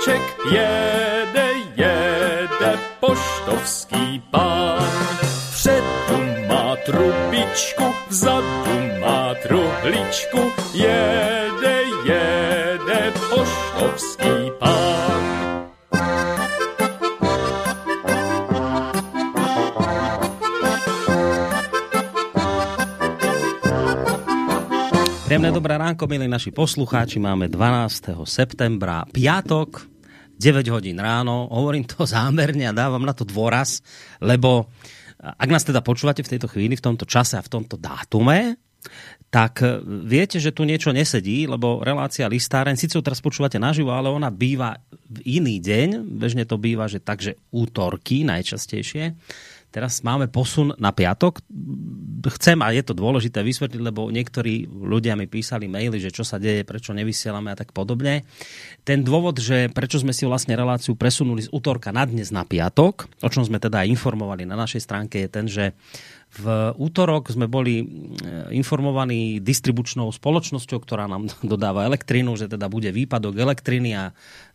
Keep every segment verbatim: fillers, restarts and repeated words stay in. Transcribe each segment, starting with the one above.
vláček, jede, jede poštovský pán. Vpředu má trubičku, vzadu má truhličku, jede, jede poštovský pán. Príjemné dobré ránko, milí naši poslucháči, máme dvanásteho septembra, piatok, deväť hodín ráno. Hovorím to zámerne a dávam na to dôraz, lebo ak nás teda počúvate v tejto chvíli, v tomto čase a v tomto dátume, tak viete, že tu niečo nesedí, lebo relácia Listáreň, síce teraz počúvate naživo, ale ona býva v iný deň, bežne to býva, že takže útorky najčastejšie. Teraz máme posun na piatok. Chcem, a je to dôležité vysvetliť, lebo niektorí ľudia mi písali maily, že čo sa deje, prečo nevysielame a tak podobne. Ten dôvod, že prečo sme si vlastne reláciu presunuli z útorka na dnes na piatok, o čom sme teda informovali na našej stránke, je ten, že v útorok sme boli informovaní distribučnou spoločnosťou, ktorá nám dodáva elektrínu, že teda bude výpadok elektriny a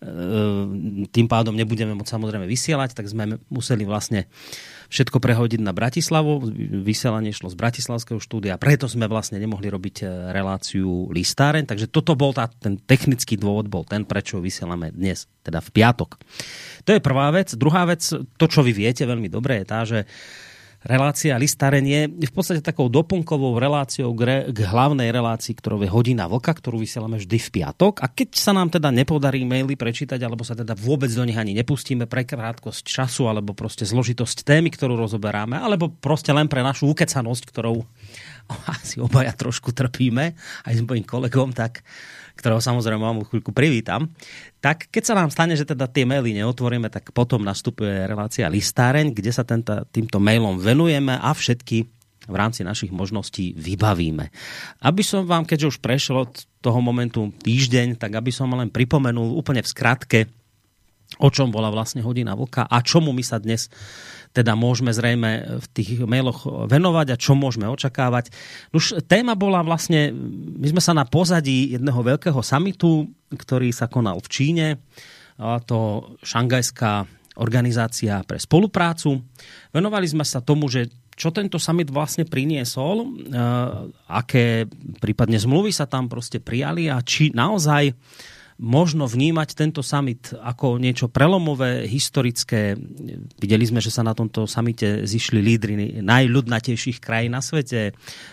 tým pádom nebudeme môcť samozrejme vysielať, tak sme museli vlastne všetko prehodiť na Bratislavu. Vysielanie šlo z bratislavského štúdia, preto sme vlastne nemohli robiť reláciu Listáreň, takže toto bol tá, ten technický dôvod bol ten, prečo vysielame dnes, teda v piatok. To je prvá vec. Druhá vec, to čo vy viete veľmi dobre, je tá, že relácia Listáreň je v podstate takou doplnkovou reláciou k, k hlavnej relácii, ktorou je Hodina vlka, ktorú vysielame vždy v piatok. A keď sa nám teda nepodarí maily prečítať, alebo sa teda vôbec do nich ani nepustíme pre krátkosť času, alebo proste zložitosť témy, ktorú rozoberáme, alebo proste len pre našu ukecanosť, ktorou asi obaja trošku trpíme, aj s mojím kolegom, tak ktorého samozrejme vám chvíľku privítam, tak keď sa nám stane, že teda tie maily neotvoríme, tak potom nastupuje relácia Listáreň, kde sa tento, týmto mailom venujeme a všetky v rámci našich možností vybavíme. Aby som vám, keďže už prešiel od toho momentu týždeň, tak aby som len pripomenul úplne v skratke, o čom bola vlastne Hodina vlka a čomu my sa dnes teda môžeme zrejme v tých mailoch venovať a čo môžeme očakávať. Už téma bola vlastne, my sme sa na pozadí jedného veľkého samitu, ktorý sa konal v Číne, a to Šanghajská organizácia pre spoluprácu. Venovali sme sa tomu, že čo tento summit vlastne priniesol, aké prípadne zmluvy sa tam proste prijali a či naozaj možno vnímať tento summit ako niečo prelomové, historické. Videli sme, že sa na tomto summite zišli lídri najľudnatejších krajín na svete.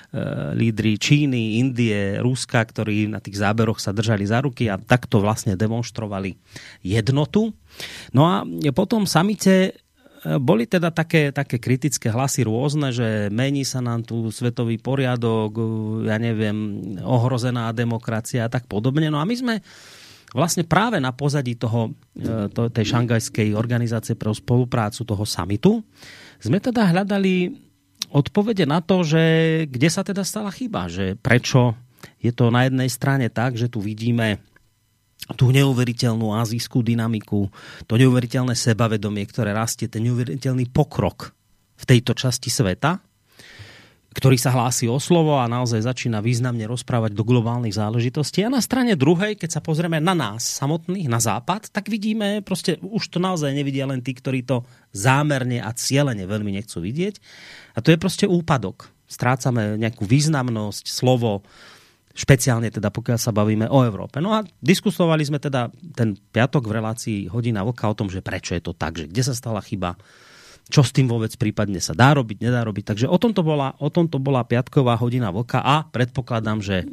Lídri Číny, Indie, Ruska, ktorí na tých záberoch sa držali za ruky a takto vlastne demonštrovali jednotu. No a po tom summite boli teda také, také kritické hlasy rôzne, že mení sa nám tu svetový poriadok, ja neviem, ohrozená demokracia a tak podobne. No a my sme vlastne práve na pozadí toho, to, tej šanghajskej organizácie pre spoluprácu, toho summitu, sme teda hľadali odpovede na to, že kde sa teda stala chyba, že prečo je to na jednej strane tak, že tu vidíme tú neuveriteľnú azijskú dynamiku, to neuveriteľné sebavedomie, ktoré rastie, ten neuveriteľný pokrok v tejto časti sveta, ktorý sa hlási o slovo a naozaj začína významne rozprávať do globálnych záležitostí. A na strane druhej, keď sa pozrieme na nás samotných, na západ, tak vidíme, proste už to naozaj nevidia len tí, ktorí to zámerne a cielene veľmi nechcú vidieť. A to je proste úpadok. Strácame nejakú významnosť, slovo, špeciálne teda pokiaľ sa bavíme o Európe. No a diskutovali sme teda ten piatok v relácii Hodina vlka o tom, že prečo je to tak, že kde sa stala chyba, čo s tým vôbec prípadne sa dá robiť, nedá robiť. Takže o tomto bola, o tomto bola piatková Hodina vlka a predpokladám, že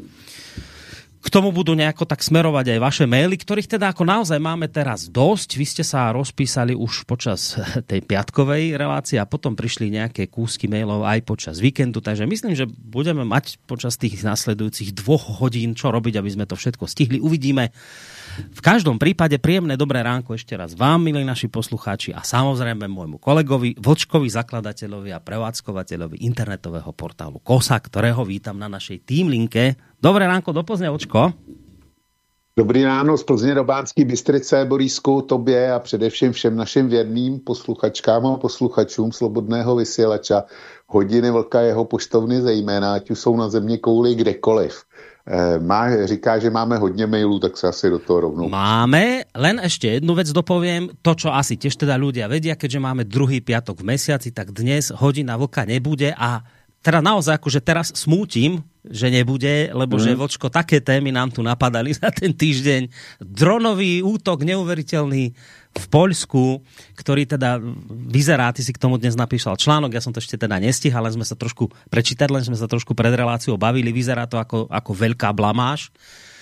k tomu budú nejako tak smerovať aj vaše maily, ktorých teda ako naozaj máme teraz dosť. Vy ste sa rozpísali už počas tej piatkovej relácie a potom prišli nejaké kúsky mailov aj počas víkendu, takže myslím, že budeme mať počas tých nasledujúcich dvoch hodín čo robiť, aby sme to všetko stihli. Uvidíme. V každom prípade príjemné dobré ránko ešte raz vám, milí naši poslucháči, a samozrejme môjmu kolegovi, Vlčkovi, zakladateľovi a prevádzkovateľovi internetového portálu Kosa, ktorého vítam na našej Teamlinke. Dobré ránko do Plzně, Vlčko. Dobrý ráno z Plzně do Banské Bystrice, Borísku, tobě a především všem našim věrným posluchačkám a posluchačům Slobodného vysílača Hodiny vlka, jeho poštovny zejména, ať už jsou na země kouli kdekoliv. má, říká, že máme hodně mailů, tak sa asi do toho rovnou. Máme, len ešte jednu vec dopoviem, to, čo asi tiež teda ľudia vedia, keďže máme druhý piatok v mesiaci, tak dnes hodina vlka nebude a teda naozaj akože teraz smútim, že nebude, lebo mm. že Vlčko, také témy nám tu napadali za ten týždeň. Dronový útok neuveriteľný v Poľsku, ktorý teda vyzerá, ty si k tomu dnes napísal článok, ja som to ešte teda nestihal, len sme sa trošku prečítať, len sme sa trošku pred reláciou bavili, vyzerá to ako, ako veľká blamáž.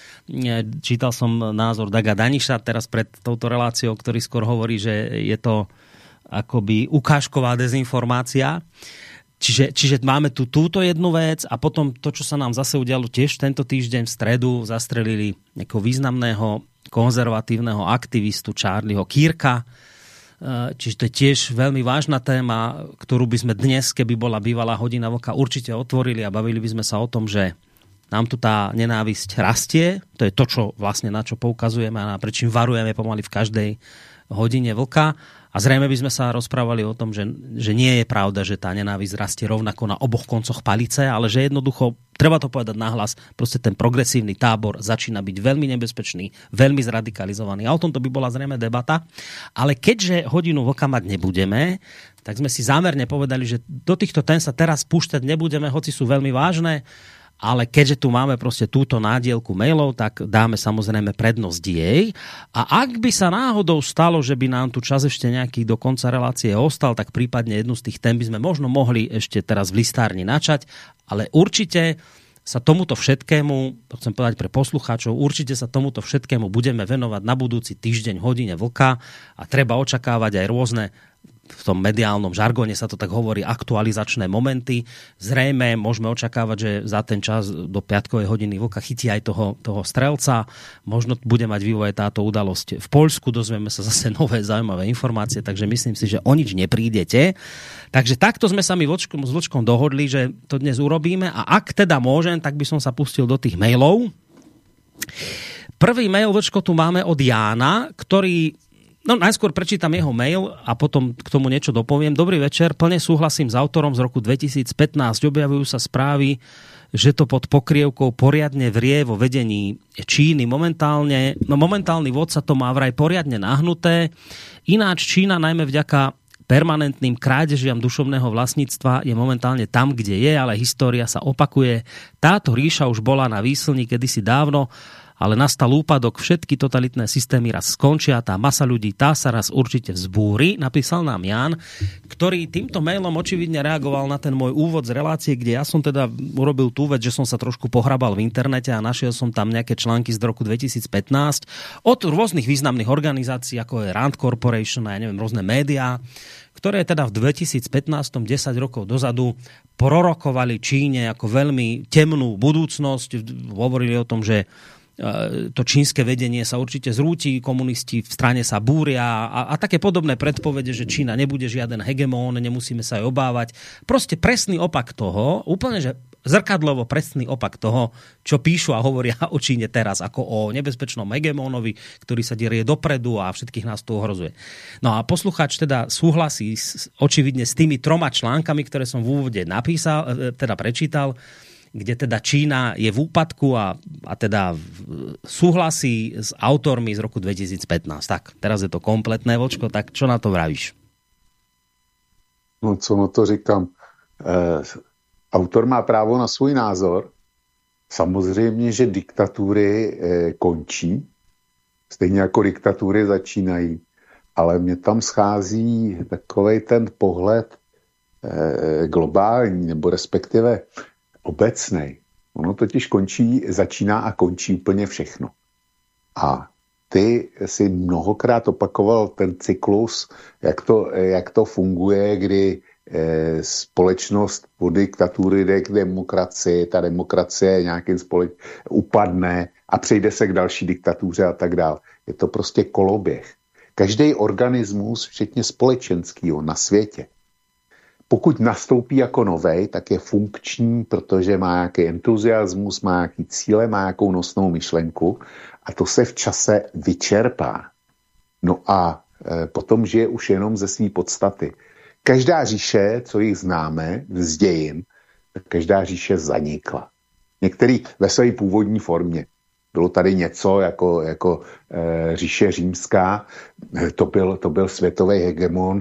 Čítal som názor Daga Daniša teraz pred touto reláciou, ktorý skôr hovorí, že je to akoby ukážková dezinformácia. Čiže, čiže máme tu túto jednu vec a potom to, čo sa nám zase udialo tiež tento týždeň v stredu, zastrelili nejakého významného konzervatívneho aktivistu Charlieho Kirka. Čiže to je tiež veľmi vážna téma, ktorú by sme dnes, keby bola bývalá hodina vlka, určite otvorili a bavili by sme sa o tom, že nám tu tá nenávisť rastie. To je to, čo vlastne na čo poukazujeme a prečím varujeme pomaly v každej hodine vlka. A zrejme by sme sa rozprávali o tom, že, že nie je pravda, že tá nenávisť rastie rovnako na oboch koncoch palice, ale že jednoducho, treba to povedať nahlas, proste ten progresívny tábor začína byť veľmi nebezpečný, veľmi zradikalizovaný. A o tomto by bola zrejme debata. Ale keďže hodinu vlka mať nebudeme, tak sme si zámerne povedali, že do týchto tém sa teraz púšťať nebudeme, hoci sú veľmi vážne, ale keďže tu máme proste túto nádielku mailov, tak dáme samozrejme prednosť jej. A ak by sa náhodou stalo, že by nám tu čas ešte nejaký do konca relácie ostal, tak prípadne jednu z tých tém by sme možno mohli ešte teraz v listárni načať, ale určite sa tomuto všetkému, to chcem povedať pre poslucháčov, určite sa tomuto všetkému budeme venovať na budúci týždeň hodine vlka a treba očakávať aj rôzne, v tom mediálnom žargóne sa to tak hovorí, aktualizačné momenty. Zrejme môžeme očakávať, že za ten čas do piatkovej hodiny vlka chytí aj toho, toho strelca. Možno bude mať vývoj táto udalosť v Poľsku, dozvieme sa zase nové zaujímavé informácie, takže myslím si, že o nič neprídete. Takže takto sme sa my Vlčkom, s Vlčkom dohodli, že to dnes urobíme a ak teda môžem, tak by som sa pustil do tých mailov. Prvý mail, Vlčko, tu máme od Jána, ktorý No najskôr prečítam jeho mail a potom k tomu niečo dopoviem. Dobrý večer, plne súhlasím s autorom z roku dvetisícpätnásť. Objavujú sa správy, že to pod pokrievkou poriadne vrie vo vedení Číny. Momentálne, no momentálny vodca to má vraj poriadne nahnuté. Ináč Čína najmä vďaka permanentným krádežiam duševného vlastníctva je momentálne tam, kde je, ale história sa opakuje. Táto ríša už bola na výslni kedysi dávno, ale nastal úpadok, všetky totalitné systémy raz skončia, tá masa ľudí, tá sa raz určite vzbúri, napísal nám Ján, ktorý týmto mailom očividne reagoval na ten môj úvod z relácie, kde ja som teda urobil tú vec, že som sa trošku pohrabal v internete a našiel som tam nejaké články z roku dvetisícpätnásť od rôznych významných organizácií, ako je Rand Corporation a ja neviem, rôzne médiá, ktoré teda v dvetisícpätnásť, desať rokov dozadu prorokovali Číne ako veľmi temnú budúcnosť, hovorili o tom, že to čínske vedenie sa určite zrúti, komunisti v strane sa búria a, a také podobné predpovede, že Čína nebude žiaden hegemón, nemusíme sa aj obávať. Proste presný opak toho, úplne že zrkadlovo presný opak toho, čo píšu a hovoria o Číne teraz, ako o nebezpečnom hegemónovi, ktorý sa derie dopredu a všetkých nás tu ohrozuje. No a poslucháč teda súhlasí s, očividne s tými troma článkami, ktoré som v úvode napísal, teda prečítal, kde teda Čína je v úpadku a, a teda súhlasí s autormi z roku dvetisícpätnásť. Tak, teraz je to kompletné, Vlčko, tak čo na to vravíš? No, co na to říkám? Eh, autor má právo na svůj názor. Samozřejmě, že diktatury eh, končí, stejně jako diktatury začínají, ale mně tam schází takovej ten pohled eh, globální, nebo respektive obecnej. Ono totiž končí, začíná a končí úplně všechno. A ty si mnohokrát opakoval ten cyklus, jak to, jak to funguje, kdy eh, společnost po diktatury jde k demokracii, ta demokracie nějakým společ... upadne a přejde se k další diktatuře a tak dále. Je to prostě koloběh. Každý organismus, včetně společenského na světě, pokud nastoupí jako novej, tak je funkční, protože má nějaký entuziasmus, má nějaký cíle, má nějakou nosnou myšlenku a to se v čase vyčerpá. No a e, potom žije už jenom ze své podstaty. Každá říše, co jich známe z dějin, každá říše zanikla. Některý ve své původní formě. Bylo tady něco jako, jako e, říše římská, to byl, to byl světový hegemon,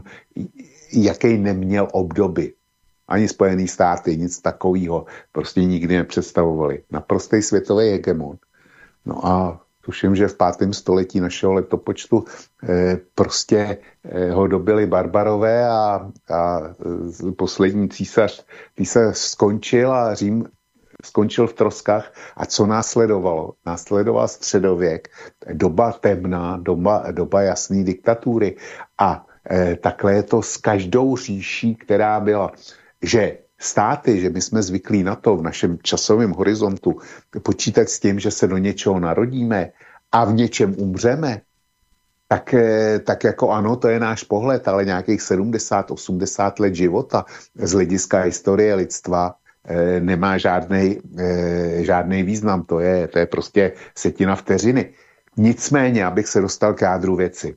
jaký neměl obdoby. Ani Spojený státy, nic takového prostě nikdy nepředstavovali. Naprostý světový hegemon. No a tuším, že v pátém století našeho letopočtu eh, prostě eh, ho dobili barbarové a, a poslední císař, císař skončil a Řím skončil v troskách. A co následovalo? Následoval středověk, doba temná, doba, doba jasné diktatury. A eh, takhle je to s každou říší, která byla, že státy, že my jsme zvyklí na to v našem časovém horizontu počítat s tím, že se do něčeho narodíme a v něčem umřeme, tak, tak jako ano, to je náš pohled, ale nějakých sedmdesát osmdesát let života z hlediska historie lidstva eh, nemá žádnej, eh, žádnej význam. To je, to je prostě setina vteřiny. Nicméně, abych se dostal k jádru věci.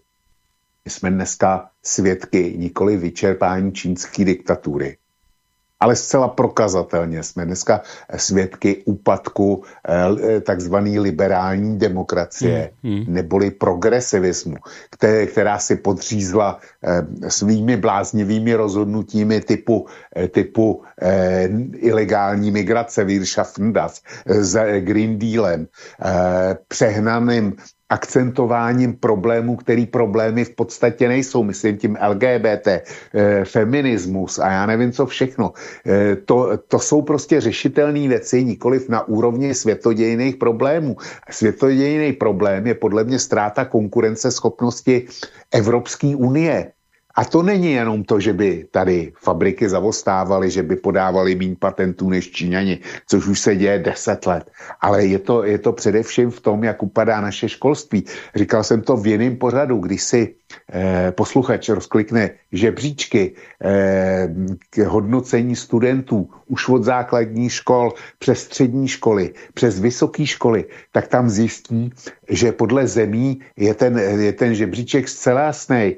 My jsme dneska svědky nikoli vyčerpání čínské diktatury, ale zcela prokazatelně jsme dneska svědky úpadku eh, takzvaný liberální demokracie, mm, mm. neboli progresivismu, které, která si podřízla eh, svými bláznivými rozhodnutími typu, eh, typu eh, ilegální migrace, Wirtschaft das, eh, s Green Dealem, eh, přehnaným akcentováním problémů, který problémy v podstatě nejsou. Myslím tím L G B T, eh, feminismus a já nevím co všechno. Eh, to, to jsou prostě řešitelné věci, nikoliv na úrovni světodějných problémů. Světodějný problém je podle mě ztráta konkurenceschopnosti Evropské unie. A to není jenom to, že by tady fabriky zavostávaly, že by podávaly míň patentů než Číňani, což už se děje deset let. Ale je to, je to především v tom, jak upadá naše školství. Říkal jsem to v jiném pořadu, když si eh, posluchač rozklikne žebříčky eh, k hodnocení studentů už od základních škol přes střední školy, přes vysoké školy, tak tam zjistí, že podle zemí je ten, je ten žebříček zcela jasný.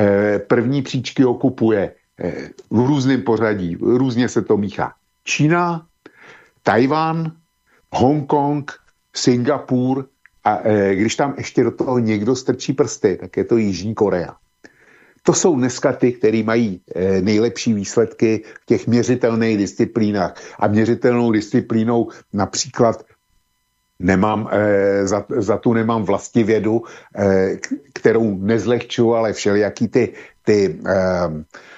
První příčky okupuje v různém pořadí, různě se to míchá. Čína, Tajvan, Hongkong, Singapur a když tam ještě do toho někdo strčí prsty, tak je to Jižní Korea. To jsou dneska ty, který mají nejlepší výsledky v těch měřitelných disciplínách. A měřitelnou disciplínou například Nemám, eh, za, za tu nemám vlastivědu, eh, kterou nezlehčuju, ale všelijaký ty, ty eh,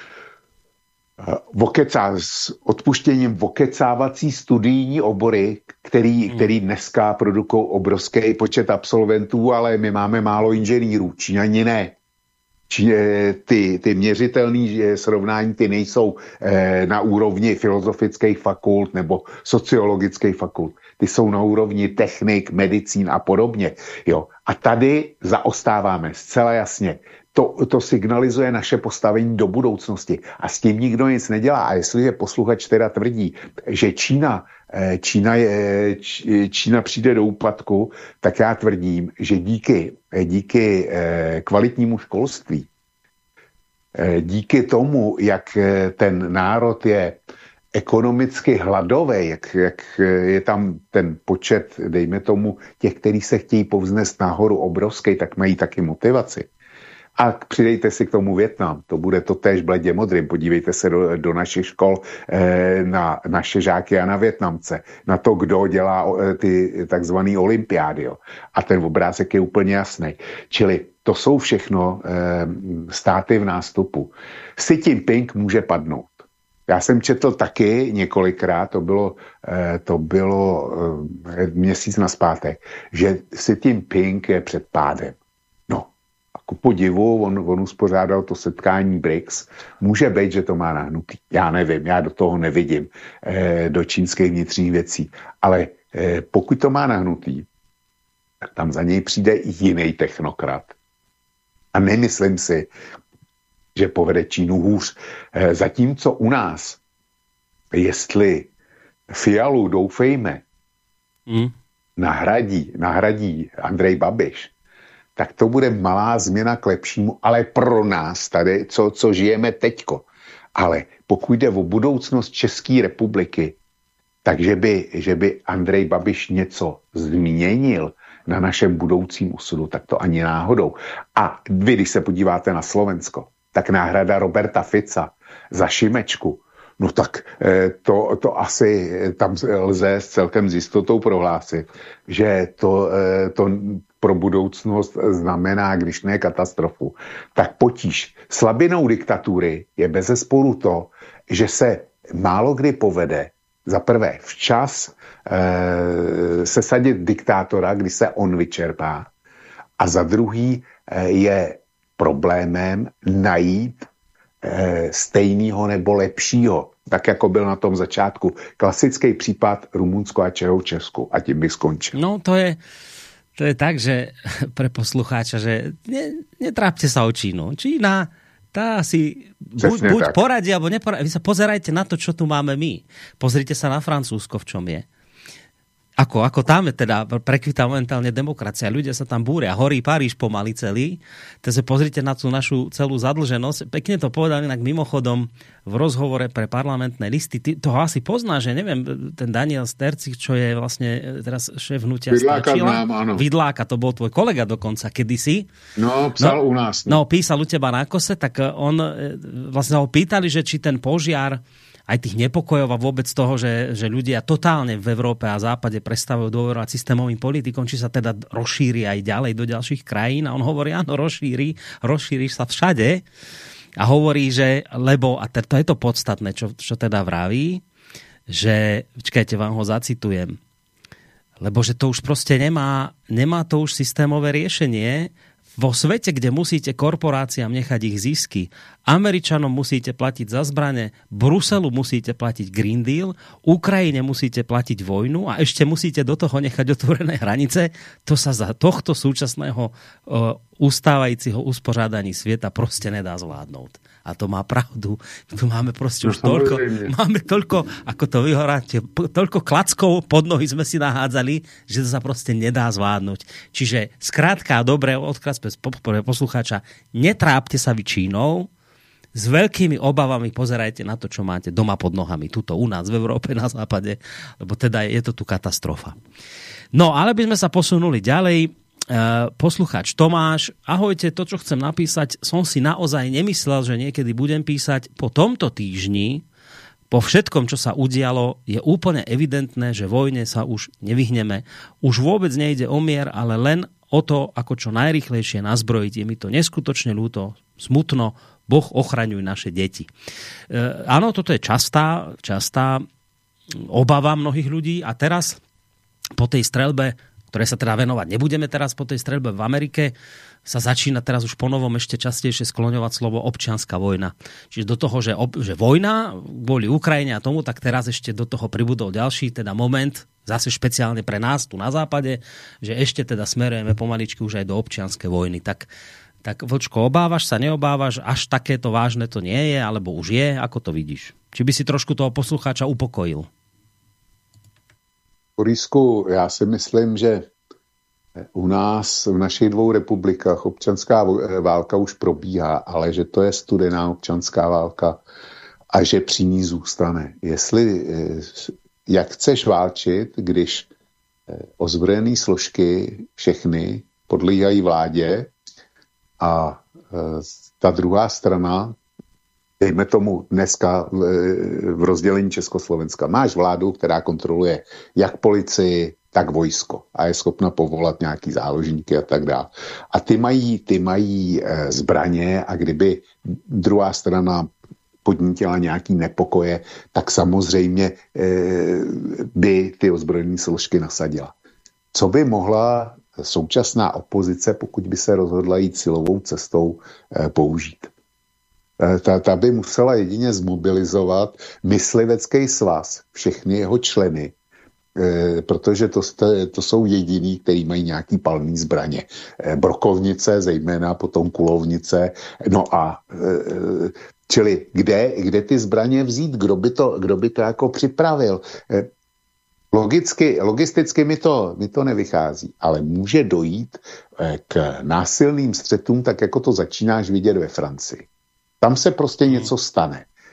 vokecá, s odpuštěním vokecávací studijní obory, který, hmm. který dneska produkují obrovský počet absolventů, ale my máme málo inženýrů, Číňani ne. Či, ty, ty měřitelné srovnání ty nejsou eh, na úrovni filozofických fakult nebo sociologických fakult. Ty jsou na úrovni technik, medicín a podobně. Jo. A tady zaostáváme zcela jasně. To, to signalizuje naše postavení do budoucnosti. A s tím nikdo nic nedělá. A jestliže posluchač teda tvrdí, že Čína, Čína, je, Čína přijde do úpadku, tak já tvrdím, že díky, díky kvalitnímu školství, díky tomu, jak ten národ je ekonomicky hladový, jak, jak je tam ten počet, dejme tomu, těch, kteří se chtějí povznést nahoru obrovský, tak mají taky motivaci. A přidejte si k tomu Vietnam, to bude to též bledě modrým. Podívejte se do, do našich škol, eh, na naše žáky a na Vietnamce, na to, kdo dělá eh, ty takzvané olympiády. Jo. A ten obrázek je úplně jasný. Čili to jsou všechno eh, státy v nástupu. Xi Jinping může padnout. Já jsem četl taky několikrát, to bylo, eh, to bylo eh, měsíc nazpátek, že Xi Jinping je před pádem. Ku podivu, on, on uspořádal to setkání B R I C S. Může být, že to má nahnutý. Já nevím, já do toho nevidím, eh, do čínských vnitřních věcí. Ale eh, pokud to má nahnutý, tak tam za něj přijde i jiný technokrat. A nemyslím si, že povede Čínu hůř. Eh, zatímco u nás, jestli Fialu, doufejme, mm. nahradí, nahradí Andrej Babiš, tak to bude malá změna k lepšímu, ale pro nás tady, co, co žijeme teďko. Ale pokud jde o budoucnost České republiky, takže by, že by Andrej Babiš něco změnil na našem budoucím osudu, tak to ani náhodou. A vy, když se podíváte na Slovensko, tak náhrada Roberta Fica za Šimečku, no tak to, to asi tam lze celkem s jistotou prohlásit, že to, to pro budoucnost znamená, když ne katastrofu, tak potíž. Slabinou diktatury je bezesporu to, že se málo kdy povede za prvé včas e, sesadit diktátora, když se on vyčerpá, a za druhý e, je problémem najít e, stejného nebo lepšího, tak jako byl na tom začátku. Klasický případ Rumunsko a Česku. A tím bych skončil. No to je, to je tak, že pre poslucháča, že ne, netrápte sa o Čínu. Čína, tá si buď, buď poradí, alebo neporadí. Vy sa pozerajte na to, čo tu máme my. Pozrite sa na Francúzsko, v čom je. Ako, ako tam je teda prekvitá momentálne demokracia. Ľudia sa tam búria. Horí Paríž pomaly celý. Takže pozrite na tú našu celú zadlženosť. Pekne to povedal inak mimochodom v rozhovore pre parlamentné listy. Ty toho asi poznáš, že neviem, ten Daniel Stercich, čo je vlastne teraz šéf hnutia Stačila. Vidláka, to bol tvoj kolega dokonca kedysi. No, psal no, u nás. No, no písal u teba na kose, tak on vlastne ho pýtali, že či ten požiar aj tých nepokojov a vôbec toho, že, že ľudia totálne v Európe a západe prestávajú dôverovať systémovým politikom, či sa teda rozšíri aj ďalej do ďalších krajín. A on hovorí, áno, rozšíri, rozšíri sa všade. A hovorí, že, lebo, a to je to podstatné, čo, čo teda vraví, že, počkajte, vám ho zacitujem, lebo že to už proste nemá, nemá to už systémové riešenie. Vo svete, kde musíte korporáciám nechať ich zisky, Američanom musíte platiť za zbrane, Bruselu musíte platiť Green Deal, Ukrajine musíte platiť vojnu a ešte musíte do toho nechať otvorené hranice, to sa za tohto súčasného uh, ustávajúceho usporiadaní sveta proste nedá zvládnuť. A to má pravdu. Tu máme proste už no, toľko, máme toľko, ako to vyhoráte, toľko klackov pod nohy sme si nahádzali, že to sa proste nedá zvládnuť. Čiže skrátka a dobre, odkaz pre poslucháča, netrápte sa vy Čínou, s veľkými obavami pozerajte na to, čo máte doma pod nohami, tuto u nás v Európe, na západe, lebo teda je to tu katastrofa. No, ale by sme sa posunuli ďalej. Poslucháč Tomáš, ahojte, to, čo chcem napísať, som si naozaj nemyslel, že niekedy budem písať. Po tomto týždni, po všetkom, čo sa udialo, je úplne evidentné, že vojne sa už nevyhneme. Už vôbec nejde o mier, ale len o to, ako čo najrýchlejšie nazbrojiť. Je mi to neskutočne ľúto, smutno, Boh ochraňuj naše deti. E, áno, toto je častá, častá obava mnohých ľudí a teraz po tej streľbe, ktoré sa teda venovať nebudeme teraz po tej streľbe v Amerike, sa začína teraz už ponovom ešte častejšie skloňovať slovo občianska vojna. Čiže do toho, že, ob, že vojna kvôli Ukrajine a tomu, tak teraz ešte do toho pribudol ďalší teda moment, zase špeciálne pre nás tu na západe, že ešte teda smerujeme pomaličky už aj do občianskej vojny. Tak, tak Vlčko, obávaš sa, neobávaš, až takéto vážne to nie je, alebo už je, ako to vidíš? Či by si trošku toho poslucháča upokojil? Borisku, já si myslím, že u nás v našich dvou republikách občanská válka už probíhá, ale že to je studená občanská válka a že při ní zůstane. Jestli, jak chceš válčit, když ozbrojené složky všechny podléhají vládě a ta druhá strana, dejme tomu dneska v rozdělení Československa, máš vládu, která kontroluje jak policii, tak vojsko a je schopna povolat nějaký záložníky a tak dále. A ty mají, ty mají zbraně a kdyby druhá strana podnítila nějaký nepokoje, tak samozřejmě by ty ozbrojené složky nasadila. Co by mohla současná opozice, pokud by se rozhodla jít silovou cestou, použít? Ta, ta by musela jedině zmobilizovat myslivecký svaz, všechny jeho členy, e, protože to, to jsou jediní, kteří mají nějaký palný zbraně. E, brokovnice, zejména potom kulovnice, no a e, čili kde, kde ty zbraně vzít, kdo by to, kdo by to jako připravil. E, logicky, logisticky mi to, mi to nevychází, ale může dojít e, k násilným střetům, tak jako to začínáš vidět ve Francii. Tam se prostě něco stane.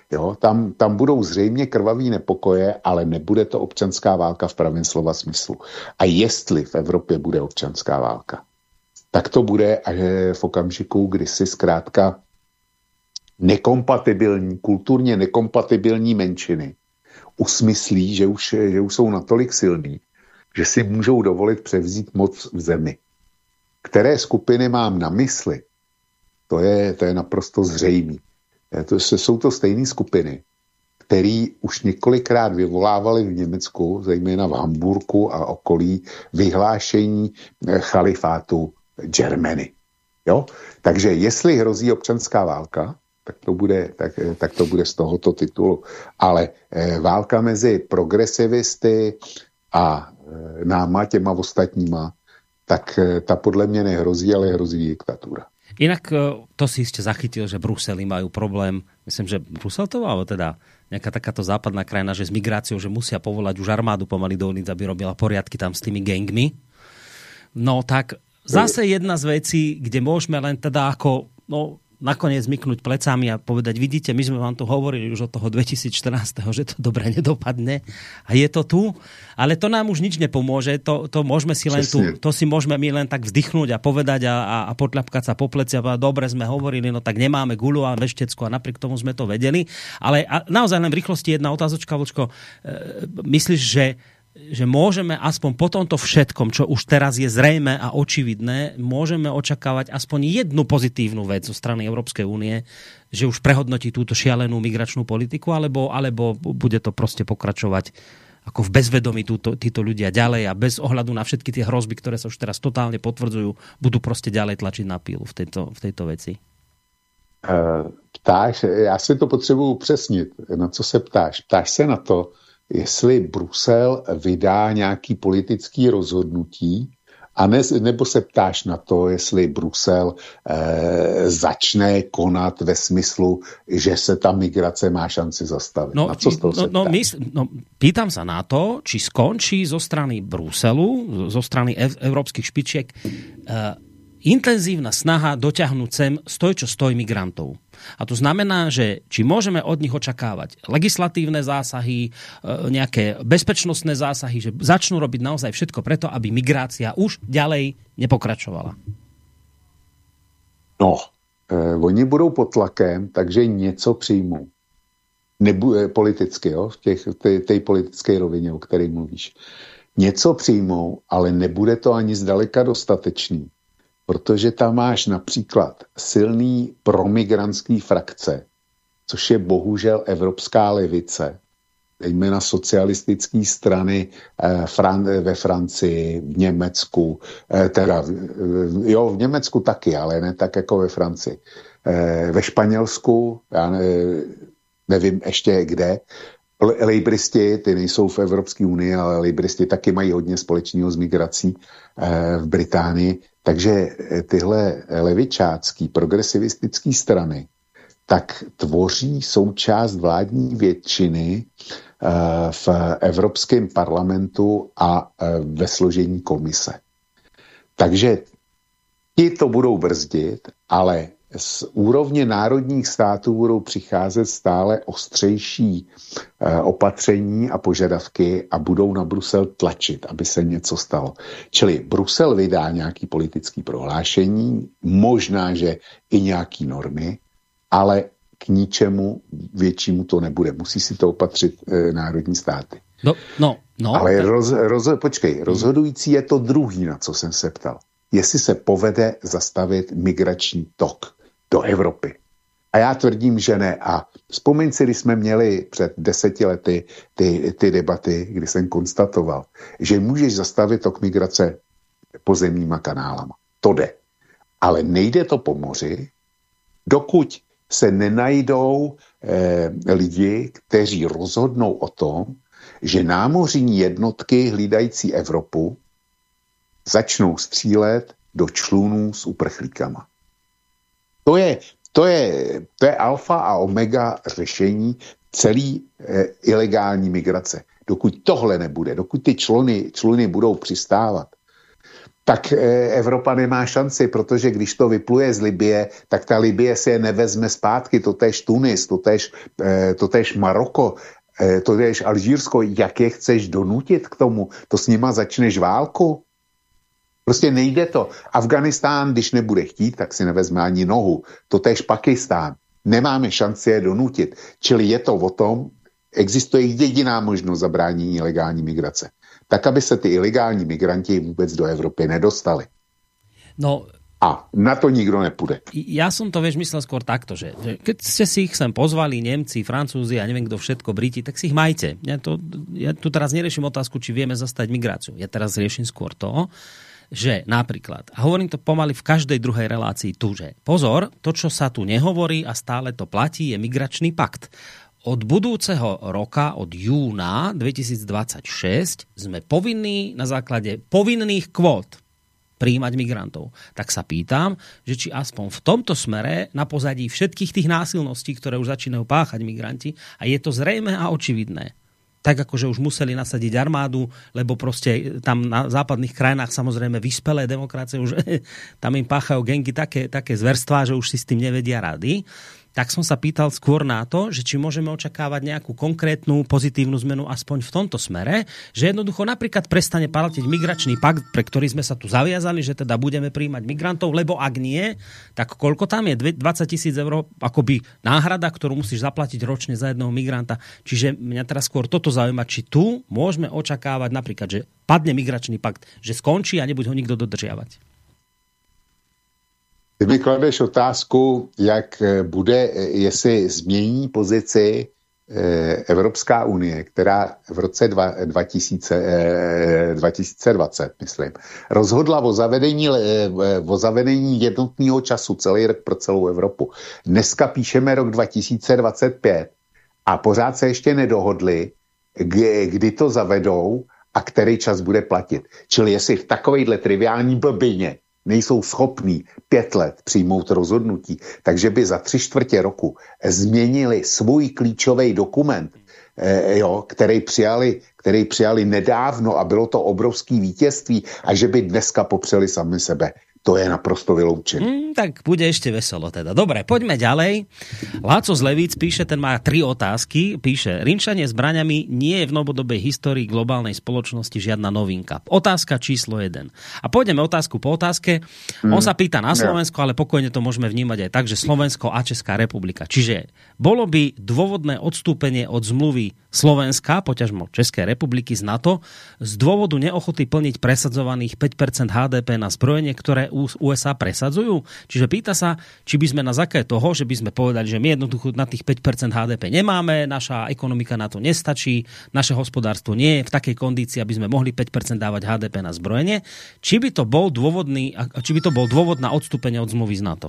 Jo, tam, tam budou zřejmě krvaví nepokoje, ale nebude to občanská válka v pravém slova smyslu. A jestli v Evropě bude občanská válka, tak to bude až v okamžiku, kdy si zkrátka nekompatibilní, kulturně nekompatibilní menšiny usmyslí, že už, že už jsou natolik silní, že si můžou dovolit převzít moc v zemi. Které skupiny mám na mysli, to je, to je naprosto zřejmé. To, jsou to stejné skupiny, které už několikrát vyvolávaly v Německu, zejména v Hamburku a okolí, vyhlášení chalifátu Germany. Jo? Takže jestli hrozí občanská válka, tak to bude, tak, tak to bude z tohoto titulu. Ale eh, válka mezi progresivisty a eh, náma, těma ostatníma, tak eh, ta podle mě nehrozí, ale hrozí diktatura. Inak to si ste zachytil, že Bruseli majú problém, myslím, že Brusel to alebo teda nejaká takáto západná krajina, že s migráciou, že musia povolať už armádu pomaly do ulic, aby robila poriadky tam s tými gangmi. No tak zase jedna z vecí, kde môžeme len teda ako, no nakoniec myknúť plecami a povedať, vidíte, my sme vám tu hovorili už od toho dvetisícštrnásť, že to dobre nedopadne a je to tu, ale to nám už nič nepomôže, to, to môžeme si len tu, to si môžeme my len tak vzdychnúť a povedať a, a, a potľapkať sa po pleci a povedať, dobre sme hovorili, no tak nemáme guľu a veštecku a napriek tomu sme to vedeli, ale a naozaj len v rýchlosti jedna otázočka, Vlčko, e, myslíš, že že môžeme aspoň po tomto všetkom, čo už teraz je zrejme a očividné, môžeme očakávať aspoň jednu pozitívnu vec zo strany Európskej únie, že už prehodnotí túto šialenú migračnú politiku, alebo, alebo bude to proste pokračovať ako v bezvedomí túto, títo ľudia ďalej a bez ohľadu na všetky tie hrozby, ktoré sa už teraz totálne potvrdzujú, budú proste ďalej tlačiť na pílu v tejto, v tejto veci? Ptáš, já si to potřebuji upřesnit. Na co se ptáš? Ptáš se na to, jestli Brusel vydá nějaký politický rozhodnutí, a ne, nebo se ptáš na to, jestli Brusel eh, začne konat ve smyslu, že se ta migrace má šanci zastavit. No, na co z toho no, se no, mys, no, pýtam sa na to, či skončí zo strany Bruselu, zo strany ev, európskych špičiek eh, intenzívna snaha dotiahnuť sem stoj čo stoj migrantov. A to znamená, že či môžeme od nich očakávať legislatívne zásahy, nejaké bezpečnostné zásahy, že začnú robiť naozaj všetko preto, aby migrácia už ďalej nepokračovala. No, eh, oni budou pod tlakem, takže něco přijmou. Nebu- politicky, jo, v těch, té, té politické rovině, o které mluvíš. Něco přijmou, ale nebude to ani zdaleka dostatečný. Protože tam máš například silný promigrantský frakce, což je bohužel evropská levice, jména socialistické strany eh, Fran- ve Francii, v Německu, eh, teda eh, jo, v Německu taky, ale ne tak jako ve Francii. Eh, ve Španělsku, já ne, nevím ještě kde, lejbristi, ty nejsou v Evropské unii, ale lejbristi taky mají hodně společného s migrací eh, v Británii. Takže tyhle levičácký, progresivistický strany tak tvoří součást vládní většiny v Evropském parlamentu a ve složení komise. Takže ti to budou brzdit, ale z úrovně národních států budou přicházet stále ostřejší opatření a požadavky a budou na Brusel tlačit, aby se něco stalo. Čili Brusel vydá nějaký politický prohlášení, možná, že i nějaký normy, ale k ničemu většímu to nebude. Musí si to opatřit e, národní státy. No, no, no. Ale roz, roz, počkej, rozhodující je to druhý, na co jsem se ptal. Jestli se povede zastavit migrační tok do Evropy. A já tvrdím, že ne. A vzpomeň si, když jsme měli před deseti lety ty, ty debaty, kdy jsem konstatoval, že můžeš zastavit tok migrace pozemníma kanálama. To jde. Ale nejde to po moři, dokud se nenajdou eh, lidi, kteří rozhodnou o tom, že námořní jednotky hlídající Evropu začnou střílet do člunů s uprchlíkama. To je, to je, to je alfa a omega řešení celé e, ilegální migrace. Dokud tohle nebude, dokud ty čluny, čluny budou přistávat, tak Evropa nemá šanci, protože když to vypluje z Libye, tak ta Libye si je nevezme zpátky, totéž Tunis, totéž, totéž Maroko, totéž Alžírsko, jak je chceš donutit k tomu? To s nima začneš válku? Prostě nejde to. Afganistán, když nebude chtít, tak si nevezme ani nohu. Totéž Pakistán. Nemáme šanci je donutit. Čili je to o tom, existuje jediná možnost zabránění ilegální migrace. Tak, aby se ty ilegální migranti vůbec do Evropy nedostali. No, a na to nikto nepůjde. Ja som to, vieš, myslel skôr takto, že, že keď ste si ich sem pozvali, Nemci, Francúzi a neviem kto všetko, Briti, tak si ich majte. Ja, to, ja tu teraz neriešim otázku, či vieme zastať migráciu. Ja teraz riešim skôr to, že napríklad, a hovorím to pomaly v každej druhej relácii tu, že pozor, to, čo sa tu nehovorí a stále to platí, je migračný pakt. Od budúceho roka, od júna dvetisícdvadsaťšesť, sme povinní na základe povinných kvót prijímať migrantov. Tak sa pýtam, že či aspoň v tomto smere na pozadí všetkých tých násilností, ktoré už začínajú páchať migranti, a je to zrejmé a očividné. Tak ako, že už museli nasadiť armádu, lebo proste tam na západných krajinách samozrejme vyspelé demokracie, už tam im páchajú gengy také, také zverstvá, že už si s tým nevedia rady. Tak som sa pýtal skôr na to, že či môžeme očakávať nejakú konkrétnu pozitívnu zmenu aspoň v tomto smere, že jednoducho napríklad prestane platiť migračný pakt, pre ktorý sme sa tu zaviazali, že teda budeme prijímať migrantov, lebo ak nie, tak koľko tam je? dvadsať tisíc eur akoby náhrada, ktorú musíš zaplatiť ročne za jedného migranta. Čiže mňa teraz skôr toto zaujíma, či tu môžeme očakávať napríklad, že padne migračný pakt, že skončí a nebude ho nikto dodržiavať. Ty mi kladeš otázku, jak bude, jestli změní pozici Evropská unie, která v roce dva tisíce dvacet, myslím, rozhodla o zavedení, o zavedení jednotného času celý rok pro celou Evropu. Dneska píšeme rok dva tisíce dvacet pět a pořád se ještě nedohodli, kdy to zavedou a který čas bude platit. Čili jestli v takovejhle triviální blbině nejsou schopní pět let přijmout rozhodnutí, takže by za tři čtvrtě roku změnili svůj klíčový dokument, eh, jo, který, přijali, který přijali nedávno a bylo to obrovský vítězství a že by dneska popřeli sami sebe. To je naprosto vyloučené. Mm, tak bude ešte veselo teda. Dobre, poďme ďalej. Láco z Levíc píše, ten má tri otázky. Píše, rinčanie zbraňami nie je v novodobej histórii globálnej spoločnosti žiadna novinka. Otázka číslo jeden. A pôjdeme otázku po otázke. Mm. On sa pýta na Slovensko, ale pokojne to môžeme vnímať aj tak, že Slovensko a Česká republika. Čiže bolo by dôvodné odstúpenie od zmluvy Slovenska, poťažmo Českej republiky z NATO, z dôvodu neochoty plniť presadzovaných päť percent há dé pé na zbrojenie, ktoré ú es á presadzujú. Čiže pýta sa, či by sme na základe toho, že by sme povedali, že my jednoducho na tých päť percent há dé pé nemáme, naša ekonomika na to nestačí, naše hospodárstvo nie je v takej kondícii, aby sme mohli päť percent dávať há dé pé na zbrojenie. Či by to bol dôvodný, či by to bol dôvod na odstúpenie od zmluvy z NATO?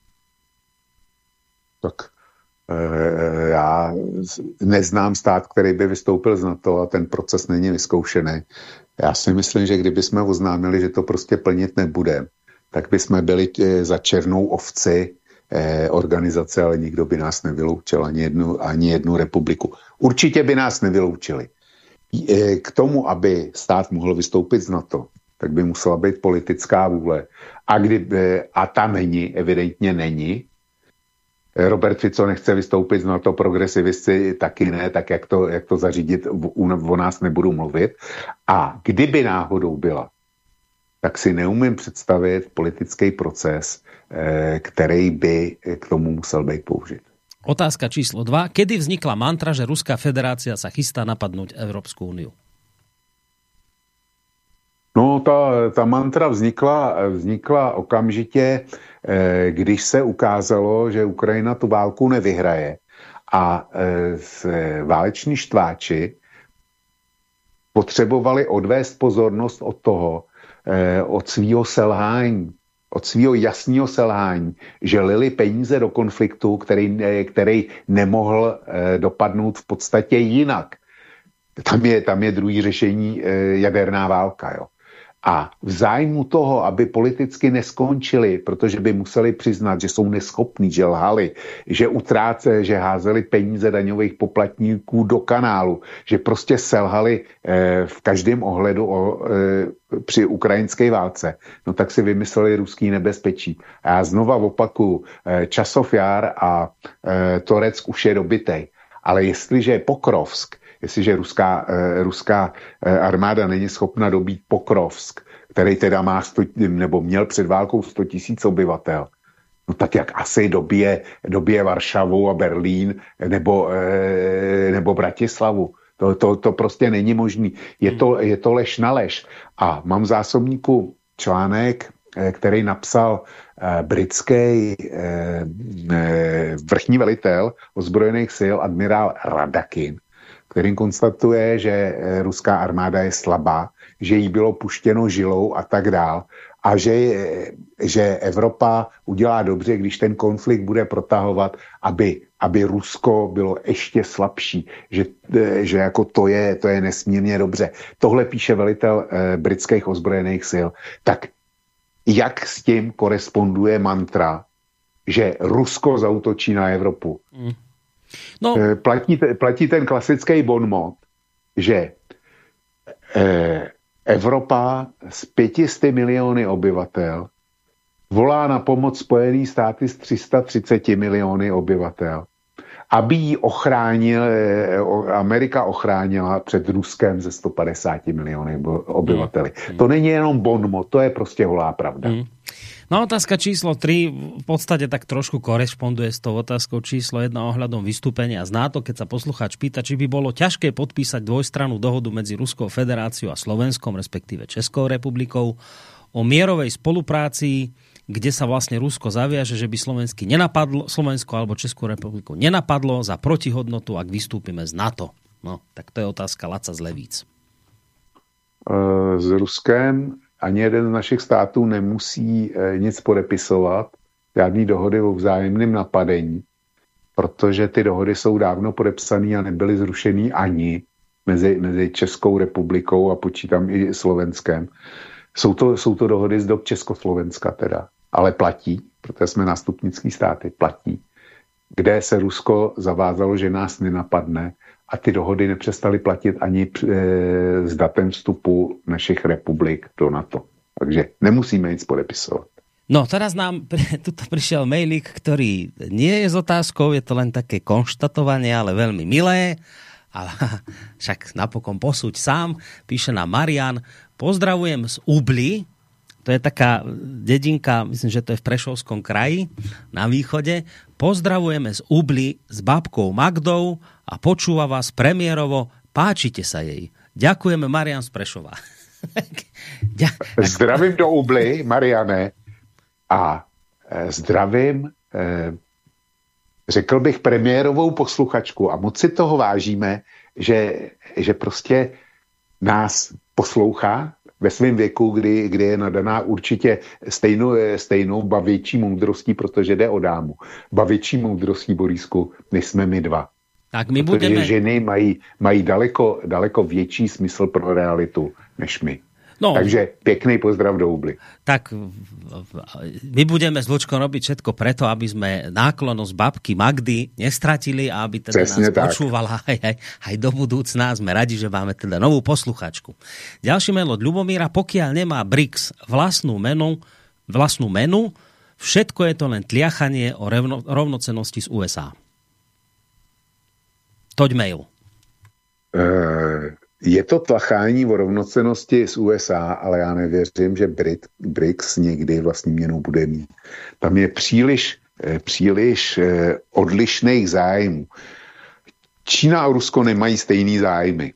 Tak já neznám stát, který by vystoupil z NATO a ten proces není vyzkoušený. Já si myslím, že kdyby jsme oznámili, že to prostě plnit nebude, tak by jsme byli za černou ovci eh, organizace, ale nikdo by nás nevyloučil, ani jednu, ani jednu republiku. Určitě by nás nevyloučili. E, k tomu, aby stát mohl vystoupit z NATO, tak by musela být politická vůle. A, kdyby, a ta není, evidentně není. Robert Fico nechce vystoupit z NATO, progresivisti taky ne, tak jak to, jak to zařídit, o nás nebudu mluvit. A kdyby náhodou byla, tak si neumím představit politický proces, který by k tomu musel být použit. Otázka číslo dva. Kedy vznikla mantra, že Ruská federácia sa chystá napadnúť Európsku úniu? No, ta, ta mantra vznikla, vznikla okamžitě, když se ukázalo, že Ukrajina tu válku nevyhraje a váleční štváči potřebovali odvést pozornost od toho, od svýho selhání, od svýho jasného selhání, že lili peníze do konfliktu, který, který nemohl dopadnout v podstatě jinak. Tam je, tam je druhý řešení jaderná válka, jo. A v zájmu toho, aby politicky neskončili, protože by museli přiznat, že jsou neschopní, že lhali, že utráce, že házeli peníze daňových poplatníků do kanálu, že prostě selhali eh, v každém ohledu o, eh, při ukrajinské válce, no tak si vymysleli ruský nebezpečí. A já znova opakuju, eh, Časov Jar a eh, Toreck už je dobitej. Ale jestliže je Pokrovsk, jestliže ruská, eh, ruská eh, armáda není schopna dobít Pokrovsk, který teda má sto, nebo měl před válkou sto tisíc obyvatel, no tak jak asi dobije, dobije Varšavu a Berlín nebo, eh, nebo Bratislavu. To, to, to prostě není možný. Je to, je to lež na lež. A mám v zásobníku článek, eh, který napsal eh, britský eh, vrchní velitel ozbrojených sil admirál Radakin, kterým konstatuje, že ruská armáda je slabá, že jí bylo puštěno žilou a tak dál a že, že Evropa udělá dobře, když ten konflikt bude protahovat, aby, aby Rusko bylo ještě slabší, že, že jako to je, to je nesmírně dobře. Tohle píše velitel eh, britských ozbrojených sil. Tak jak s tím koresponduje mantra, že Rusko zaútočí na Evropu? Mm. No. Platí, platí ten klasický bonmot, že eh, Evropa s pětisty miliony obyvatel volá na pomoc Spojený státy s tři sta třiceti miliony obyvatel, aby ji ochránil, Amerika ochránila před Ruskem ze sto padesáti miliony obyvateli. Mm. To není jenom bonmot, to je prostě holá pravda. Mm. No otázka číslo tri v podstate tak trošku korešponduje s tou otázkou číslo jedna ohľadom vystúpenia z NATO, keď sa poslucháč pýta, či by bolo ťažké podpísať dvojstrannú dohodu medzi Ruskou federáciou a Slovenskom, respektíve Českou republikou, o mierovej spolupráci, kde sa vlastne Rusko zaviaže, že by Slovensky nenapadlo, Slovensko alebo Českú republiku nenapadlo za protihodnotu, ak vystúpime z NATO. No, tak to je otázka Laca z Levíc. Uh, s Ruskem ani jeden z našich států nemusí e, nic podepisovat, žádný dohody o vzájemném napadení, protože ty dohody jsou dávno podepsané a nebyly zrušený ani mezi, mezi Českou republikou a počítám i Slovenskem. Jsou to, jsou to dohody z dob Československa teda, ale platí, protože jsme nástupnický státy, platí, kde se Rusko zavázalo, že nás nenapadne a ty dohody nepřestaly platit ani e, s datem vstupu našich republik do NATO. Takže nemusíme nic podepisovat. No, teraz nám tuto prišiel mailík, ktorý nie je s otázkou, je to len také konštatovanie, ale veľmi milé. A však napokon posúď sám. Píše nám Marian, pozdravujem z Ubly, to je taká dedinka, myslím, že to je v Prešovskom kraji, na východe. Pozdravujeme z Ubly s babkou Magdou a počúva vás premiérovo, páčite sa jej. Ďakujeme, Marian z Prešova. Zdravím do Ubly, Mariane, a zdravím, řekl bych, premiérovou posluchačku a moc si toho vážíme, že, že prostě nás poslouchá ve svém věku, kdy, kdy je nadaná určitě stejnou, stejnou bavěčí moudrostí, protože jde o dámu. Bavěčí moudrostí, Borisku, než jsme my dva. Tak my protože budeme... ženy mají, mají daleko, daleko větší smysl pro realitu než my. No, takže pekný pozdrav do Ubly. Tak my budeme s Lučkom robiť všetko preto, aby sme náklonnosť babky Magdy nestratili a aby teda Cesne nás tak. počúvala aj, aj, aj do budúcna. Sme radi, že máme teda novú posluchačku. Ďalší mail od Ľubomíra. Pokiaľ nemá B R I C S vlastnú menu, vlastnú menu, všetko je to len tliachanie o rovno, rovnocennosti z U S A. Toť mail. Uh... Je to tlachání o rovnocennosti z U S A, ale já nevěřím, že B R I C S někdy vlastní měnou bude mít. Tam je příliš, příliš odlišných zájmů. Čína a Rusko nemají stejný zájmy.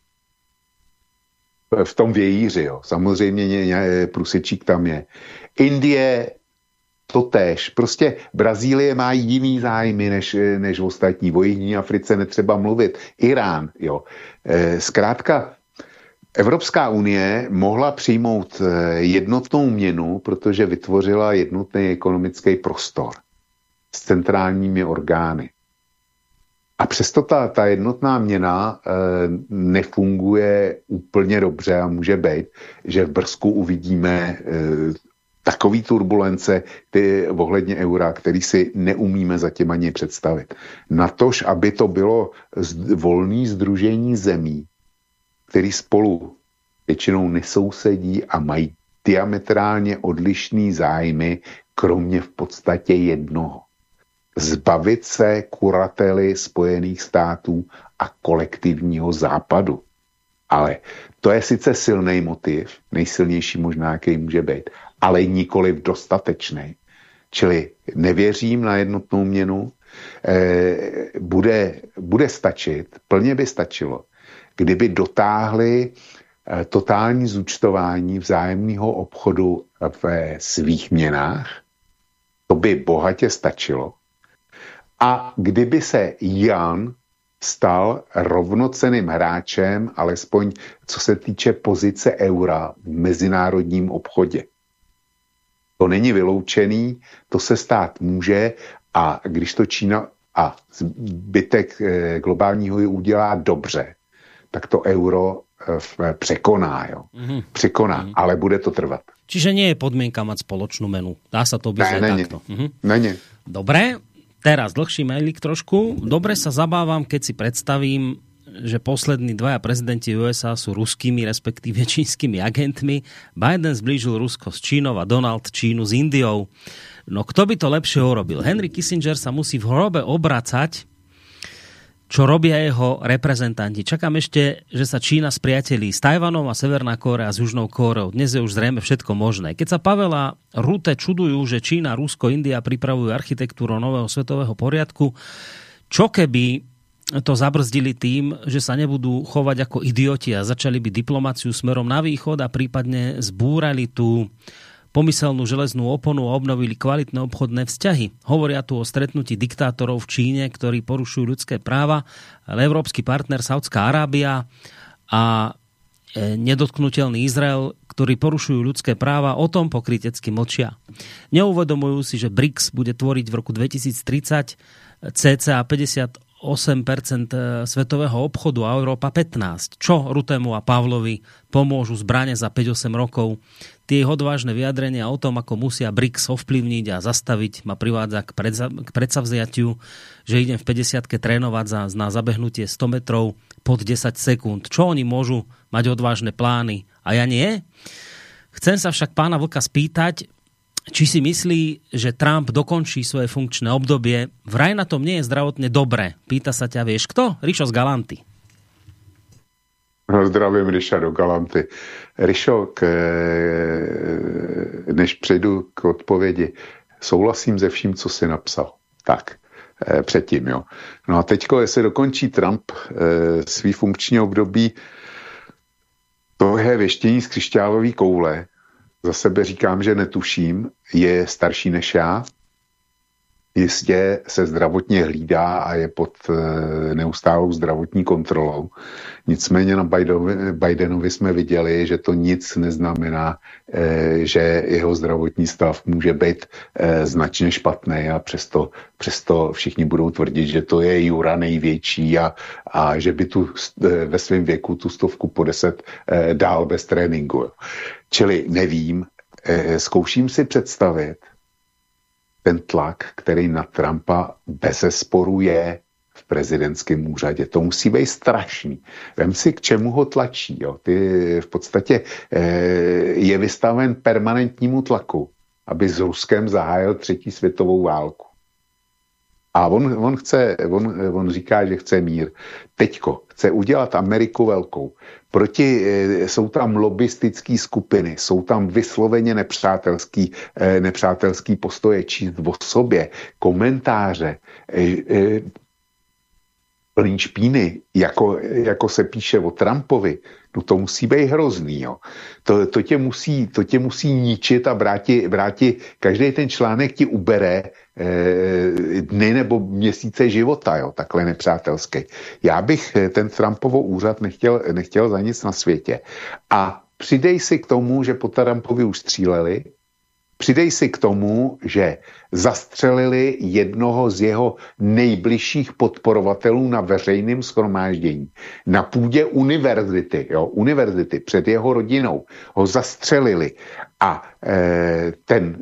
V tom vějíři, jo. Samozřejmě průsečík tam je. Indie totéž. Prostě Brazílie má jiný zájmy než, než ostatní. O Jižní Africe netřeba mluvit. Irán, jo. Zkrátka, Evropská unie mohla přijmout jednotnou měnu, protože vytvořila jednotný ekonomický prostor s centrálními orgány. A přesto ta, ta jednotná měna e, nefunguje úplně dobře a může být, že v brzku uvidíme e, takový turbulence ty ohledně eura, který si neumíme zatím ani představit. Natož, aby to bylo z, volný sdružení zemí, který spolu většinou nesousedí a mají diametrálně odlišný zájmy, kromě v podstatě jednoho. Zbavit se kurately Spojených států a kolektivního západu. Ale to je sice silný motiv, nejsilnější možná, jaký může být, ale nikoliv dostatečný. Čili nevěřím na jednotnou měnu, eh, bude, bude stačit, plně by stačilo, kdyby dotáhli eh, totální zúčtování vzájemného obchodu ve svých měnách, to by bohatě stačilo. A kdyby se Jan stal rovnocenným hráčem, alespoň co se týče pozice eura v mezinárodním obchodě. To není vyloučený, to se stát může a když to Čína a zbytek globálního ji udělá dobře, tak to euro překoná, jo. Mm-hmm. Překoná, mm-hmm. ale bude to trvat. Čiže nie je podmienka mať spoločnú menu. Dá sa to byť takto. Mhm. Není. Dobre, teraz dlhší mailik trošku. Dobre sa zabávam, keď si predstavím, že poslední dvaja prezidenti ú es á sú ruskými, respektíve čínskymi agentmi. Biden zblížil Rusko s Čínou a Donald Čínu s Indiou. No kto by to lepšie urobil? Henry Kissinger sa musí v hrobe obracať, čo robia jeho reprezentanti. Čakám ešte, že sa Čína spriatelí s Tajvanom a Severná Kórea s Južnou Kóreou. Dnes je už zrejme všetko možné. Keď sa Pavel a Rute čudujú, že Čína, Rusko, India pripravujú architektúru nového svetového poriadku, čo keby to zabrzdili tým, že sa nebudú chovať ako idioti a začali by diplomáciu smerom na východ a prípadne zbúrali tú pomyselnú železnú oponu a obnovili kvalitné obchodné vzťahy. Hovoria tu o stretnutí diktátorov v Číne, ktorí porušujú ľudské práva, ale európsky partner Saudská Arábia a nedotknutelný Izrael, ktorí porušujú ľudské práva, o tom pokrytecky mlčia. Neuvedomujú si, že BRICS bude tvoriť v roku dvetisíctridsať cca päťdesiatosem percent svetového obchodu a Európa pätnásť percent. Čo Rutemu a Pavlovi pomôžu zbrane za päť osem rokov? Tie odvážne vyjadrenia o tom, ako musia BRICS ovplyvniť a zastaviť, ma privádza k, predza, k predsavziatiu, že idem v päťdesiatke trénovať za, na zabehnutie sto metrov pod desať sekúnd. Čo oni môžu mať odvážne plány? A ja nie? Chcem sa však pána Vlka spýtať, či si myslí, že Trump dokončí svoje funkčné obdobie. Vraj na tom nie je zdravotne dobre. Pýta sa ťa, vieš kto? Rišo z Galanty. No, zdravím Ryša do Galanty. Ryšo, k, než přejdu k odpovědi, souhlasím se vším, co jsi napsal. Tak, předtím, jo. No a teďko, jestli dokončí Trump svý funkční období, to je věštění z křišťálové koule. Za sebe říkám, že netuším, je starší než já, jistě se zdravotně hlídá a je pod neustálou zdravotní kontrolou. Nicméně na Bidenovi, Bidenovi jsme viděli, že to nic neznamená, že jeho zdravotní stav může být značně špatný a přesto, přesto všichni budou tvrdit, že to je Jura největší a, a že by tu ve svém věku tu stovku po deset dál bez tréninku. Čili nevím, zkouším si představit, ten tlak, který na Trumpa bezesporu je v prezidentském úřadě. To musí být strašný. Vem si, k čemu ho tlačí. Jo? Ty v podstatě e, je vystaven permanentnímu tlaku, aby s Ruskem zahájil třetí světovou válku. A on, on, chce, on, on říká, že chce mír. Teďko chce udělat Ameriku velkou. Proti, e, jsou tam lobistické skupiny, jsou tam vysloveně nepřátelský, e, nepřátelský postoje, číst o sobě, komentáře, e, e, plný špíny, jako, jako se píše o Trumpovi, no to musí být hrozný, jo. To, to, tě musí, to tě musí ničit a vrátit, vrátit, každý ten článek ti ubere eh, dny nebo měsíce života, jo, takhle nepřátelský. Já bych ten Trumpovo úřad nechtěl, nechtěl za nic na světě. A přidej si k tomu, že po Trumpovi už stříleli, Přidej si k tomu, že zastřelili jednoho z jeho nejbližších podporovatelů na veřejném shromáždění. Na půdě univerzity, jo, univerzity před jeho rodinou ho zastřelili a e, ten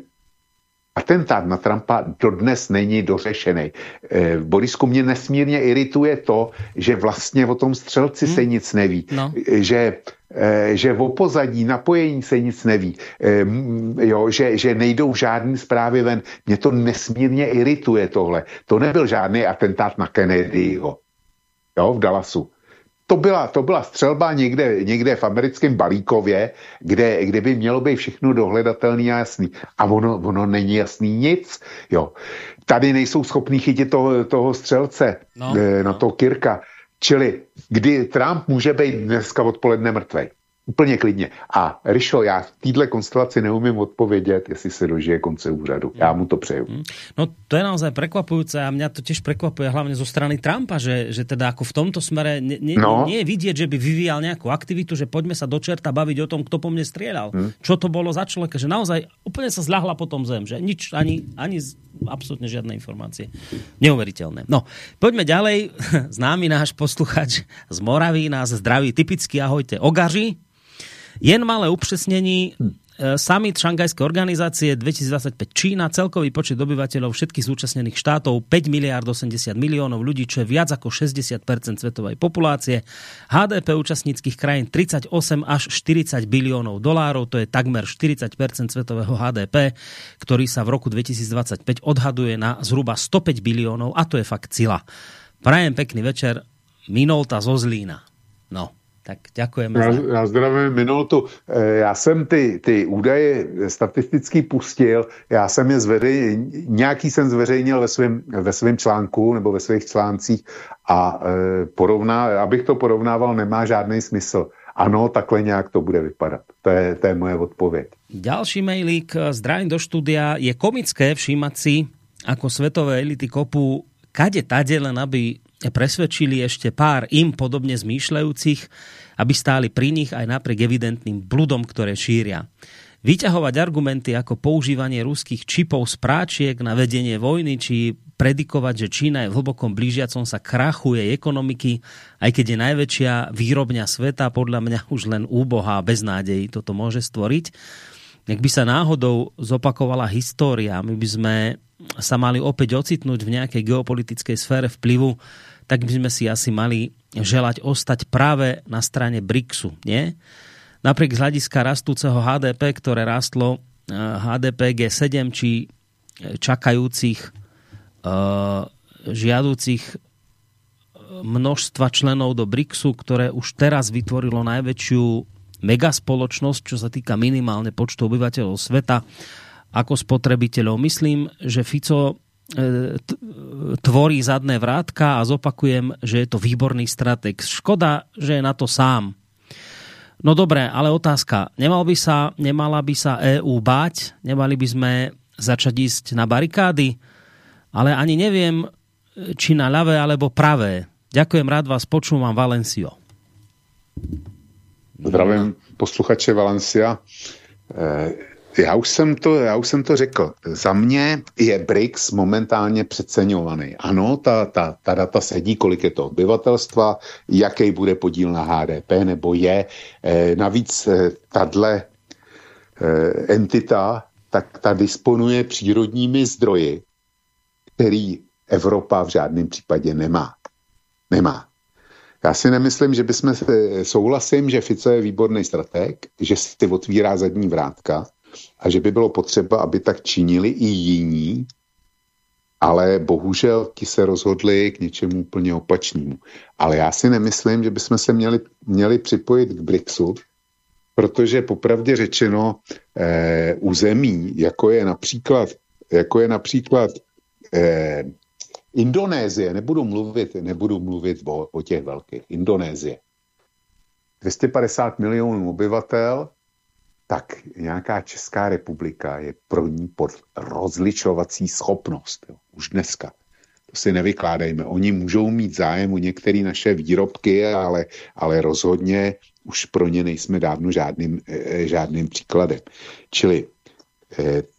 atentát na Trumpa dodnes není dořešený. E, Borisku, mě nesmírně irituje to, že vlastně o tom střelci hmm. se nic neví. No. Že, e, že o pozadí, napojení se nic neví. E, jo, že, že nejdou žádný zprávy ven. Mě to nesmírně irituje tohle. To nebyl žádný atentát na Kennedyho. Jo, v Dallasu. To byla, to byla střelba někde, někde v americkém Balíkově, kde, kde by mělo být všechno dohledatelný a jasný. A ono, ono není jasný nic. Jo. Tady nejsou schopní chytit toho, toho střelce, no, na no. toho Kirka. Čili kdy Trump může být dneska odpoledne mrtvej. Úplně klidně. A Rišo, já v této konstelaci neumím odpovědět, jestli se dožije konce úřadu. Já mu to přeju. No to je naozaj prekvapujúce a mňa to tiež prekvapuje hlavne zo strany Trumpa, že, že teda ako v tomto smere nie, nie, no. nie je vidieť, že by vyvíjal nejakú aktivitu, že poďme sa do čerta baviť o tom, kto po mne strieľal. Hmm. Čo to bolo za človeka, že naozaj úplne sa zľahla potom zem, že nič, ani, ani absolútne žiadne informácie. Neuveriteľné. No, poďme ďalej. Známy náš posluchač z Moravy nás zdraví typicky, ahojte, Ogaži. Jen malé upřesnení. Summit Šangajskej organizácie dvetisícdvadsaťpäť Čína, celkový počet obyvateľov všetkých zúčastnených štátov päť miliárd osemdesiat miliónov ľudí, čo je viac ako šesťdesiat percent svetovej populácie. há dé pé účastníckych krajín tridsaťosem až štyridsať biliónov dolárov, to je takmer štyridsať percent svetového há dé pé, ktorý sa v roku dvetisícdvadsaťpäť odhaduje na zhruba stopäť biliónov a to je fakt sila. Prajem pekný večer, Minolta zo Zlína. No. Tak děkujeme. Já, já zdravím Minoltu. Já jsem ty, ty údaje statisticky pustil, já jsem je zveřejnil, nějaký jsem zveřejnil ve svém, ve svém článku nebo ve svých článcích a e, porovná, abych to porovnával, nemá žádný smysl. Ano, takhle nějak to bude vypadat. To je, to je moje odpověď. Ďalší mailík, zdravím do štúdia. Je komické všímať si, ako svetové elity kopú kade tade, len aby presvedčili ešte pár im podobne zmýšľajúcich, aby stáli pri nich aj napriek evidentným bludom, ktoré šíria. Vyťahovať argumenty ako používanie ruských čipov z práčiek na vedenie vojny, či predikovať, že Čína je v hlbokom blížiacom sa krachu jej ekonomiky, aj keď je najväčšia výrobňa sveta, podľa mňa už len úbohá beznádej toto môže stvoriť. Ak by sa náhodou zopakovala história, my by sme sa mali opäť ocitnúť v nejakej geopolitickej sfére vplyvu, tak by sme si asi mali želať ostať práve na strane BRICSu, nie? Napriek z hľadiska rastúceho há dé pé, ktoré rastlo há dé pé gé sedem, či čakajúcich uh, žiadúcich množstva členov do BRICSu, ktoré už teraz vytvorilo najväčšiu megaspoločnosť, čo sa týka minimálne počtu obyvateľov sveta, ako spotrebiteľov. Myslím, že Fico tvorí zadné vrátka a zopakujem, že je to výborný stratég. Škoda, že je na to sám. No dobré, ale otázka. Nemal by sa, nemala by sa EÚ báť? Nemali by sme začať ísť na barikády? Ale ani neviem, či na ľavé alebo pravé. Ďakujem, rád vás počúvam, Valencio. Zdravím posluchače Valencia. E- Já už jsem to, já už jsem to řekl. Za mě je BRICS momentálně přeceňovaný. Ano, ta, ta, ta data sedí, kolik je to obyvatelstva, jaký bude podíl na há dé pé, nebo je. E, navíc e, tahle e, entita, tak ta disponuje přírodními zdroji, který Evropa v žádném případě nemá. Nemá. Já si nemyslím, že bychom souhlasím, že Fico je výborný stratég, že si otvírá zadní vrátka, a že by bylo potřeba, aby tak činili i jiní, ale bohužel ti se rozhodli k něčemu úplně opačnému. Ale já si nemyslím, že bychom se měli, měli připojit k BRICSu, protože popravdě řečeno eh, u zemí, jako je například, jako je například eh, Indonésie, nebudu mluvit, nebudu mluvit o, o těch velkých, Indonésie. dvě stě padesát milionů obyvatel, tak nějaká Česká republika je pro ní pod rozličovací schopnost. Jo. Už dneska. To si nevykládejme. Oni můžou mít zájem o některé naše výrobky, ale, ale rozhodně už pro ně nejsme dávno žádným, žádným příkladem. Čili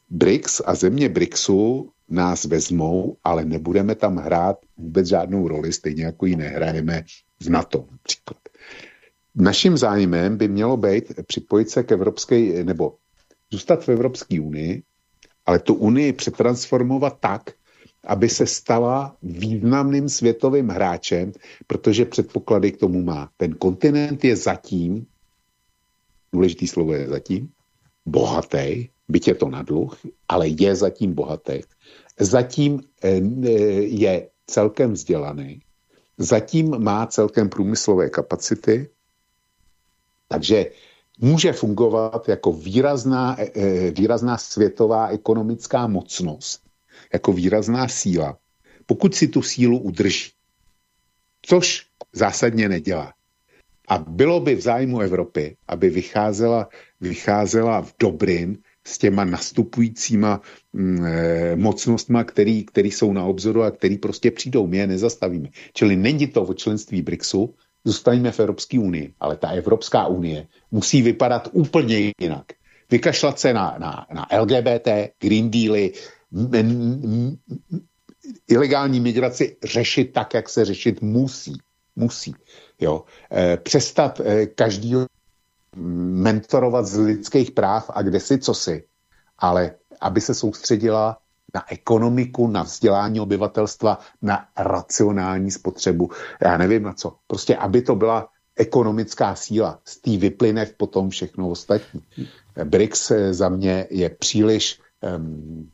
B R I C S a země B R I C S u nás vezmou, ale nebudeme tam hrát vůbec žádnou roli, stejně jako ji nehrajeme v NATO například. Naším zájmem by mělo být připojit se k Evropské, nebo zůstat v Evropské unii, ale tu unii přetransformovat tak, aby se stala významným světovým hráčem, protože předpoklady k tomu má. Ten kontinent je zatím, důležitý slovo je zatím, bohatý, byť je to na dluh, ale je zatím bohatý. Zatím je celkem vzdělaný, zatím má celkem průmyslové kapacity, takže může fungovat jako výrazná, výrazná světová ekonomická mocnost, jako výrazná síla, pokud si tu sílu udrží. Což zásadně nedělá. A bylo by v zájmu Evropy, aby vycházela, vycházela v dobrým s těma nastupujícíma mm, mocnostma, který, který jsou na obzoru a který prostě přijdou. My je nezastavíme. Čili není to o členství B R I C S u, zůstaneme v Evropské unii, ale ta Evropská unie musí vypadat úplně jinak. Vykašlat se na, na, na L G B T, Green Dealy, m, m, ilegální migraci řešit tak, jak se řešit musí. Musí. Jo. E, přestat e, každýho mentorovat z lidských práv a kdesi cosi, ale aby se soustředila na ekonomiku, na vzdělání obyvatelstva, na racionální spotřebu. Já nevím na co. Prostě, aby to byla ekonomická síla. Z té vyplyne potom všechno ostatní. B R I C S za mě je příliš um,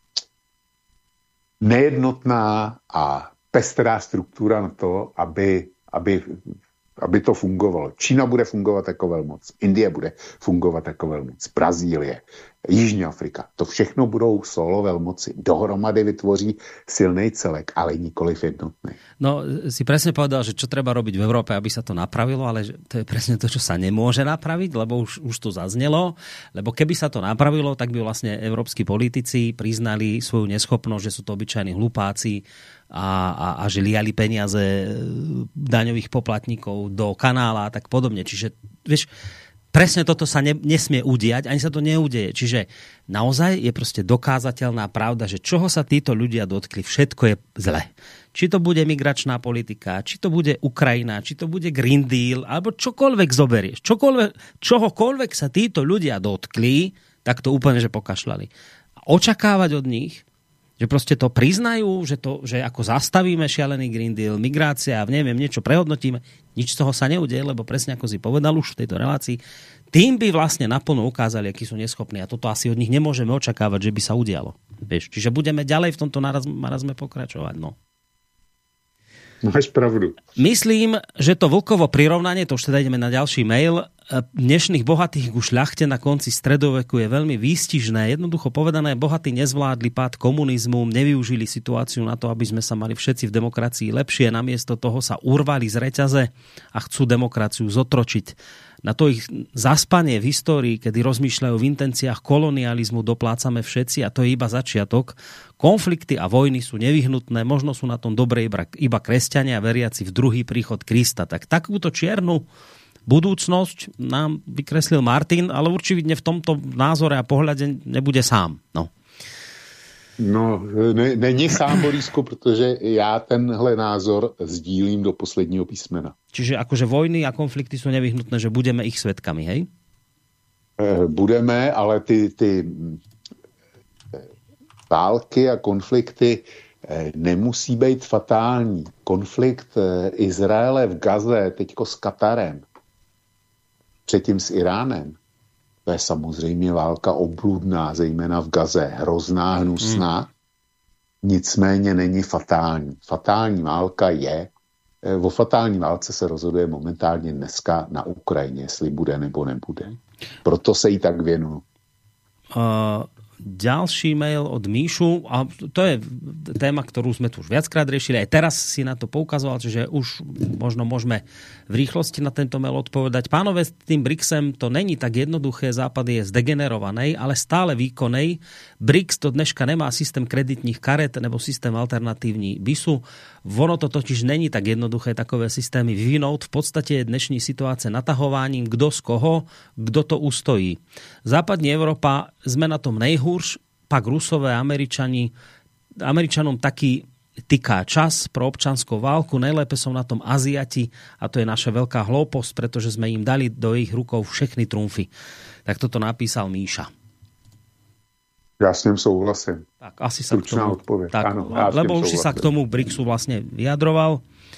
nejednotná a pestrá struktura na to, aby, aby aby to fungovalo. Čína bude fungovat jako velmoc, Indie bude fungovat jako velmoc, Brazílie, Jižní Afrika. To všechno budou solo velmoci. Dohromady vytvoří silný celek, ale nikoliv jednotný. No, si presne povedal, že čo treba robiť v Európe, aby sa to napravilo, ale to je presne to, čo sa nemôže napraviť, lebo už, už to zaznelo. Lebo keby sa to napravilo, tak by vlastne európski politici priznali svoju neschopnosť, že sú to obyčajní hlupáci, A, a, a že liali peniaze daňových poplatníkov do kanála a tak podobne. Čiže, vieš, presne toto sa ne, nesmie udiať, ani sa to neudeje. Čiže naozaj je proste dokázateľná pravda, že čoho sa títo ľudia dotkli, všetko je zle. Či to bude migračná politika, či to bude Ukrajina, či to bude Green Deal, alebo čokoľvek zoberieš. Čokoľvek, čohokoľvek sa títo ľudia dotkli, tak to úplne, že pokašľali. A očakávať od nich, že proste to priznajú, že, to, že ako zastavíme šialený Green Deal, migrácia a neviem, niečo prehodnotíme, nič z toho sa neudeje, lebo presne ako si povedal už v tejto relácii, tým by vlastne naplno ukázali, akí sú neschopní a toto asi od nich nemôžeme očakávať, že by sa udialo. Vieš, čiže budeme ďalej v tomto marazme pokračovať. No. Máš pravdu. Myslím, že to vlkovo prirovnanie, to už teda ideme na ďalší mail, dnešných bohatých ku šľachte na konci stredoveku je veľmi výstižné. Jednoducho povedané, bohatí nezvládli pád komunizmu, nevyužili situáciu na to, aby sme sa mali všetci v demokracii lepšie, namiesto toho sa urvali z reťaze a chcú demokraciu zotročiť. Na to ich zaspanie v histórii, kedy rozmýšľajú v intenciách kolonializmu, doplácame všetci a to je iba začiatok. Konflikty a vojny sú nevyhnutné, možno sú na tom dobre iba, iba kresťania veriaci v druhý príchod Krista. Tak takúto čiernu budúcnosť nám vykreslil Martin, ale určite v tomto názore a pohľade nebude sám. No, no ne, není sám, Borísku, protože já tenhle názor sdílím do posledního písmena. Čiže akože vojny a konflikty sú nevyhnutné, že budeme ich svedkami, hej? Budeme, ale ty, ty války a konflikty nemusí být fatální. Konflikt Izraele v Gaze, teďko s Katarem, předtím s Iránem, to je samozřejmě válka obludná, zejména v Gaze, hrozná, hnusná, hmm. nicméně není fatální. Fatální válka je, o fatální válce se rozhoduje momentálně dneska na Ukrajině, jestli bude nebo nebude. Proto se jí tak věnuju. Uh... Ďalší mail od Míšu, a to je téma, ktorú sme tu už viackrát riešili, aj teraz si na to poukazoval, čiže už možno môžeme v rýchlosti na tento mail odpovedať. Pánové, s tým BRICSem to není tak jednoduché, Západ je zdegenerovanej, ale stále výkonnej. BRICS do dneška nemá systém kreditních karet nebo systém alternatívní BISu. Ono to totiž není tak jednoduché takové systémy vyvinúť. V podstate je dnešní situácia natahováním, kdo z koho, kdo to ustojí. Západní Európa sme na tom nejhorší, naopak Rusové, Američani, Američanom taký tyká čas pro občanskú válku, najlépe sú na tom Aziati a to je naša veľká hlúposť, pretože sme im dali do ich rukou všechny trumfy. Tak toto napísal Míša. Ja s ním souhlasím. Tak, asi sa k tomu, odpověď. tak, ano, lebo už si sa k tomu BRICSu vlastne vyjadroval.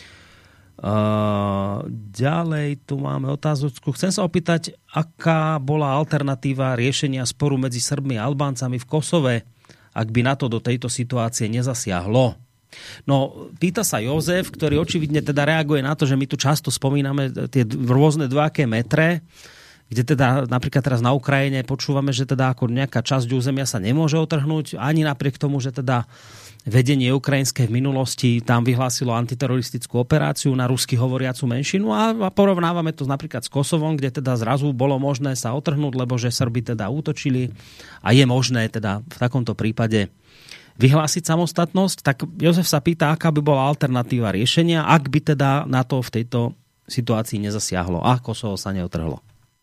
Uh, ďalej tu máme otázočku. Chcem sa opýtať, aká bola alternatíva riešenia sporu medzi Srbmi a Albáncami v Kosove, ak by na to do tejto situácie nezasiahlo. No, pýta sa Jozef, ktorý očividne teda reaguje na to, že my tu často spomíname tie rôzne dvojaké metre, kde teda napríklad teraz na Ukrajine počúvame, že teda ako nejaká časť územia sa nemôže otrhnúť, ani napriek tomu, že teda vedenie ukrajinské v minulosti tam vyhlásilo antiteroristickú operáciu na rusky hovoriacu menšinu a, a porovnávame to napríklad s Kosovom, kde teda zrazu bolo možné sa otrhnúť, lebo že Srbi teda útočili a je možné teda v takomto prípade vyhlásiť samostatnosť. Tak Jozef sa pýta, aká by bola alternatíva riešenia, ak by teda na to v tejto situácii nezasiahlo a Kosovo sa neotrhlo.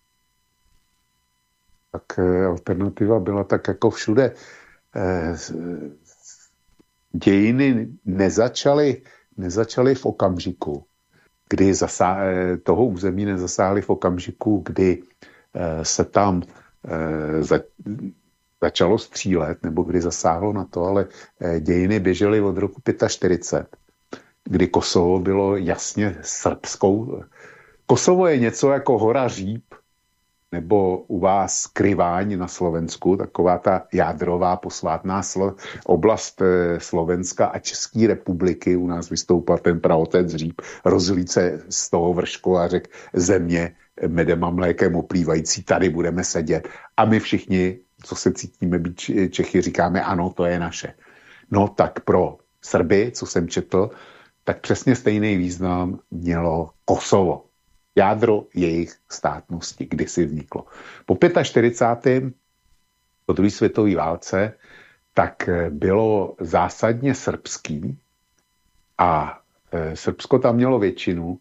Tak alternativa byla tak jako všude. Dějiny nezačaly, nezačaly v okamžiku, kdy zasá, toho území nezasáhly v okamžiku, kdy se tam za, začalo střílet, nebo kdy zasáhlo na to, ale dějiny běžely od roku čtyřicet pět, kdy Kosovo bylo jasně srbskou. Kosovo je něco jako hora Říp, nebo u vás Kryváň na Slovensku, taková ta jádrová posvátná slo- oblast e, Slovenska a České republiky. U nás vystoupal ten praotec Říp, rozlít se z toho vršku a řekl, země medem a mlékem oplývající, tady budeme sedět. A my všichni, co se cítíme být Čechy, říkáme, ano, to je naše. No tak pro Srby, co jsem četl, tak přesně stejný význam mělo Kosovo. Jádro jejich státnosti kdysi vzniklo. Po čtyřicátém pátém po druhé světové válce tak bylo zásadně srbský a e, Srbsko tam mělo většinu,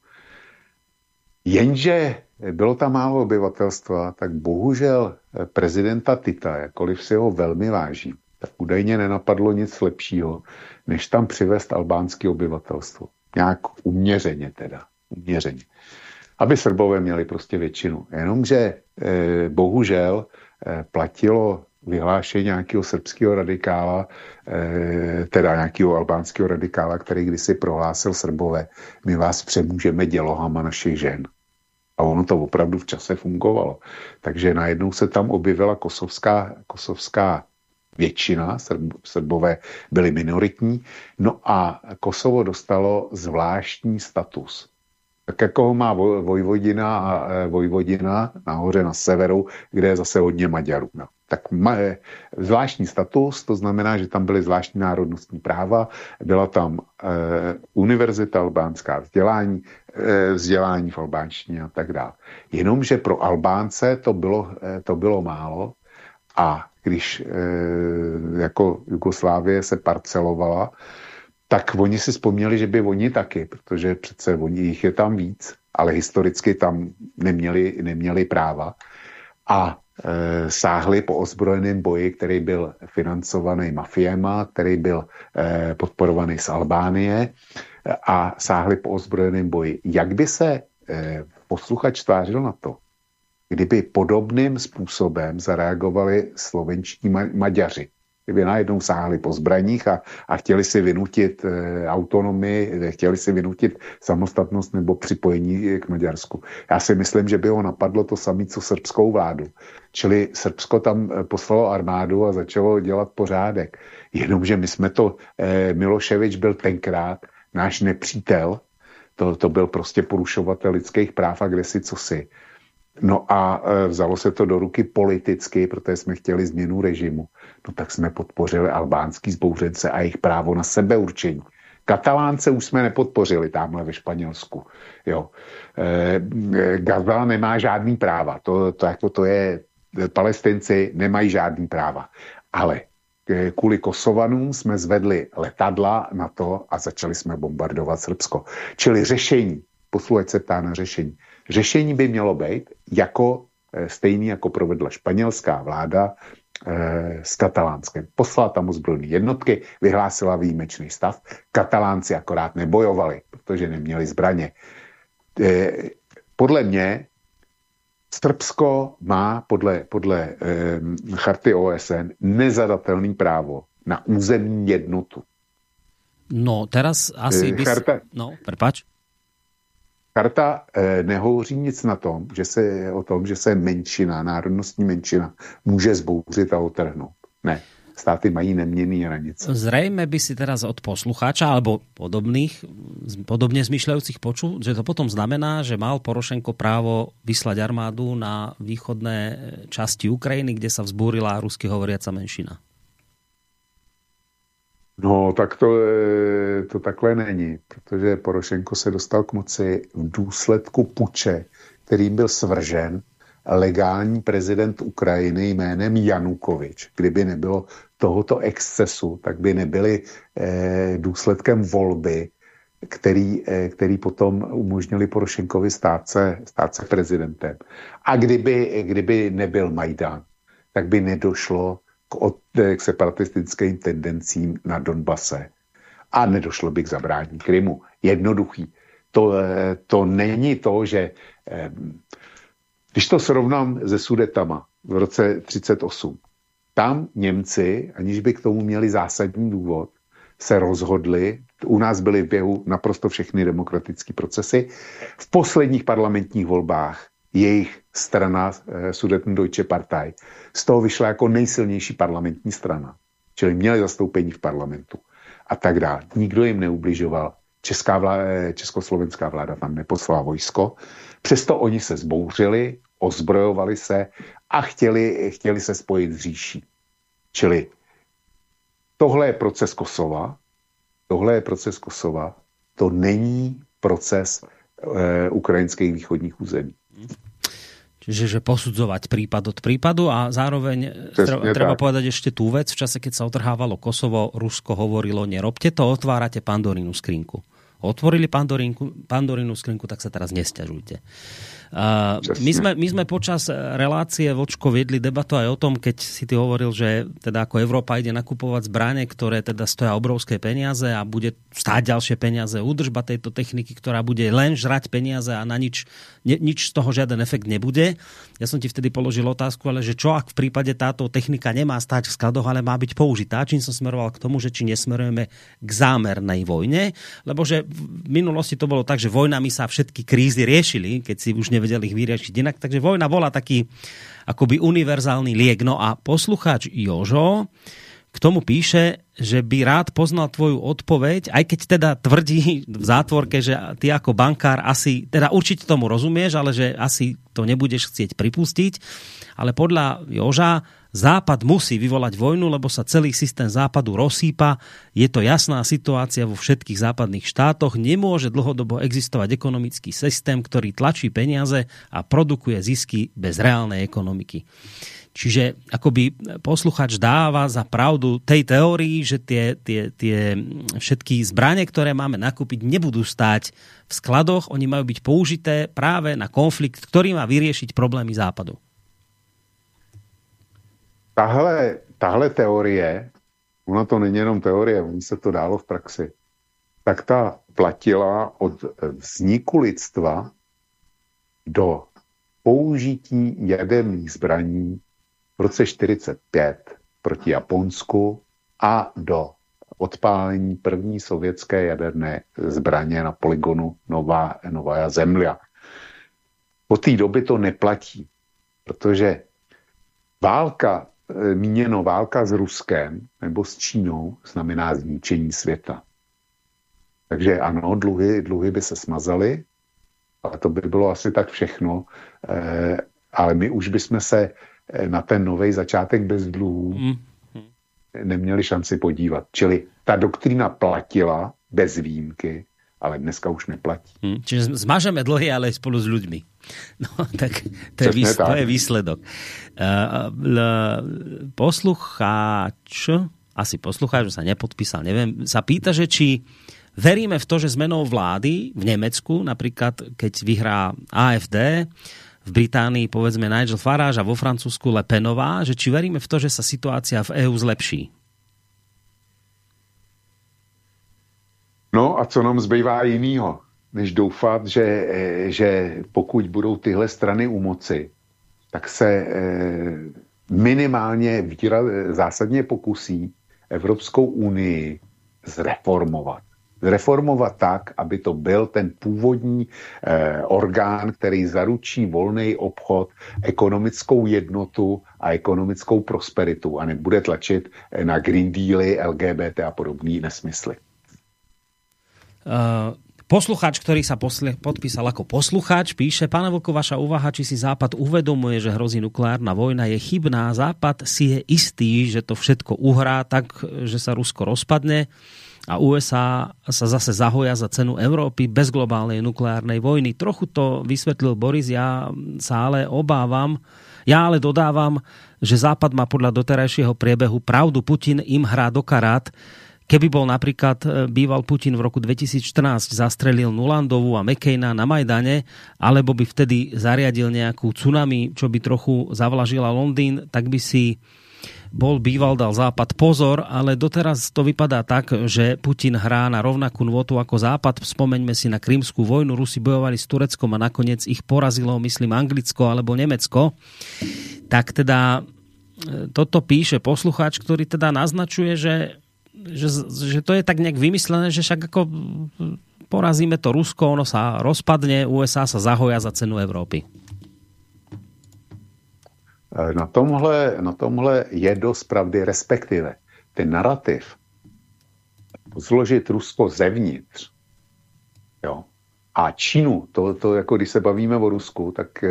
jenže bylo tam málo obyvatelstva, tak bohužel prezidenta Tita, jakkoliv si ho velmi vážím, tak údajně nenapadlo nic lepšího, než tam přivést albánské obyvatelstvo. Nějak uměřeně teda, uměřeně. Aby Srbové měli prostě většinu. Jenomže eh, bohužel eh, platilo vyhlášení nějakého srbského radikála, eh, teda nějakého albánského radikála, který kdysi prohlásil Srbové, my vás přemůžeme dělohama našich žen. A ono to opravdu v čase fungovalo. Takže najednou se tam objevila kosovská, kosovská většina, Srbové byli minoritní, no a Kosovo dostalo zvláštní status. Tak jako ho má Vojvodina a Vojvodina nahoře na severu, kde je zase hodně Maďarů. No. Tak má zvláštní status, to znamená, že tam byly zvláštní národnostní práva, byla tam e, univerzita albánská, vzdělání, e, vzdělání v albánštině a tak dále. Jenomže pro Albánce to bylo, e, to bylo málo a když e, jako Jugoslávie se parcelovala, tak oni si vzpomněli, že by oni taky, protože přece oni, jich je tam víc, ale historicky tam neměli, neměli práva a e, sáhli po ozbrojeném boji, který byl financovaný mafiema, který byl e, podporovaný z Albánie a sáhli po ozbrojeném boji. Jak by se e, posluchač tvářil na to, kdyby podobným způsobem zareagovali slovenští ma- Maďaři? Kdyby najednou sáhli po zbraních a, a chtěli si vynutit e, autonomii, chtěli si vynutit samostatnost nebo připojení k Maďarsku. Já si myslím, že by ho napadlo to samé, co srbskou vládu. Čili Srbsko tam poslalo armádu a začalo dělat pořádek. Jenomže my jsme to, e, Miloševič byl tenkrát náš nepřítel, to, to byl prostě porušovatel lidských práv a kdesi cosi. No a e, vzalo se to do ruky politicky, protože jsme chtěli změnu režimu. No tak jsme podpořili albánský zbouřence a jejich právo na sebeurčení. Katalánce už jsme nepodpořili tamhle ve Španělsku. Jo. E, Gaza nemá žádný práva. To, to, jako to je, Palestinci nemají žádný práva. Ale e, kvůli Kosovanům jsme zvedli letadla na to a začali jsme bombardovat Srbsko. Čili řešení, posluchač se ptá na řešení. Řešení by mělo být jako stejný, jako provedla španělská vláda s Katalánskem. Poslala tam ozbrojené jednotky, vyhlásila výjimečný stav. Katalánci akorát nebojovali, protože neměli zbraně. Podle mě Srbsko má podle, podle charty O S N nezadatelný právo na územní jednotu. No, teraz asi by... Charta, no, prepáč. Charta eh, nehovoří nic na tom, že se, o tom, že se menšina, národnostní menšina může zbouřit a otrhnout. Ne. Státy mají neměnný hranice. Zrejme by si teraz od poslucháča alebo podobných, podobne zmyšľajúcich počul, že to potom znamená, že mal Porošenko právo vyslať armádu na východné časti Ukrajiny, kde sa vzbúrila rusky hovoriaca menšina. No, tak to, to takhle není, protože Porošenko se dostal k moci v důsledku puče, kterým byl svržen legální prezident Ukrajiny jménem Janukovič. Kdyby nebylo tohoto excesu, tak by nebyly eh, důsledkem volby, který, eh, který potom umožnili Porošenkovi stát se, stát se prezidentem. A kdyby, kdyby nebyl Majdan, tak by nedošlo k, od, k separatistickým tendencím na Donbase. A nedošlo by k zabrání Krymu. Jednoduchý. To, eh, to není to, že... Eh, Když to srovnám se Sudetama v roce třicet osm, tam Němci, aniž by k tomu měli zásadní důvod, se rozhodli, u nás byly v běhu naprosto všechny demokratické procesy, v posledních parlamentních volbách jejich strana Sudetendeutsche Partei z toho vyšla jako nejsilnější parlamentní strana. Čili měli zastoupení v parlamentu a tak dále. Nikdo jim neubližoval. Česká vláda, československá vláda tam neposlala vojsko. Přesto oni se zbouřili, ozbrojovali se a chtěli, chtěli se spojit s říší. Čili tohle je proces Kosova, tohle je proces Kosova, to není proces e, ukrajinských východních území. Čiže že posudzovať prípad od prípadu a zároveň Presne treba tak. povedať ešte tú vec, v čase, keď sa otrhávalo Kosovo, Rusko hovorilo, nerobte to, otvárate Pandorínu skrinku. Otvorili Pandorinku, Pandorinu skrinku, tak sa teraz nesťažujte. Uh, my, sme, my sme počas relácie Vočko viedli debatu aj o tom, keď si ty hovoril, že teda ako Európa ide nakupovať zbrane, ktoré teda stoja obrovské peniaze a bude stáť ďalšie peniaze, údržba tejto techniky, ktorá bude len žrať peniaze a na nič, ne, nič z toho žiaden efekt nebude. Ja som ti vtedy položil otázku, ale že čo ak v prípade táto technika nemá stáť v skladoch, ale má byť použitá? Čím som smeroval k tomu, že či nesmerujeme k zámernej vojne, lebo že v minulosti to bolo tak, že vojnami sa všetky krízy riešili, keď si už nevedeli ich vyriešiť inak. Takže vojna bola taký akoby univerzálny liek. No a poslucháč Jožo k tomu píše, že by rád poznal tvoju odpoveď, aj keď teda tvrdí v zátvorke, že ty ako bankár asi, teda určite tomu rozumieš, ale že asi to nebudeš chcieť pripustiť. Ale podľa Joža Západ musí vyvolať vojnu, lebo sa celý systém Západu rozsýpa. Je to jasná situácia vo všetkých západných štátoch. Nemôže dlhodobo existovať ekonomický systém, ktorý tlačí peniaze a produkuje zisky bez reálnej ekonomiky. Čiže akoby posluchač dáva za pravdu tej teórii, že tie, tie, tie všetky zbrane, ktoré máme nakúpiť, nebudú stáť v skladoch. Oni majú byť použité práve na konflikt, ktorý má vyriešiť problémy Západu. Tahle, tahle teorie, ona to není jenom teorie, oni se to dálo v praxi, tak ta platila od vzniku lidstva do použití jaderných zbraní v roce čtyřicet pět proti Japonsku a do odpálení první sovětské jaderné zbraně na poligonu Nová, Nová Zemlja. Od té doby to neplatí, protože válka, míněno válka s Ruskem nebo s Čínou, znamená zničení světa. Takže ano, dluhy, dluhy by se smazaly, ale to by bylo asi tak všechno. Eh, ale my už bychom se na ten nový začátek bez dluhů mm. neměli šanci podívat. Čili ta doktrína platila bez výjimky, ale dneska už neplatí. Hmm, čiže zmažeme dlhy, ale spolu s ľuďmi. No, tak to je, výs- to je výsledok. Uh, l- poslucháč, asi poslucháč, že sa nepodpísal, neviem, sa pýta, že či veríme v to, že zmenou vlády v Nemecku, napríklad keď vyhrá á ef dé, v Británii povedzme Nigel Farage a vo Francúzsku Le Penová, že či veríme v to, že sa situácia v é ú zlepší? No a co nám zbývá jinýho, než doufat, že, že pokud budou tyhle strany u moci, tak se minimálně výraz, zásadně pokusí Evropskou unii zreformovat. Zreformovat tak, aby to byl ten původní eh, orgán, který zaručí volný obchod, ekonomickou jednotu a ekonomickou prosperitu a nebude tlačit na Green Dealy, el gé bé té a podobné nesmysly. Uh... Poslucháč, ktorý sa posle, podpísal ako poslucháč, píše: Pána Vlko, vaša úvaha, či si Západ uvedomuje, že hrozí nukleárna vojna, je chybná. Západ si je istý, že to všetko uhrá tak, že sa Rusko rozpadne a ú es á sa zase zahoja za cenu Európy bez globálnej nukleárnej vojny. Trochu to vysvetlil Boris, ja sa ale obávam, ja ale dodávam, že Západ má podľa doterajšieho priebehu pravdu. Putin im hrá do karát. Keby bol napríklad býval Putin v roku dvetisícštrnásť zastrelil Nulandovú a McCaina na Majdane, alebo by vtedy zariadil nejakú tsunami, čo by trochu zavlažila Londýn, tak by si bol býval dal Západ pozor, ale doteraz to vypadá tak, že Putin hrá na rovnakú nôtu ako Západ. Spomeňme si na Krymskú vojnu, Rusi bojovali s Tureckom a nakoniec ich porazilo, myslím, Anglicko alebo Nemecko. Tak teda toto píše poslucháč, ktorý teda naznačuje, že Že, že to je tak nejak vymyslené, že však ako porazíme to Rusko, ono sa rozpadne, ú es á sa zahoja za cenu Európy. Na tomhle, na tomhle je dost pravdy, respektive ten narrativ zložit Rusko zevnitř, jo, a Čínu, to, to jako když se bavíme o Rusku, tak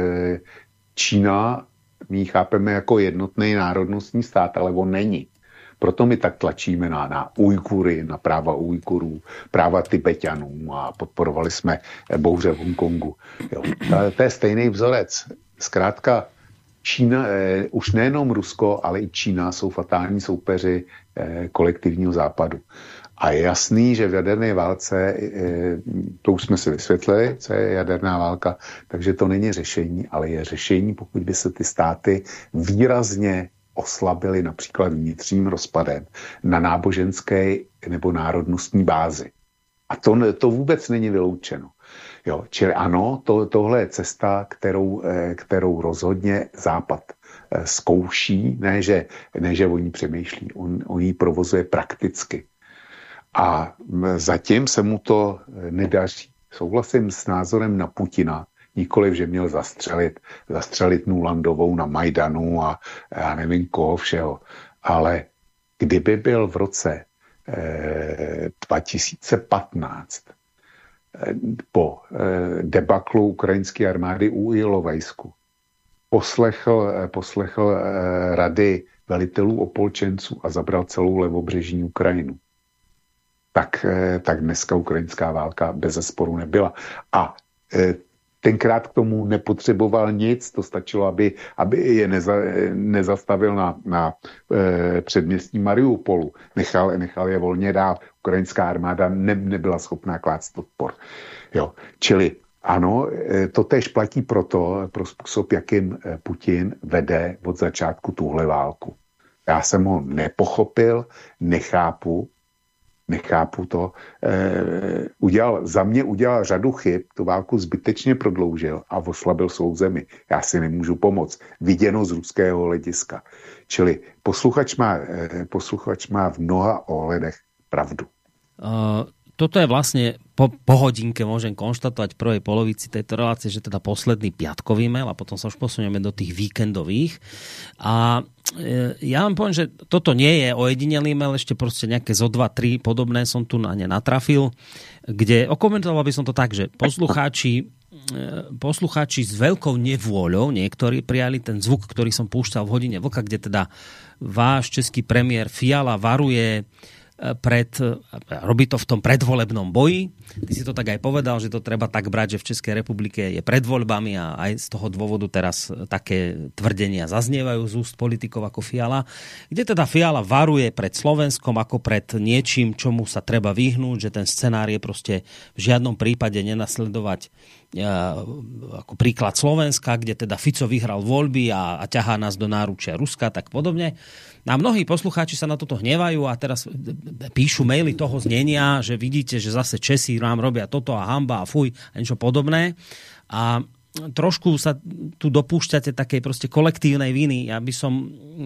Čína my chápeme jako jednotný národnostní stát, ale on není. Proto my tak tlačíme na, na Ujgury, na práva Ujgurů, práva Tibetanů a podporovali jsme bouře v Hongkongu. Jo. To, to je stejný vzorec. Zkrátka, Čína, eh, už nejenom Rusko, ale i Čína jsou fatální soupeři eh, kolektivního západu. A je jasný, že v jaderné válce, eh, to už jsme si vysvětlili, co je jaderná válka, takže to není řešení, ale je řešení, pokud by se ty státy výrazně oslabili například vnitřním rozpadem na náboženské nebo národnostní bázi. A to, to vůbec není vyloučeno. Jo, čili ano, to, tohle je cesta, kterou, kterou rozhodně Západ zkouší, ne že, ne, že o ní přemýšlí, on, on ji provozuje prakticky. A zatím se mu to nedaří. Souhlasím s názorem na Putina, nikoliv, že měl zastřelit, zastřelit Nulandovou na Majdanu a já nevím koho všeho. Ale kdyby byl v roce eh, dva tisíce patnáct eh, po eh, debaklu ukrajinské armády u Ilovajsku poslechl, eh, poslechl eh, rady velitelů opolčenců a zabral celou levobřežní Ukrajinu, tak, eh, tak dneska ukrajinská válka bezesporu nebyla. A eh, tenkrát k tomu nepotřeboval nic, to stačilo, aby, aby je neza, nezastavil na, na e, předměstí Mariupolu. Nechal, nechal je volně dát. Ukrajinská armáda ne, nebyla schopná klást odpor. Jo. Čili ano, e, to též platí proto, pro způsob, jakým Putin vede od začátku tuhle válku. Já jsem ho nepochopil, nechápu, nechápu to, e, udělal, za mě udělal řadu chyb, tu válku zbytečně prodloužil a oslabil svou zemi. Já si nemůžu pomoct. Viděno z ruského hlediska. Čili posluchač má, e, posluchač má v mnoha ohledech pravdu. Uh, toto je vlastne po, po hodinke môžem konštatovať v prvej polovici tejto relácie, že teda posledný piatkový mail a potom sa už posunieme do tých víkendových. A e, ja vám poviem, že toto nie je ojedinelý mail, ešte proste nejaké zo dva, tri podobné som tu na ne natrafil, kde okomentoval by som to tak, že poslucháči poslucháči s veľkou nevôľou niektorí prijali ten zvuk, ktorý som púšťal v hodine vlka, kde teda váš český premiér Fiala varuje pred, robí to v tom predvolebnom boji. Ty si to tak aj povedal, že to treba tak brať, že v Českej republike je pred voľbami a aj z toho dôvodu teraz také tvrdenia zaznievajú z úst politikov ako Fiala, kde teda Fiala varuje pred Slovenskom ako pred niečím, čomu sa treba vyhnúť, že ten scenár je proste v žiadnom prípade nenasledovať ako príklad Slovenska, kde teda Fico vyhral voľby a, a ťahá nás do náručia Ruska, tak podobne. A mnohí poslucháči sa na toto hnevajú a teraz píšu maily toho znenia, že vidíte, že zase Česi nám robia toto a hamba a fuj a niečo podobné. A trošku sa tu dopúšťate takej proste kolektívnej viny. Ja by som,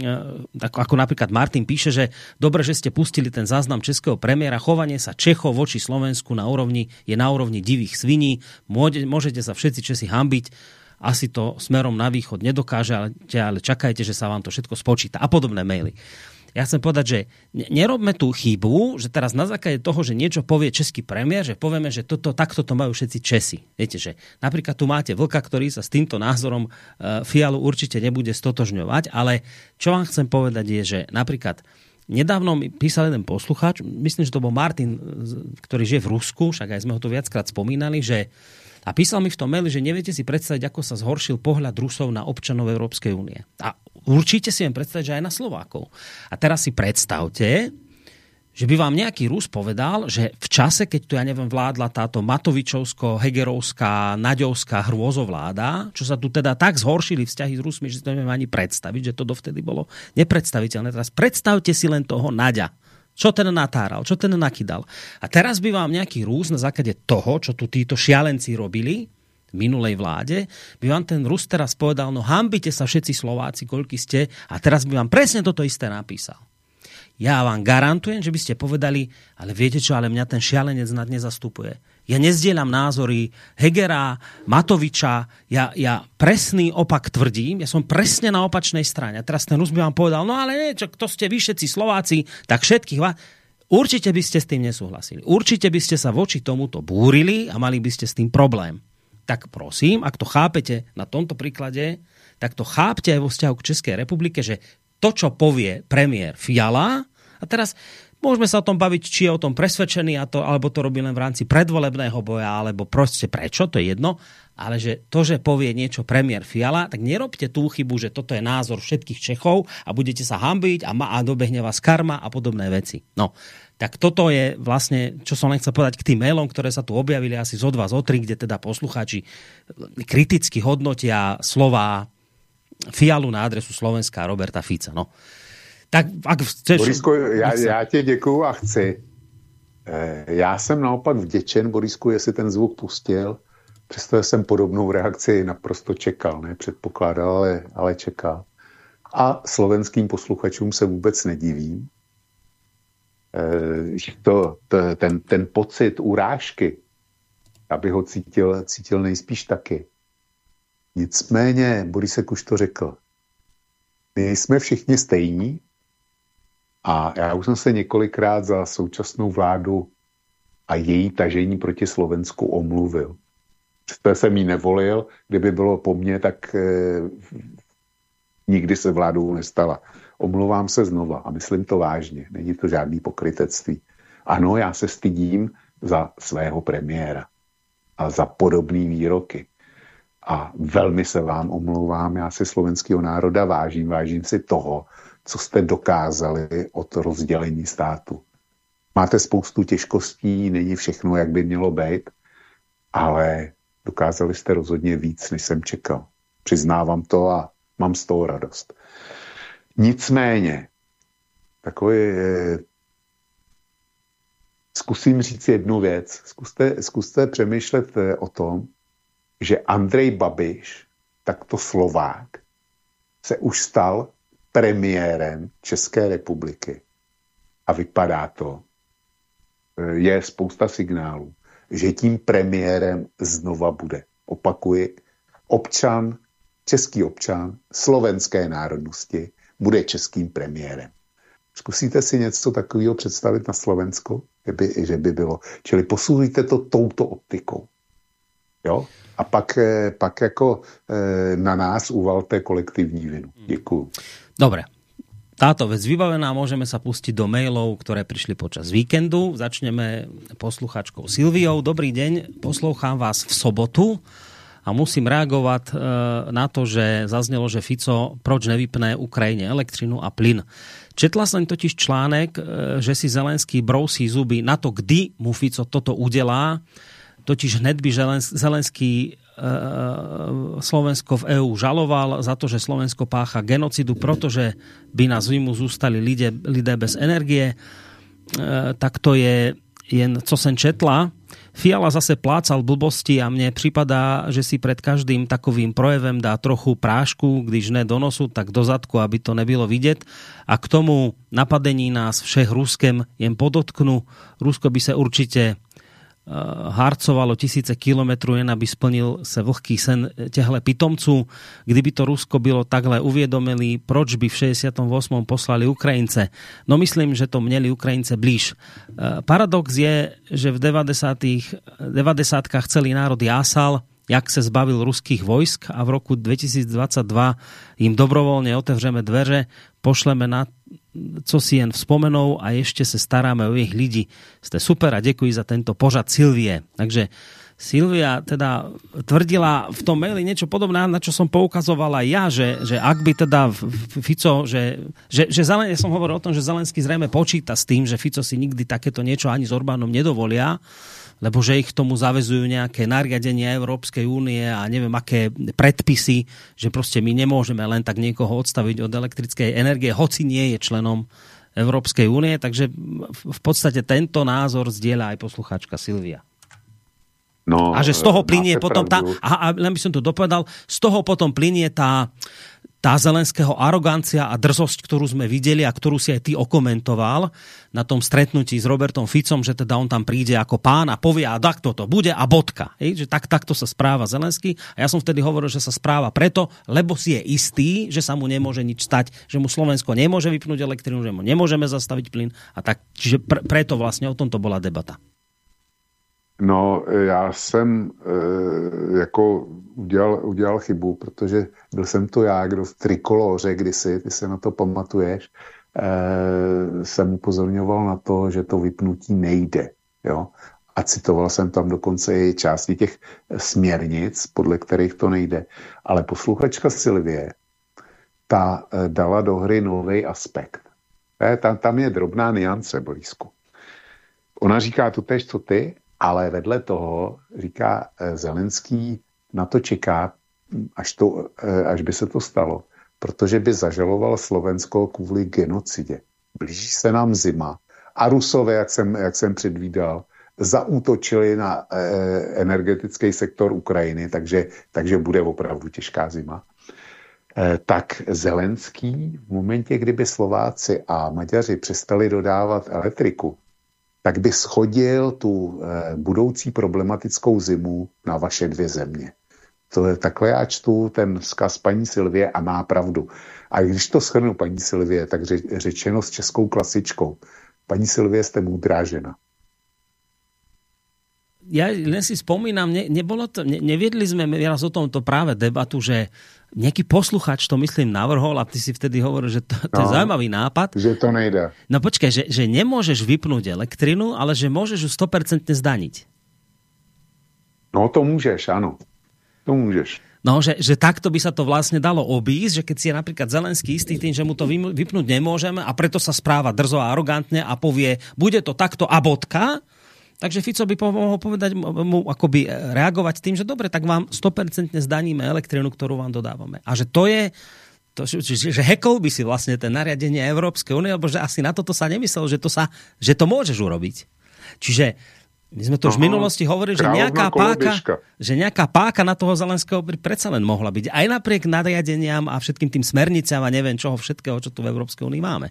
ako napríklad Martin píše, že dobre, že ste pustili ten záznam českého premiéra, chovanie sa Čechov voči Slovensku na úrovni, je na úrovni divých sviní. Môžete sa všetci Česi hanbiť, asi to smerom na východ nedokáže, ale, ale čakajte, že sa vám to všetko spočíta a podobné maily. Ja chcem povedať, že nerobme tú chybu, že teraz na základe toho, že niečo povie český premiér, že povieme, že toto, takto to majú všetci Česi. Viete, že napríklad tu máte Vlka, ktorý sa s týmto názorom uh, Fialu určite nebude stotožňovať, ale čo vám chcem povedať je, že napríklad nedávno mi písal jeden poslucháč, myslím, že to bol Martin, ktorý žije v Rusku, však aj sme ho tu viackrát spomínali, že a písal mi v tom maili, že neviete si predstaviť, ako sa zhoršil pohľad Rusov na občanov Európskej únie. A určite si viem predstaviť, že aj na Slovákov. A teraz si predstavte, že by vám nejaký Rus povedal, že v čase, keď tu, ja neviem, vládla táto Matovičovsko-Hegerovská, Naďovská hrôzovláda, čo sa tu teda tak zhoršili vzťahy s Rusmi, že si to neviem ani predstaviť, že to dovtedy bolo nepredstaviteľné. Teraz predstavte si len toho Naďa. Čo ten natáral, čo ten nakydal. A teraz by vám nejaký Rus na základe toho, čo tu títo šialenci robili v minulej vláde, by vám ten Rus teraz povedal, no hanbite sa všetci Slováci, koľky ste, a teraz by vám presne toto isté napísal. Ja vám garantujem, že by ste povedali, ale viete čo, ale mňa ten šialenec nad nezastupuje. Ja nezdielam názory Hegera, Matoviča, ja, ja presný opak tvrdím, ja som presne na opačnej strane. A teraz ten Rus by vám povedal, no ale nie, čo, to ste vy všetci Slováci, tak všetkých vás... Určite by ste s tým nesúhlasili. Určite by ste sa voči tomuto búrili a mali by ste s tým problém. Tak prosím, ak to chápete na tomto príklade, tak to chápte aj vo vzťahu k Českej republike, že to, čo povie premiér Fiala, a teraz... Môžeme sa o tom baviť, či je o tom presvedčený, a to, alebo to robí len v rámci predvolebného boja, alebo proste prečo, to je jedno. Ale že to, že povie niečo premiér Fiala, tak nerobte tú chybu, že toto je názor všetkých Čechov a budete sa hanbiť a, ma, a dobehne vás karma a podobné veci. No, tak toto je vlastne, čo som len chcel povedať k tým mailom, ktoré sa tu objavili asi zo dva, zo tri, kde teda poslucháči kriticky hodnotia slová Fialu na adresu Slovenska a Roberta Fica. No. Tak, ak chceš... Borisku, já, já tě děkuju a chci. Já jsem naopak vděčen, Borisku, jestli ten zvuk pustil, přesto jsem podobnou reakci naprosto čekal, ne předpokládal, ale, ale čekal. A slovenským posluchačům se vůbec nedivím. To, to, ten, ten pocit urážky, aby ho cítil, cítil nejspíš taky. Nicméně, Borisek už to řekl, my jsme všichni stejní. A já už jsem se několikrát za současnou vládu a její tažení proti Slovensku omluvil. Přesto jsem jí nevolil, kdyby bylo po mně, tak eh, nikdy se vládou nestala. Omluvám se znova a myslím to vážně. Není to žádný pokrytectví. Ano, já se stydím za svého premiéra a za podobné výroky. A velmi se vám omlouvám, já si slovenského národa vážím, vážím si toho, co jste dokázali od rozdělení státu. Máte spoustu těžkostí, není všechno, jak by mělo být, ale dokázali jste rozhodně víc, než jsem čekal. Přiznávám to a mám z toho radost. Nicméně, takový, eh, zkusím říct jednu věc. Zkuste, zkuste přemýšlet eh, o tom, že Andrej Babiš, takto Slovák, se už stal premiérem České republiky. A vypadá to, je spousta signálů, že tím premiérem znova bude. Opakuji, občan, český občan slovenské národnosti bude českým premiérem. Zkusíte si něco takového představit na Slovensku, že by, že by bylo. Čili posuzujte to touto optikou. Jo? A pak, pak jako na nás uvalte kolektivní vinu. Děkuju. Dobre. táto vec vybavená, môžeme sa pustiť do mailov, ktoré prišli počas víkendu. Začneme posluchačkou Silviou. Dobrý deň, poslúcham vás v sobotu a musím reagovať na to, že zaznelo, že Fico proč nevypne Ukrajine elektrinu a plyn. Četla som totiž článek, že si Zelenský brousí zuby na to, kdy mu Fico toto udelá. Totiž hned by Zelenský Slovensko v EÚ žaloval za to, že Slovensko pácha genocidu, pretože by na zimu zústali lidé, lidé bez energie. Tak to je jen, co sem četla. Fiala zase plácal blbosti a mne připadá, že si pred každým takovým projevem dá trochu prášku, když ne do nosu, tak do zadku, aby to nebylo vidět. A k tomu napadení nás všech Ruskem jen podotknu. Rusko by se určitě harcovalo tisíce kilometrů, jen aby splnil se vlhký sen těhle pitomců. Kdyby to Rusko bylo takhle uvědomili, proč by v šesťdesiatom ôsmom poslali Ukrajince? No myslím, že to měli Ukrajince blíž. Paradox je, že v deväťdesiatkach celý národ jásal, jak se zbavil ruských vojsk a v roku dvetisícdvadsaťdva im dobrovoľne otevřeme dveře, pošleme na co si jen vzpomenou a ešte sa staráme o ich ľudí. Ste super a ďakujem za tento pořad Silvie. Takže Silvia teda tvrdila v tom maili niečo podobné, na čo som poukazoval aj ja, že, že ak by teda Fico, že, že, že Zelen, ja som hovoril o tom, že Zelenský zrejme počíta s tým, že Fico si nikdy takéto niečo ani s Orbánom nedovolia, lebo že ich k tomu zavezujú nejaké nariadenia Európskej únie a neviem aké predpisy, že proste my nemôžeme len tak niekoho odstaviť od elektrickej energie, hoci nie je členom Európskej únie, takže v podstate tento názor zdieľa aj poslucháčka Silvia. No, a že z toho plynie potom tá, aha, len by som to dopovedal, z toho potom plynie tá tá Zelenského arogancia a drzosť, ktorú sme videli a ktorú si aj ty okomentoval na tom stretnutí s Robertom Ficom, že teda on tam príde ako pán a povie, a takto to bude a bodka. Hej? Že tak, takto sa správa Zelenský. A ja som vtedy hovoril, že sa správa preto, lebo si je istý, že sa mu nemôže nič stať, že mu Slovensko nemôže vypnúť elektrinu, že mu nemôžeme zastaviť plyn. A tak, čiže pre, preto vlastne o tomto bola debata. No, já jsem e, jako udělal, udělal chybu, protože byl jsem to já, kdo v Trikoloře kdysi, ty se na to pamatuješ, e, jsem upozorňoval na to, že to vypnutí nejde. Jo? A citoval jsem tam dokonce i části těch směrnic, podle kterých to nejde. Ale posluchačka Silvie, ta e, dala do hry nový aspekt. E, tam, tam je drobná niance, Borisku. Ona říká totéž, co ty, ale vedle toho říká Zelenský, na to čeká, až, to, až by se to stalo, protože by zažaloval Slovensko kvůli genocidě. Blíží se nám zima a Rusové, jak jsem, jak jsem předvídal, zaútočili na e, energetický sektor Ukrajiny, takže, takže bude opravdu těžká zima. E, tak Zelenský v momentě, kdyby Slováci a Maďaři přestali dodávat elektriku, tak by schodil tu e, budoucí problematickou zimu na vaše dvě země. To je takhle, já čtu ten vzkaz paní Silvie a má pravdu. A když to shrnu, paní Silvie, tak ře, řečeno s českou klasičkou. Paní Silvie, jste múdrá žena. Ja len si spomínam, ne, nebolo to, ne, neviedli sme raz o tomto práve debatu, že nejaký posluchač to myslím navrhol a ty si vtedy hovoril, že to, to no, je zaujímavý nápad. Že to nejde. No počkaj, že, že nemôžeš vypnúť elektrinu, ale že môžeš ju sto percent zdaniť. No to môžeš, áno. To môžeš. No, že, že takto by sa to vlastne dalo obísť, že keď si je napríklad Zelenský istý tým, že mu to vypnúť nemôžeme a preto sa správa drzo a arogantne a povie, bude to takto a bodka. Takže Fico by mohol povedať mu, akoby reagovať tým, že dobre, tak vám sto percent zdaníme elektrinu, ktorú vám dodávame. A že to je, to, že, že hekol by si vlastne ten nariadenie Európskej únie, lebo že asi na toto sa nemyslel, že to, sa, že to môžeš urobiť. Čiže my sme to už v minulosti hovorili, že nejaká, páka, že nejaká páka na toho Zelenského predsa len mohla byť. Aj napriek nariadeniam a všetkým tým smerniciam a neviem čoho všetkého, čo tu v Európskej únii máme.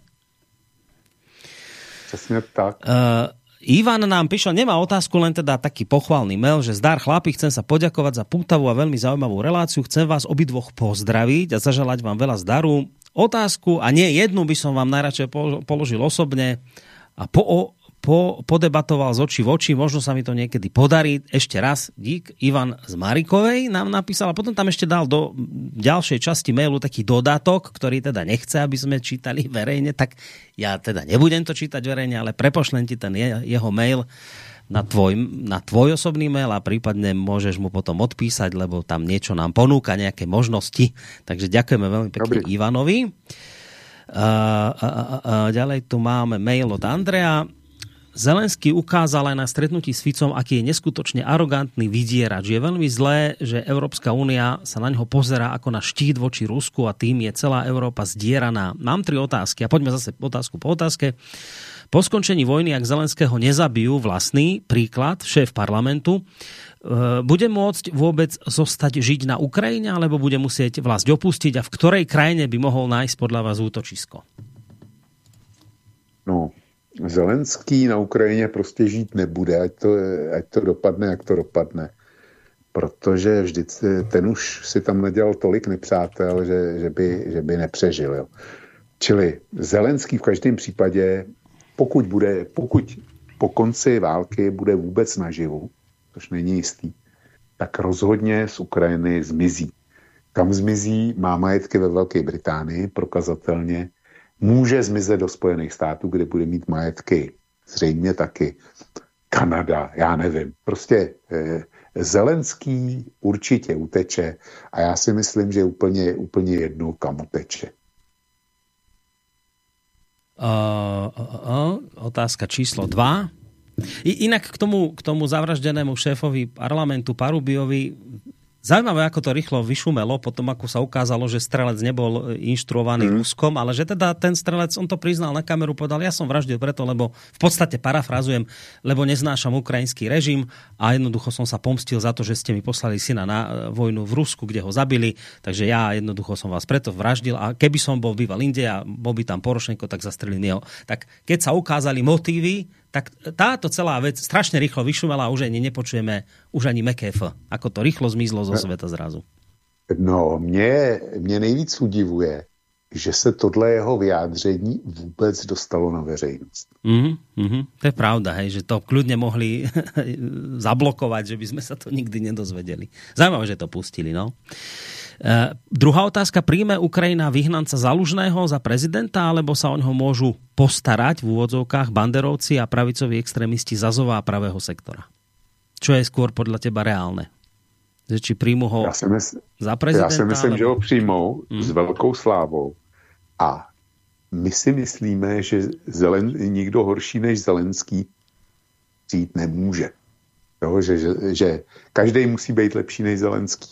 Presne tak. Uh, Ivan nám píšel, nemá otázku, len teda taký pochválny mail, že zdar chlapi, chcem sa poďakovať za pútavú a veľmi zaujímavú reláciu, chcem vás obidvoch pozdraviť a zaželať vám veľa zdaru. Otázku, a nie jednu by som vám najradšej položil osobne, a po, po, podebatoval z očí v oči, možno sa mi to niekedy podarí. Ešte raz, dík, Ivan z Marikovej nám napísal a potom tam ešte dal do ďalšej časti mailu taký dodatok, ktorý teda nechce, aby sme čítali verejne, tak ja teda nebudem to čítať verejne, ale prepošlem ti ten je, jeho mail na tvoj, na tvoj osobný mail a prípadne môžeš mu potom odpísať, lebo tam niečo nám ponúka, nejaké možnosti. Takže ďakujeme veľmi pekne Dobrý. Ivanovi. Uh, uh, uh, uh, ďalej tu máme mail od Andreja. Zelenský ukázal aj na stretnutí s Ficom, aký je neskutočne arogantný vydierač. Je veľmi zlé, že Európska únia sa na ňo pozerá ako na štít voči Rusku a tým je celá Európa zdieraná. Mám tri otázky a poďme zase otázku po otázke. Po skončení vojny, ak Zelenského nezabijú, vlastný príklad, šéf parlamentu, bude môcť vôbec zostať žiť na Ukrajine, alebo bude musieť vlast opustiť a v ktorej krajine by mohol nájsť podľa vás útočisko? No, Zelenský na Ukrajině prostě žít nebude, ať to, ať to dopadne, jak to dopadne. Protože vždyť ten už si tam nadělal tolik nepřátel, že, že, by, že by nepřežil. Jo. Čili Zelenský v každém případě, pokud, bude, pokud po konci války bude vůbec naživu, což není jistý, tak rozhodně z Ukrajiny zmizí. Kam zmizí? Má majetky ve Velké Británii, prokazatelně. Může zmizet do Spojených států, kde bude mít majetky. Zřejmě taky Kanada, já nevím. Prostě eh, Zelenský určitě uteče a já si myslím, že úplně, úplně jedno, kam uteče. Uh, uh, uh, otázka číslo dva. I, inak k tomu, k tomu zavraždenému šéfovi parlamentu Parubiovi, zaujímavé, ako to rýchlo vyšumelo, potom ako sa ukázalo, že strelec nebol inštruovaný mm. Ruskom, ale že teda ten strelec, on to priznal na kameru, povedal, ja som vraždil preto, lebo v podstate parafrazujem, lebo neznášam ukrajinský režim a jednoducho som sa pomstil za to, že ste mi poslali syna na vojnu v Rusku, kde ho zabili, takže ja jednoducho som vás preto vraždil a keby som bol býval inde a bol by tam Porošenko, tak zastrelím jeho. Tak keď sa ukázali motívy, tak táto celá vec strašne rýchlo vyšumela a už ani nepočujeme už ani meké F. Ako to rýchlo zmizlo zo sveta zrazu. No, mě, mě nejvíc udivuje, že se tohle jeho vyjádření vůbec dostalo na veřejnost. Mm, mm, to je pravda, hej, že to kľudne mohli zablokovať, že by sme sa to nikdy nedozvedeli. Zaujímavé, že to pustili, no. Uh, druhá otázka, príjme Ukrajina vyhnanca Zalužného za prezidenta, alebo sa o ňoho môžu postarať v úvodzovkách banderovci a pravicoví extrémisti z Azova a pravého sektora? Čo je skôr podľa teba reálne? Že či príjmu ho ja mysl- za prezidenta? Ja si myslím, alebo... že ho přijmou hmm. s veľkou slávou. A my si myslíme, že Zelen, nikdo horší než Zelenský přijít nemůže. Jo, že, že, že každý musí být lepší než Zelenský.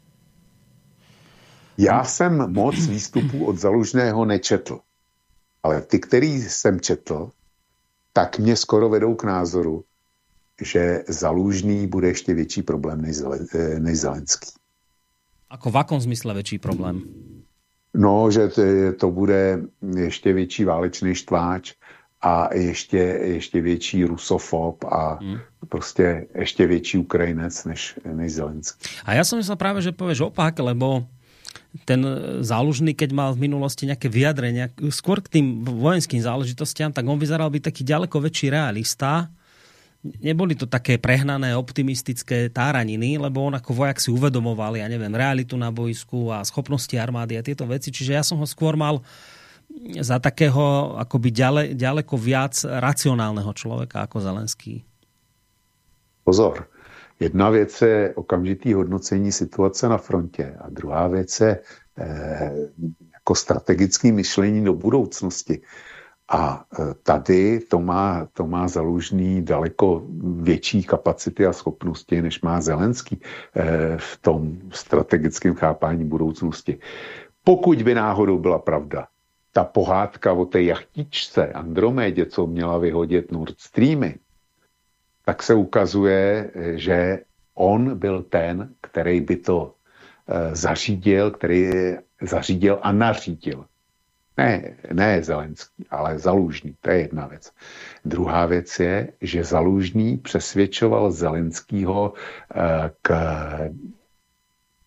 Já jsem moc výstupů od Zalužného nečetl, ale ty, který jsem četl, tak mě skoro vedou k názoru, že Zalužný bude ještě větší problém než, než Zelenský. Ako v akom zmysle větší problém? No, že to bude ještě větší válečný štváč a ještě, ještě větší rusofob a hmm. prostě ještě větší Ukrajinec než, než Zelenský. A ja som myslel práve, že povieš opak, lebo ten Zálužný, keď mal v minulosti nejaké vyjadrenia, skôr k tým vojenským záležitostiam, tak on vyzeral byť taký ďaleko väčší realista. Neboli to také prehnané, optimistické táraniny, lebo on ako vojak si uvedomoval, ja neviem, realitu na boisku a schopnosti armády a tieto veci. Čiže ja som ho skôr mal za takého akoby ďale, ďaleko viac racionálneho človeka ako Zelenský. Pozor. Jedna věc je okamžitý hodnocení situace na frontě a druhá věc je eh, jako strategické myšlení do budoucnosti. A eh, tady to má, to má Zalužný daleko větší kapacity a schopnosti, než má Zelenský eh, v tom strategickém chápání budoucnosti. Pokud by náhodou byla pravda, ta pohádka o té jachtičce Andromédě, co měla vyhodit Nord Streamy, tak se ukazuje, že on byl ten, který by to e, zařídil, který zařídil a nařídil. Ne, ne Zelenský, ale Zalužný, to je jedna věc. Druhá věc je, že Zalužný přesvědčoval Zelenskýho e, k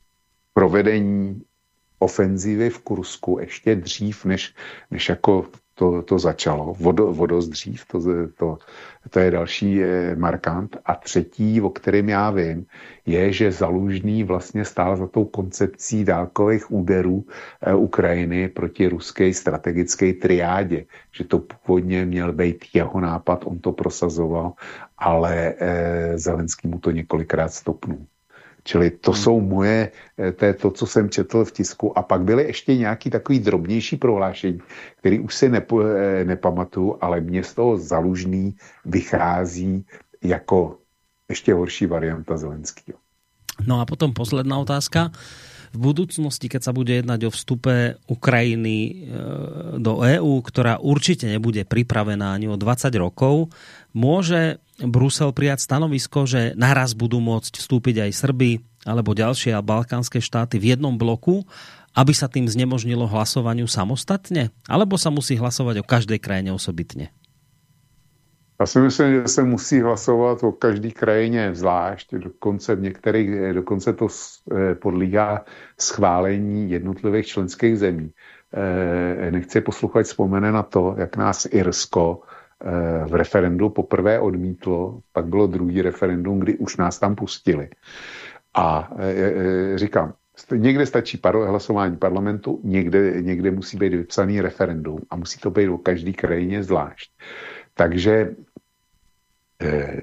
provedení ofenzívy v Kursku ještě dřív, než, než jako to, to začalo. Vodo, vodost dřív, to, to, to je další markant. A třetí, o kterém já vím, je, že Zalužný vlastně stál za tou koncepcí dálkových úderů eh, Ukrajiny proti ruské strategické triádě. Že to původně měl být jeho nápad, on to prosazoval, ale eh, Zelenský mu to několikrát stopnul. Čili to hmm. jsou moje, to je to, co jsem četl v tisku. A pak byly ještě nějaký takový drobnější prohlášení, který už si nepo, nepamatuju, ale mě z toho Zalužný vychází jako ještě horší varianta Zelenského. No a potom posledná otázka. V budúcnosti, keď sa bude jednať o vstupe Ukrajiny do é ú, ktorá určite nebude pripravená ani o dvadsať rokov, môže Brusel prijať stanovisko, že naraz budú môcť vstúpiť aj Srby alebo ďalšie balkánske štáty v jednom bloku, aby sa tým znemožnilo hlasovaniu samostatne? Alebo sa musí hlasovať o každej krajine osobitne? Já si myslím, že se musí hlasovat o každé krajině zvlášť, dokonce v některých, dokonce to podlíhá schválení jednotlivých členských zemí. Nechci posluchač vzpomene na to, jak nás Irsko v referendu poprvé odmítlo, pak bylo druhý referendum, kdy už nás tam pustili. A říkám, někde stačí par- hlasování parlamentu, někde, někde musí být vypsaný referendum a musí to být o každé krajině zvlášť. Takže eh,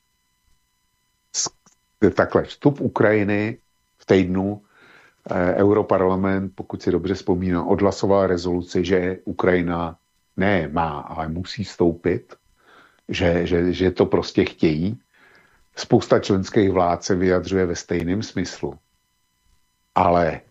takhle, vstup Ukrajiny v týdnu eh, Europarlament, pokud si dobře vzpomínám, odhlasoval rezoluci, že Ukrajina ne má, ale musí vstoupit, že, že, že to prostě chtějí. Spousta členských vlád se vyjadřuje ve stejném smyslu. Ale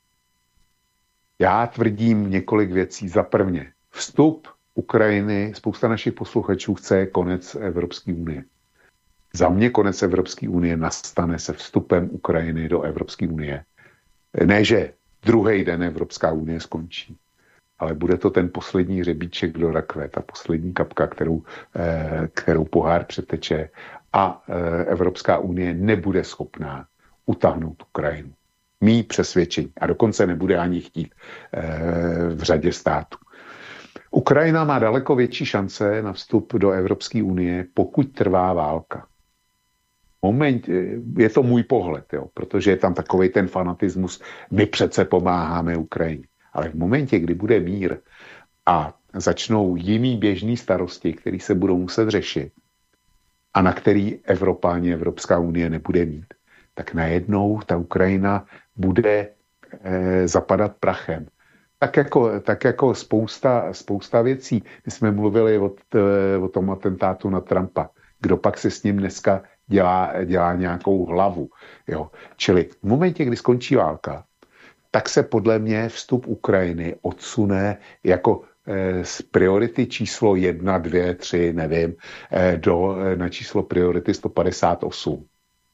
já tvrdím několik věcí. Za prvně, vstup Ukrajiny, spousta našich posluchačů chce konec Evropské unie. Za mě konec Evropské unie nastane se vstupem Ukrajiny do Evropské unie. Ne, že druhý den Evropská unie skončí, ale bude to ten poslední hřebíček do rakve, ta poslední kapka, kterou, kterou pohár přeteče a Evropská unie nebude schopná utáhnout Ukrajinu. Mí přesvědčení. A dokonce nebude ani chtít v řadě států. Ukrajina má daleko větší šance na vstup do Evropské unie, pokud trvá válka. Moment, je to můj pohled, jo, protože je tam takovej ten fanatismus, my přece pomáháme Ukrajině. Ale v momentě, kdy bude mír a začnou jiný běžný starosti, které se budou muset řešit a na který Evropáni, Evropská unie nebude mít, tak najednou ta Ukrajina bude eh, zapadat prachem. Tak jako, tak jako spousta, spousta věcí. My jsme mluvili o, o tom atentátu na Trumpa. Kdo pak se s ním dneska dělá, dělá nějakou hlavu. Jo. Čili v momentě, kdy skončí válka, tak se podle mě vstup Ukrajiny odsune jako eh, z priority číslo jedna, dvě, tři, nevím, eh, do, eh, na číslo priority sto padesát osm.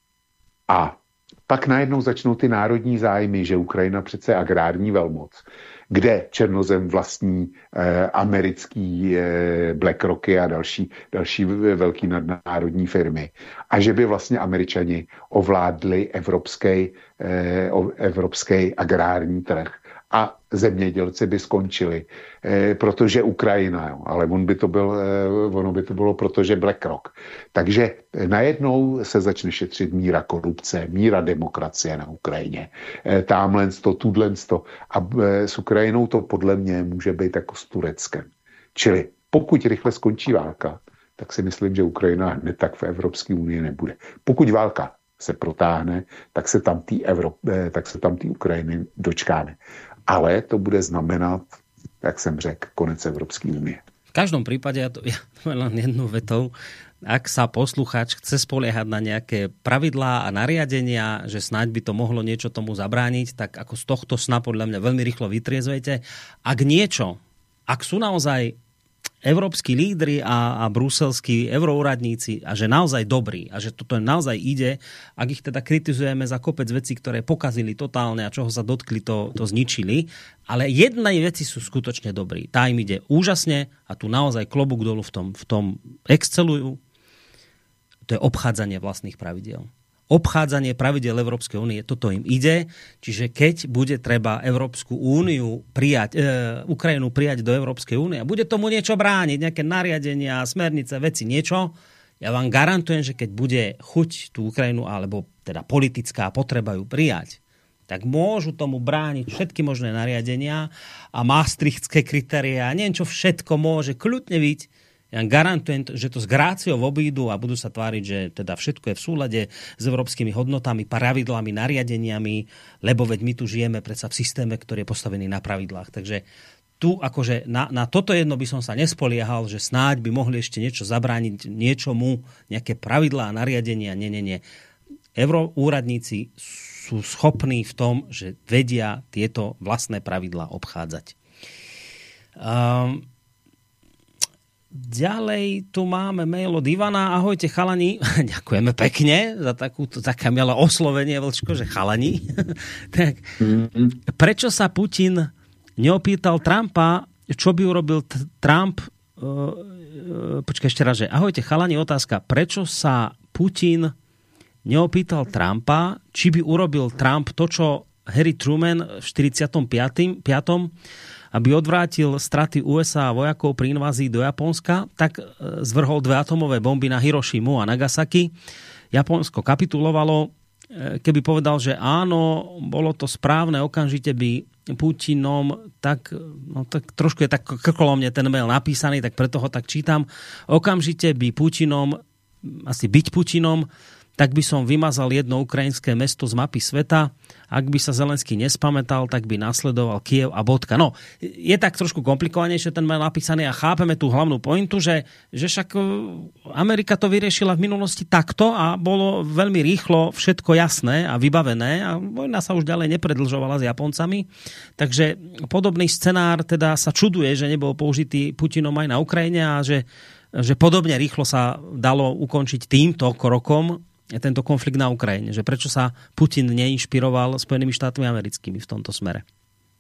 A pak najednou začnou ty národní zájmy, že Ukrajina přece je agrární velmoc, kde černozem vlastní eh, americký eh, BlackRocky a další, další velký nadnárodní firmy. A že by vlastně Američani ovládli evropský, eh, evropský agrární trh. A zemědělci by skončili, eh, protože Ukrajina, jo, ale on by to byl, eh, ono by to bylo, protože BlackRock. Takže najednou se začne šetřit míra korupce, míra demokracie na Ukrajině. Eh, támhle to, tudle to. A eh, s Ukrajinou to podle mě může být jako s Tureckem. Čili pokud rychle skončí válka, tak si myslím, že Ukrajina hned tak v Evropské unii nebude. Pokud válka se protáhne, tak se tam té Evropy, tak se tam té Ukrajiny dočkáme. Ale to bude znamenat, jak jsem řekl, konec Evropské unie. V každom prípade, ja to, ja to len jednu vetou, ak sa poslucháč chce spoliehať na nejaké pravidlá a nariadenia, že snáď by to mohlo niečo tomu zabrániť, tak ako z tohto sna podľa mňa veľmi rýchlo vytriezvejte. Ak niečo, ak sú naozaj európski lídri a, a bruselskí euroúradníci a že naozaj dobrí a že toto naozaj ide, ak ich teda kritizujeme za kopec vecí, ktoré pokazili totálne a čoho sa dotkli, to, to zničili, ale jednej veci sú skutočne dobrí. Tá im ide úžasne a tu naozaj klobúk dolu v tom, v tom excelujú. To je obchádzanie vlastných pravidiel. obchádzanie pravidel Európskej únie. Toto im ide. Čiže keď bude treba Európsku úniu prijať, e, Ukrajinu prijať do Európskej únie a bude tomu niečo brániť, nejaké nariadenia, smernice, veci, niečo, ja vám garantujem, že keď bude chuť tú Ukrajinu, alebo teda politická potreba ju prijať, tak môžu tomu brániť všetky možné nariadenia a maastrichtské kritériá, neviem čo všetko môže kľudne byť. Ja garantujem, že to s gráciou obídu a budú sa tváriť, že teda všetko je v súlade s európskymi hodnotami, pravidlami, nariadeniami, lebo veď my tu žijeme predsa v systéme, ktorý je postavený na pravidlách. Takže tu akože na, na toto jedno by som sa nespoliehal, že snáď by mohli ešte niečo zabrániť niečomu, nejaké pravidlá a nariadenia. Nie, nie, nie. Euroúradníci sú schopní v tom, že vedia tieto vlastné pravidlá obchádzať. Um, Ďalej tu máme mail od Ivana. Ahojte chalani. Ďakujeme pekne za takúto, také milé oslovenie, Vlčko, že chalani. Tak, prečo sa Putin neopýtal Trumpa, čo by urobil t- Trump? Uh, počkaj ešte raz, že ahojte chalani, otázka. Prečo sa Putin neopýtal Trumpa, či by urobil Trump to, čo Harry Truman v štyridsiatom piatom aby odvrátil straty ú es á vojakov pri invázii do Japonska, tak zvrhol dve atomové bomby na Hirošimu a Nagasaki. Japonsko kapitulovalo. Keby povedal, že áno, bolo to správne, okamžite by Putinom, tak, no, tak trošku je tak krkolomne ten mail napísaný, tak preto ho tak čítam. Okamžite by Putinom, asi byť Putinom, tak by som vymazal jedno ukrajinské mesto z mapy sveta. Ak by sa Zelenský nespamätal, tak by nasledoval Kiev a bodka. No, je tak trošku komplikovanejšie ten mail napísaný a chápeme tú hlavnú pointu, že, že však Amerika to vyriešila v minulosti takto a bolo veľmi rýchlo všetko jasné a vybavené a vojna sa už ďalej nepredlžovala s Japoncami. Takže podobný scenár teda sa čuduje, že nebol použitý Putinom aj na Ukrajine a že, že podobne rýchlo sa dalo ukončiť týmto krokom tento konflikt na Ukrajine, že prečo sa Putin neinšpiroval Spojenými štátmi americkými v tomto smere?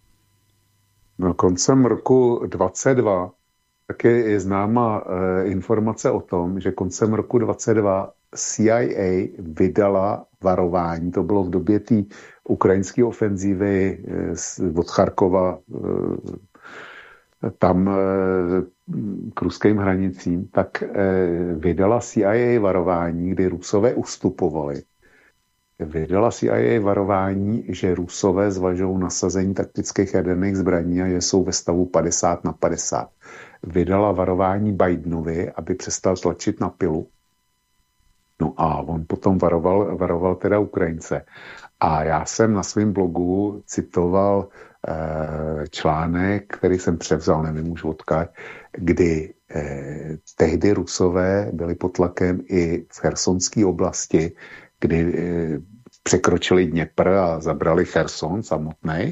No, koncem roku dvadsaťdva také je známa e, informace o tom, že koncem roku dvadsaťdva C I A vydala varování, to bylo v době té ukrajinské ofenzívy e, od Charkova e, tam e, k ruským hranicím, tak e, vydala C I A varování, kdy Rusové ustupovali. Vydala C I A varování, že Rusové zvažují nasazení taktických jaderných zbraní a že jsou ve stavu padesát na padesát. Vydala varování Bidenovi, aby přestal tlačit na pilu. No a on potom varoval, varoval teda Ukrajince. A já jsem na svém blogu citoval eh, článek, který jsem převzal, nevím už odkud, kdy eh, tehdy Rusové byli pod tlakem i v chersonské oblasti, kdy eh, překročili Dněpr a zabrali Cherson samotný.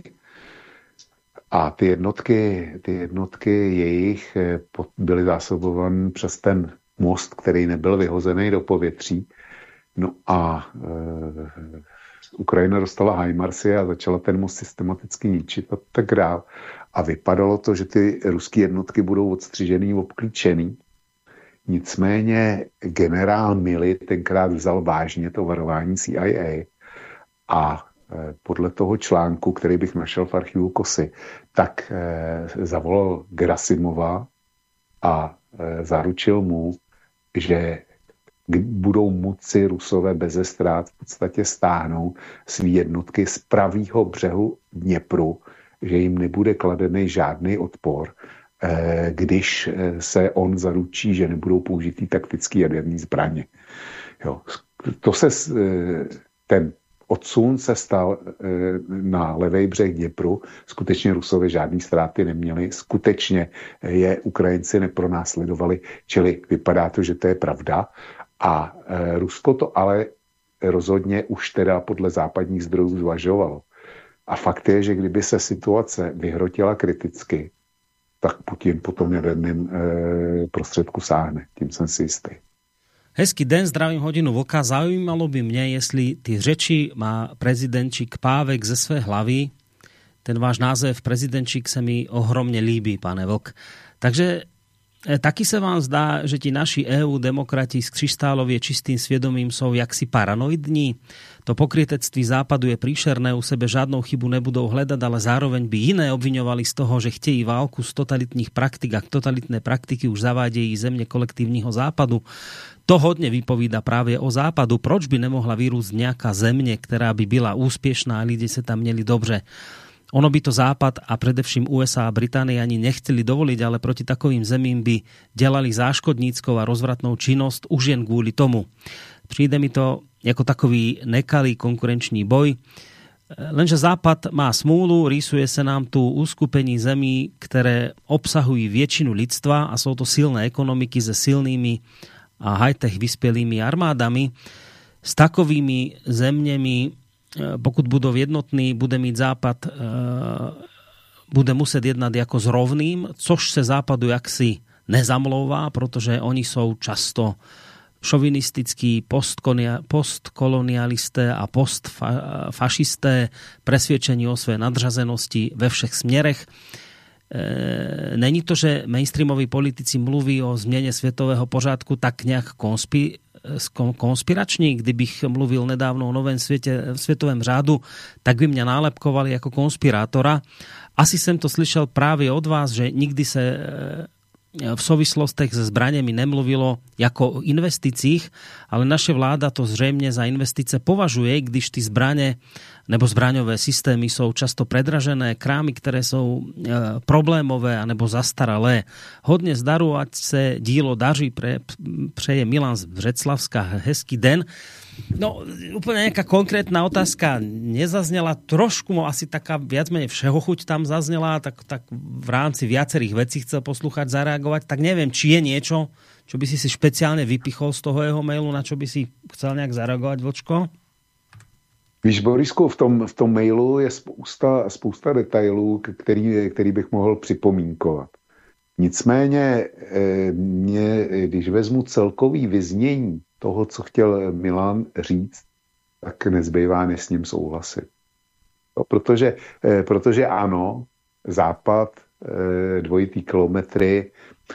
A ty jednotky, ty jednotky jejich eh, byly zásobované přes ten most, který nebyl vyhozený do povětří. No a eh, Ukrajina dostala HIMARSy a začala ten most systematicky ničit a tak dál. A vypadalo to, že ty ruské jednotky budou odstřižený, obklíčený. Nicméně generál Milley tenkrát vzal vážně to varování C I A a podle toho článku, který bych našel v archivu Kosy, tak zavolal Gerasimova a zaručil mu, že budou moci Rusové beze ztrát v podstatě stáhnout svý jednotky z pravýho břehu Dněpru, že jim nebude kladený žádný odpor, když se on zaručí, že nebudou použitý taktický jaderný zbraně. Jo. To se, ten odsun se stal na levý břeh Dněpru. Skutečně Rusové žádný ztráty neměli. Skutečně je Ukrajinci nepronásledovali, čili vypadá to, že to je pravda. A e, Rusko to ale rozhodně už teda podle západních zdrojů zvažovalo. A fakt je, že kdyby se situace vyhrotila kriticky, tak Putin po tom jaderném e, prostředku sáhne. Tím jsem si jistý. Hezký den, zdravím hodinu vlka. Zaujímalo by mne, jestli ty řeči má prezidentčík Pávek ze své hlavy. Ten váš název prezidentčík se mi ohromne líbí, pane Vlk. Takže taky se vám zdá, že ti naši é ú demokrati z křištálovie čistým svědomím jsou jaksi paranoidní? To pokrytectví západu je príšerné, u sebe žádnou chybu nebudou hledat, ale zároveň by iné obviňovali z toho, že chtějí válku z totalitních praktik a totalitné praktiky už zavádějí země kolektívního západu. To hodně vypovídá právě o západu. Proč by nemohla vyrůst nějaká země, která by byla úspěšná a lidi se tam měli dobře? Ono by to Západ a predevším ú es á a Británie ani nechceli dovoliť, ale proti takovým zemím by delali záškodníckou a rozvratnou činnosť už jen kvôli tomu. Přijde mi to ako takový nekalý konkurenčný boj. Lenže Západ má smůlu, rýsuje sa nám tu uskupení zemí, ktoré obsahujú väčšinu lidstva a sú to silné ekonomiky se silnými a high-tech vyspělými armádami. S takovými zemněmi, pokud budou jednotní, bude mít Západ, bude muset jednat jako s rovným, což se Západu jaksi nezamlouvá, protože oni jsou často šovinistickí, postkolonialisté a postfašisté, presvědčení o své nadřazenosti ve všech směrech. Není to, že mainstreamoví politici mluví o změně světového pořádku tak nějak konspiračně, konspirační. Kdybych mluvil nedávno o novém světě, světovém řádu, tak by mě nálepkovali jako konspirátora. Asi jsem to slyšel právě od vás, že nikdy se v souvislostech se zbraněmi nemluvilo jako o investicích, ale naše vláda to zřejmě za investice považuje, když ty zbraně nebo zbraňové systémy jsou často predražené, krámy, které jsou e, problémové anebo zastaralé. Hodně zdaru, ať se dílo daří, pre, přeje Milan z Břeclavska. Hezký den. No, úplne nejaká konkrétna otázka nezaznela, trošku asi taká viac menej všeho chuť tam zaznela, tak, tak v rámci viacerých vecí chcel poslúchať zareagovať, tak neviem, či je niečo, čo by si si špeciálne vypichol z toho jeho mailu, na čo by si chcel nejak zareagovať, Vlčko? Víš, Borisku, v tom, v tom mailu je spousta, spousta detailů, který, který bych mohl připomínkovat. Nicméně, mě, když vezmu celkový vyznění toho, co chtěl Milan říct, tak nezbývá než s ním souhlasit. No, protože, protože ano, Západ, dvojitý kilometry,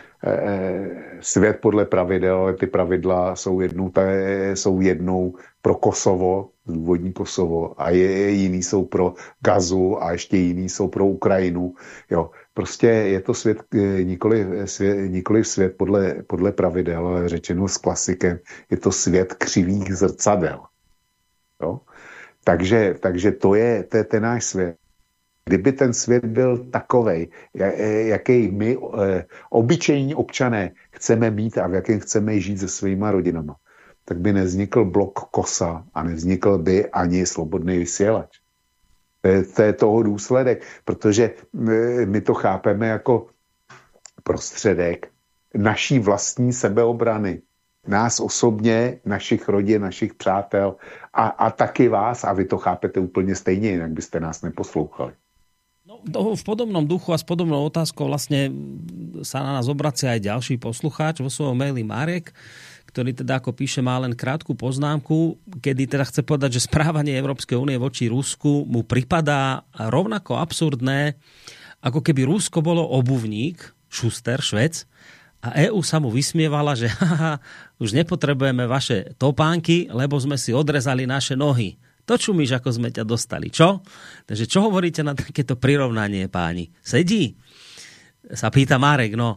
svět podle pravidel, ty pravidla jsou jednou, jsou jednou pro Kosovo, zdůvodní Kosovo, a je, jiný jsou pro Gazu a ještě jiný jsou pro Ukrajinu. Jo, prostě je to svět, nikoli svět, nikoli svět podle, podle pravidel, ale řečeno s klasikem, je to svět křivých zrcadel. Jo? Takže, takže to je, to je ten náš svět. Kdyby ten svět byl takovej, jaký my, obyčejní občané, chceme mít a v jakém chceme žít se svýma rodinama, tak by nevznikl blok Kosa a nevznikl by ani Slobodný vysílač. To je, to je toho důsledek, protože my to chápeme jako prostředek naší vlastní sebeobrany. Nás osobně, našich rodin, našich přátel a, a taky vás, a vy to chápete úplně stejně, jinak byste nás neposlouchali. No, v podobnom duchu a s podobnou otázkou vlastne sa na nás obracia aj ďalší poslucháč vo svojom maili Marek, ktorý teda, ako píše, má len krátku poznámku, kedy teda chce povedať, že správanie Európskej únie voči Rusku mu pripadá rovnako absurdné, ako keby Rusko bolo obuvník, Schuster, Švec, a é ú sa mu vysmievala, že haha, už nepotrebujeme vaše topánky, lebo sme si odrezali naše nohy. To čumíš, ako sme ťa dostali, čo? Takže čo hovoríte na takéto prirovnanie, páni? Sedí? Sa pýta Marek, no...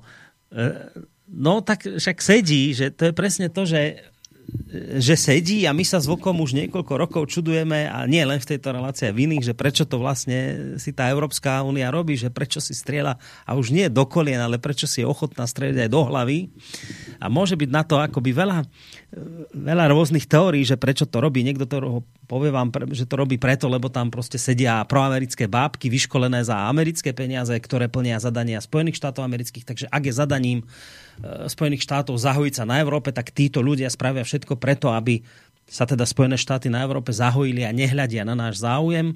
No tak však sedí, že to je presne to, že, že sedí a my sa s Vlkom už niekoľko rokov čudujeme, a nie len v tejto relácii, v iných, že prečo to vlastne si tá Európska únia robí, že prečo si strieľa, a už nie do kolien, ale prečo si je ochotná strieľať aj do hlavy. A môže byť na to akoby veľa, veľa rôznych teórií, že prečo to robí. Niekto to povie vám, že to robí preto, lebo tam proste sedia proamerické bábky vyškolené za americké peniaze, ktoré plnia zadania Spojených štátov amerických. Takže ak je zadaním Spojených štátov zahojiť sa na Európe, tak títo ľudia spravia všetko preto, aby sa teda Spojené štáty na Európe zahojili a nehľadia na náš záujem.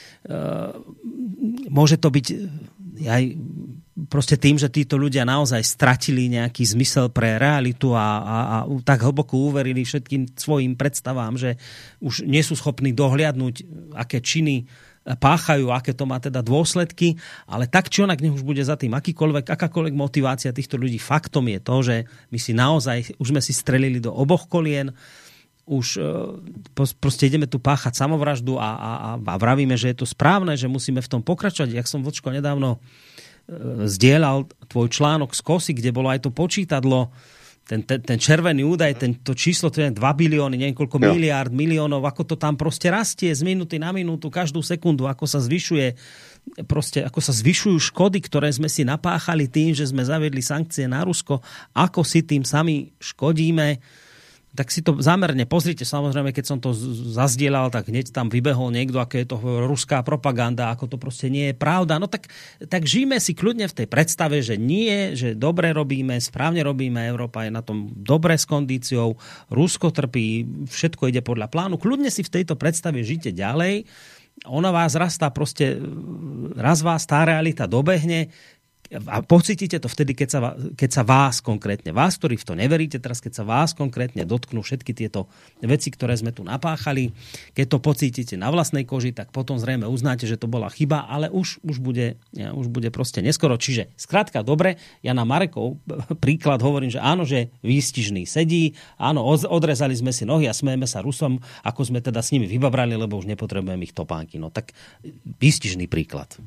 Môže to byť aj proste tým, že títo ľudia naozaj stratili nejaký zmysel pre realitu a, a, a tak hlboko uverili všetkým svojim predstavám, že už nie sú schopní dohliadnúť, aké činy páchajú, aké to má teda dôsledky, ale tak či onak, nech už bude za tým akýkoľvek, akákoľvek motivácia týchto ľudí, faktom je to, že my si naozaj, už sme si strelili do oboch kolien, už proste ideme tu páchať samovraždu a, a, a vravíme, že je to správne, že musíme v tom pokračovať. Jak som, Vlčko, nedávno zdieľal tvoj článok z Kosy, kde bolo aj to počítadlo, ten, ten, ten červený údaj, ten, to číslo, to je dva bilióny, neviem koľko jo. miliárd, miliónov, ako to tam proste rastie z minúty na minútu, každú sekundu, ako sa zvyšuje, proste ako sa zvyšujú škody, ktoré sme si napáchali tým, že sme zaviedli sankcie na Rusko, ako si tým sami škodíme. Tak si to zámerne pozrite, samozrejme, keď som to zazdielal, tak hneď tam vybehol niekto, aké je to ruská propaganda, ako to proste nie je pravda. No tak, tak žijeme si kľudne v tej predstave, že nie, že dobre robíme, správne robíme, Európa je na tom dobre s kondíciou, Rusko trpí, všetko ide podľa plánu. Kľudne si v tejto predstave žite ďalej, ona vás raz tá proste, raz vás tá realita dobehne, a pocítite to vtedy, keď sa, keď sa vás konkrétne, vás, ktorí v to neveríte, teraz keď sa vás konkrétne dotknú všetky tieto veci, ktoré sme tu napáchali, keď to pocítite na vlastnej koži, tak potom zrejme uznáte, že to bola chyba, ale už, už, bude, ja, už bude proste neskoro. Čiže skrátka, dobre, ja na Marekov príklad hovorím, že áno, že výstižný sedí, áno, odrezali sme si nohy a smejeme sa Rusom, ako sme teda s nimi vybabrali, lebo už nepotrebujeme ich topánky. No tak výstižný príklad.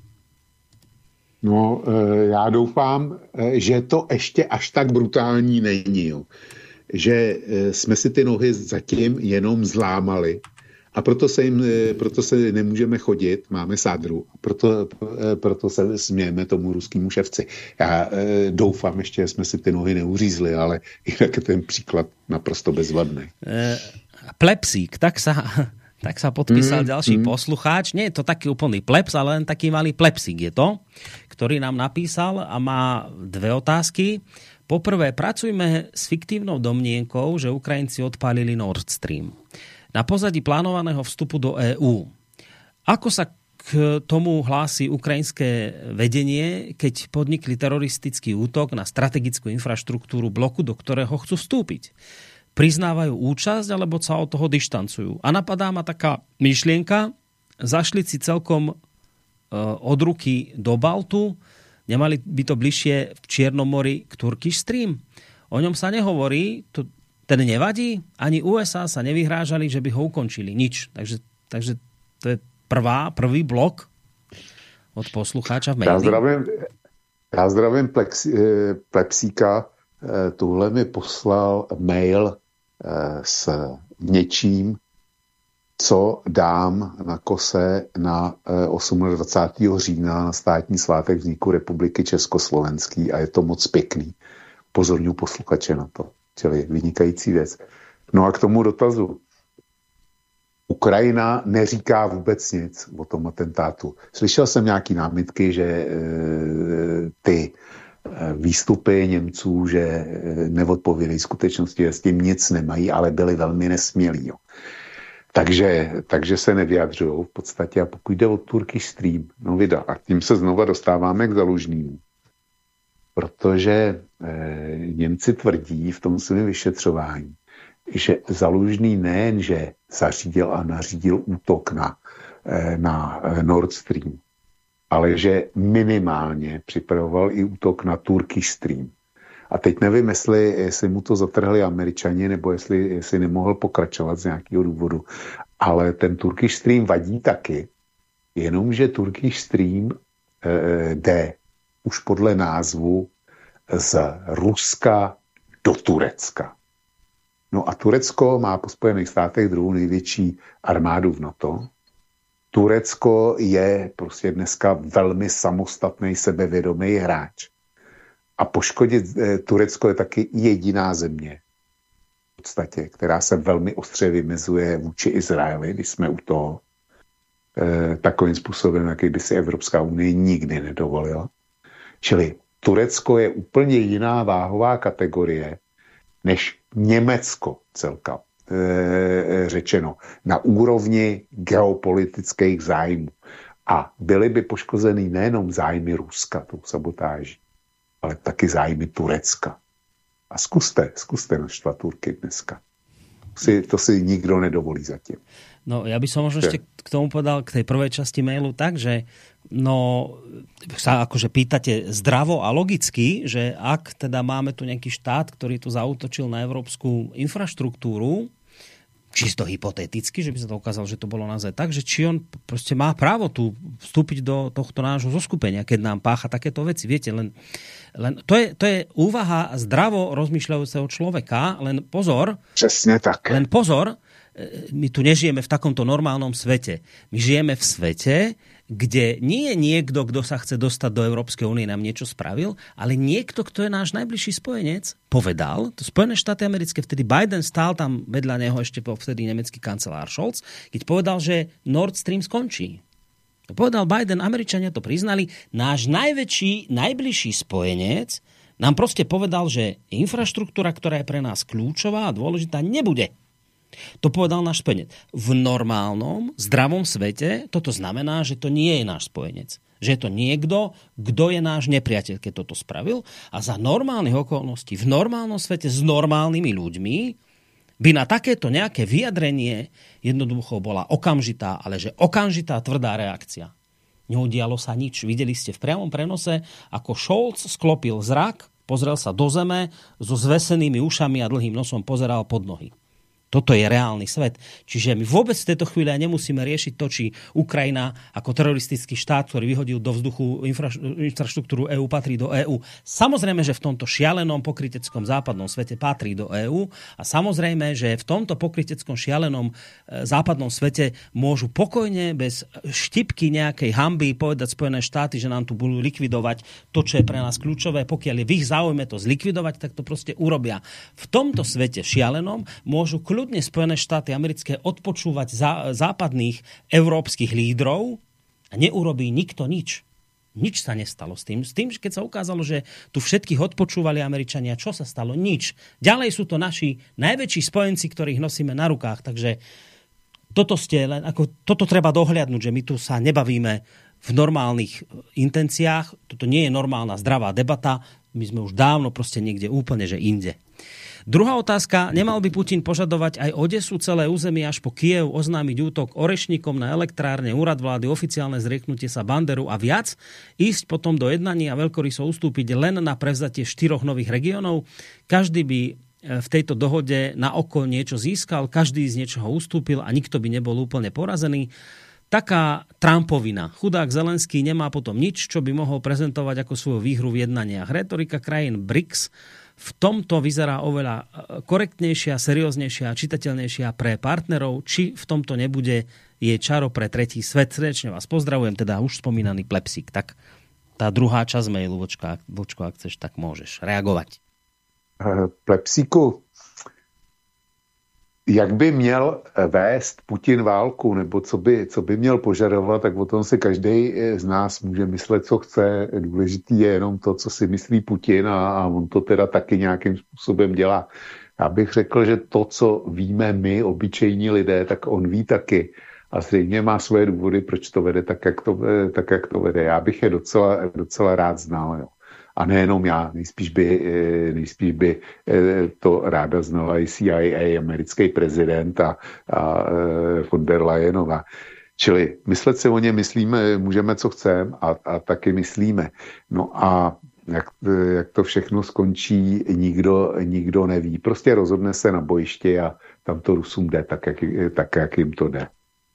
No, já doufám, že to ještě až tak brutální není, jo. Že jsme si ty nohy zatím jenom zlámali a proto se, jim, proto se nemůžeme chodit, máme sádru, proto, proto se smějeme tomu ruskému ševci. Já doufám ještě, že jsme si ty nohy neuřízli, ale jinak je ten příklad naprosto bezvadný. Plepsík, tak sa... Tak sa podpísal mm, ďalší mm. poslucháč. Nie je to taký úplný plebs, ale len taký malý plepsík je to, ktorý nám napísal a má dve otázky. Poprvé, pracujme s fiktívnou domnienkou, že Ukrajinci odpálili Nord Stream na pozadí plánovaného vstupu do EÚ. Ako sa k tomu hlási ukrajinské vedenie, keď podnikli teroristický útok na strategickú infraštruktúru bloku, do ktorého chcú vstúpiť? Priznávajú účasť, alebo sa od toho dištancujú. A napadá ma taká myšlienka, zašli si celkom e, od ruky do Baltu, nemali by to bližšie v Čiernom mori k Turkish Stream. O ňom sa nehovorí, to, ten nevadí, ani ú es á sa nevyhrážali, že by ho ukončili. Nič. Takže, takže to je prvá, prvý blok od poslucháča v maili. Já zdravím, já zdravím plexi, Plepsíka. Tuhle mi poslal mail s něčím, co dám na Kose na dvacátého osmého října na státní svátek vzniku Republiky Československý a je to moc pěkný. Pozorňuji posluchače na to. Čili vynikající věc. No a k tomu dotazu. Ukrajina neříká vůbec nic o tom atentátu. Slyšel jsem nějaký námitky, že e, ty výstupy Němců, že neodpovědějí skutečnosti, že s tím nic nemají, ale byli velmi nesmělí. Jo. Takže, takže se nevyjadřují v podstatě. A pokud jde o Turkish Stream, no vida, a tím se znova dostáváme k Zalužnému. Protože eh, Němci tvrdí v tom svém vyšetřování, že Zalužný nejenže zařídil a nařídil útok na, eh, na Nord Stream, ale že minimálně připravoval i útok na Turkish Stream. A teď nevím, jestli, jestli mu to zatrhli Američani, nebo jestli, jestli nemohl pokračovat z nějakého důvodu. Ale ten Turkish Stream vadí taky, jenomže Turkish Stream eh, jde už podle názvu z Ruska do Turecka. No a Turecko má po Spojených státech druhou největší armádu v NATO. Turecko je prostě dneska velmi samostatný, sebevědomý hráč. A poškodit Turecko je taky jediná země, v podstatě, která se velmi ostře vymezuje vůči Izraeli, když jsme u toho, eh, takovým způsobem, jaký by si Evropská unie nikdy nedovolila. Čili Turecko je úplně jiná váhová kategorie než Německo celka. Řečeno, na úrovni geopolitických zájmů. A byly by poškozeny nejenom zájmy Ruska, tou sabotáží, ale taky zájmy Turecka. A zkuste, zkuste naštvat Turky dneska. si, to si nikto nedovolí zatím. No, ja by som možno ešte k tomu povedal, k tej prvej časti mailu tak, že no, sa akože pýtate zdravo a logicky, že ak teda máme tu nejaký štát, ktorý tu zaútočil na európsku infraštruktúru, čisto hypoteticky, že by sa to ukázalo, že to bolo naozaj tak, že či on proste má právo tu vstúpiť do tohto nášho zoskupenia, keď nám pácha takéto veci. Viete, len, len to, je, to je úvaha zdravo rozmýšľajúceho človeka, len pozor. Přesne tak. Len pozor, my tu nežijeme v takomto normálnom svete. My žijeme v svete, kde nie je niekto, kto sa chce dostať do Európskej únie, nám niečo spravil, ale niekto, kto je náš najbližší spojenec, povedal, to Spojené štáty americké, vtedy Biden stál tam vedľa neho ešte vtedy nemecký kancelár Scholz, keď povedal, že Nord Stream skončí. To povedal Biden, Američania to priznali, náš najväčší, najbližší spojenec nám proste povedal, že infraštruktúra, ktorá je pre nás kľúčová a dôležitá, nebude. To povedal náš spojenec. V normálnom, zdravom svete toto znamená, že to nie je náš spojenec. Že je to niekto, kto je náš nepriateľ, keď toto spravil. A za normálnych okolností, v normálnom svete s normálnymi ľuďmi by na takéto nejaké vyjadrenie jednoducho bola okamžitá, ale že okamžitá tvrdá reakcia. Neudialo sa nič. Videli ste v priamom prenose, ako Scholz sklopil zrak, pozrel sa do zeme, so zvesenými ušami a dlhým nosom pozeral pod nohy. Toto je reálny svet. Čiže my vôbec v tejto chvíli nemusíme riešiť to, či Ukrajina ako teroristický štát, ktorý vyhodil do vzduchu infra, infraštruktúru EÚ, patrí do EÚ. Samozrejme, že v tomto šialenom pokryteckom západnom svete patrí do EÚ a samozrejme, že v tomto pokryteckom šialenom e, západnom svete môžu pokojne bez štipky nejakej hanby povedať Spojené štáty, že nám tu budú likvidovať to, čo je pre nás kľúčové. Pokiaľ je v ich záujme to zlikvidovať, tak to proste urobia. V tomto svete šialenom môžu ľudne Spojené štáty americké odpočúvať zá, západných európskych lídrov a neurobí nikto nič. Nič sa nestalo s tým. S tým, keď sa ukázalo, že tu všetkých odpočúvali Američania, čo sa stalo? Nič. Ďalej sú to naši najväčší spojenci, ktorých nosíme na rukách. Takže toto, ste len, ako, toto treba dohliadnúť, že my tu sa nebavíme v normálnych intenciách. Toto nie je normálna zdravá debata. My sme už dávno proste niekde úplne, že inde. Druhá otázka, nemal by Putin požadovať aj Odesu, celé územie až po Kyjev, oznámiť útok orešníkom na elektrárne, úrad vlády, oficiálne zrieknutie sa Banderu a viac, ísť potom do jednania a veľkoryso ustúpiť len na prevzatie štyroch nových regiónov. Každý by v tejto dohode na oko niečo získal, každý z niečoho ustúpil a nikto by nebol úplne porazený. Taká Trumpovina. Chudák Zelenský nemá potom nič, čo by mohol prezentovať ako svoju výhru v jednaniach. Retorika krajín B R I C S v tomto vyzerá oveľa korektnejšia, serióznejšia a čitateľnejšia pre partnerov, či v tomto nebude jej čaro pre tretí svet. Srdečne vás pozdravujem, teda už spomínaný Plepsík. Tak tá druhá časť mailu, Vočko, Vočko, ak chceš, tak môžeš reagovať. Plepsíku, jak by měl vést Putin válku, nebo co by, co by měl požadovat, tak o tom si každý z nás může myslet, co chce. Důležitý je jenom to, co si myslí Putin a, a on to teda taky nějakým způsobem dělá. Já bych řekl, že to, co víme my, obyčejní lidé, tak on ví taky. A zřejmě má svoje důvody, proč to vede tak, jak to, tak, jak to vede. Já bych je docela, docela rád znal, jo. A nejenom já, nejspíš by, nejspíš by to ráda znala i C I A, americký prezident a, a von der Leyenová. Čili myslet si o ně myslíme, můžeme, co chceme a, a taky myslíme. No a jak, jak to všechno skončí, nikdo, nikdo neví. Prostě rozhodne se na bojišti a tam to Rusům jde tak, jak, tak, jak jim to jde.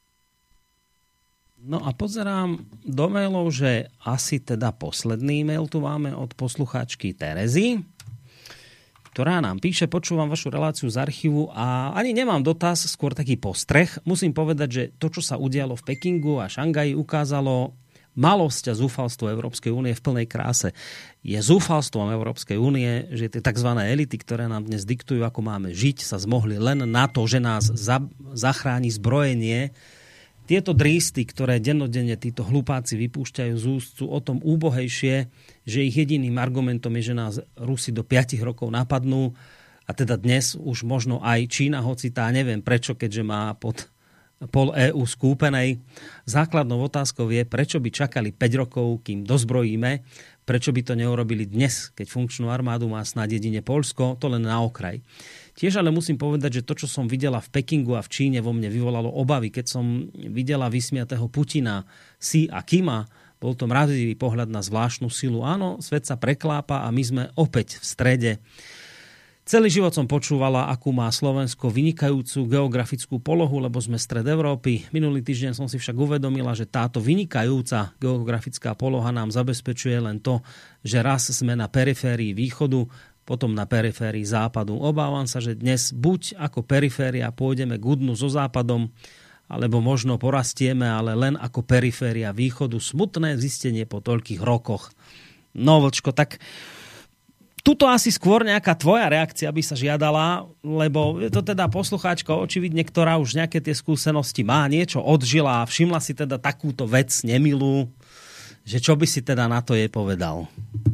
No a pozerám do mailov, že asi teda posledný mail tu máme od poslucháčky Terezy, ktorá nám píše, počúvam vašu reláciu z archívu a ani nemám dotaz, skôr taký postreh. Musím povedať, že to, čo sa udialo v Pekingu a Šangaji, ukázalo malosť a zúfalstvo Európskej únie v plnej kráse. Je zúfalstvom Európskej únie, že tie tzv. Elity, ktoré nám dnes diktujú, ako máme žiť, sa zmohli len na to, že nás za, zachráni zbrojenie. Tieto drísty, ktoré dennodenne títo hlupáci vypúšťajú z úst, sú o tom úbohejšie, že ich jediným argumentom je, že nás Rusi do piatich rokov napadnú a teda dnes už možno aj Čína, hoci tá neviem prečo, keďže má pod pol é ú skúpenej. Základnou otázkou je, prečo by čakali päť rokov, kým dozbrojíme. Prečo by to neurobili dnes, keď funkčnú armádu má snáď jedine Poľsko, to len na okraj. Tiež ale musím povedať, že to, čo som videla v Pekingu a v Číne, vo mne vyvolalo obavy. Keď som videla vysmiatého Putina, Xi a Kima, bol to mrazivý pohľad na zvláštnu silu. Áno, svet sa preklápa a my sme opäť v strede. Celý život som počúvala, akú má Slovensko vynikajúcu geografickú polohu, lebo sme stred Európy. Minulý týždeň som si však uvedomila, že táto vynikajúca geografická poloha nám zabezpečuje len to, že raz sme na periférii východu, potom na periférii západu. Obávam sa, že dnes buď ako periféria pôjdeme k dnu so západom, alebo možno porastieme, ale len ako periféria východu. Smutné zistenie po toľkých rokoch. No, Vlčko, tak tuto asi skôr nejaká tvoja reakcia by sa žiadala, lebo je to teda poslucháčka očividne, ktorá už nejaké tie skúsenosti má, niečo odžila a všimla si teda takúto vec nemilú, že čo by si teda na to jej povedal?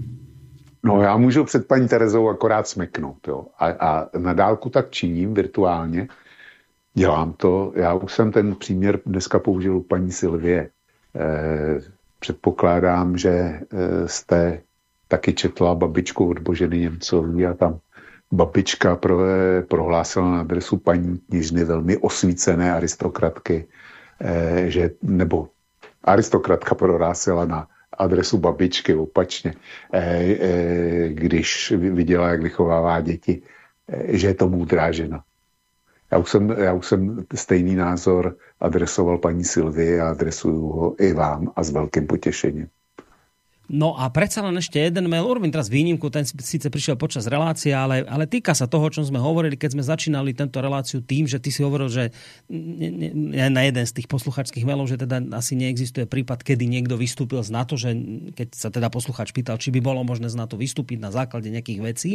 No já můžu před paní Terezou akorát smeknout. Jo. A, a na dálku tak činím virtuálně. Dělám to. Já už jsem ten příměr dneska použil u paní Silvie. E, předpokládám, že e, jste taky četla Babičku od Boženy Němcový a tam babička pro, prohlásila na adresu paní kněžny velmi osvícené aristokratky, e, že, nebo aristokratka prohlásila na adresu babičky opačně, e, e, když viděla, jak vychovává děti, e, že je to moudrá žena. Já už, jsem, já už jsem stejný názor adresoval paní Silvii a adresuju ho i vám a s velkým potěšením. No a predsa len ešte jeden mail, urobím teraz výnimku, ten síce prišiel počas relácie, ale, ale týka sa toho, čo sme hovorili, keď sme začínali tento reláciu tým, že ty si hovoril, že na jeden z tých posluchačských mailov, že teda asi neexistuje prípad, kedy niekto vystúpil z NATO, že keď sa teda posluchač pýtal, či by bolo možné z NATO vystúpiť na základe nejakých vecí.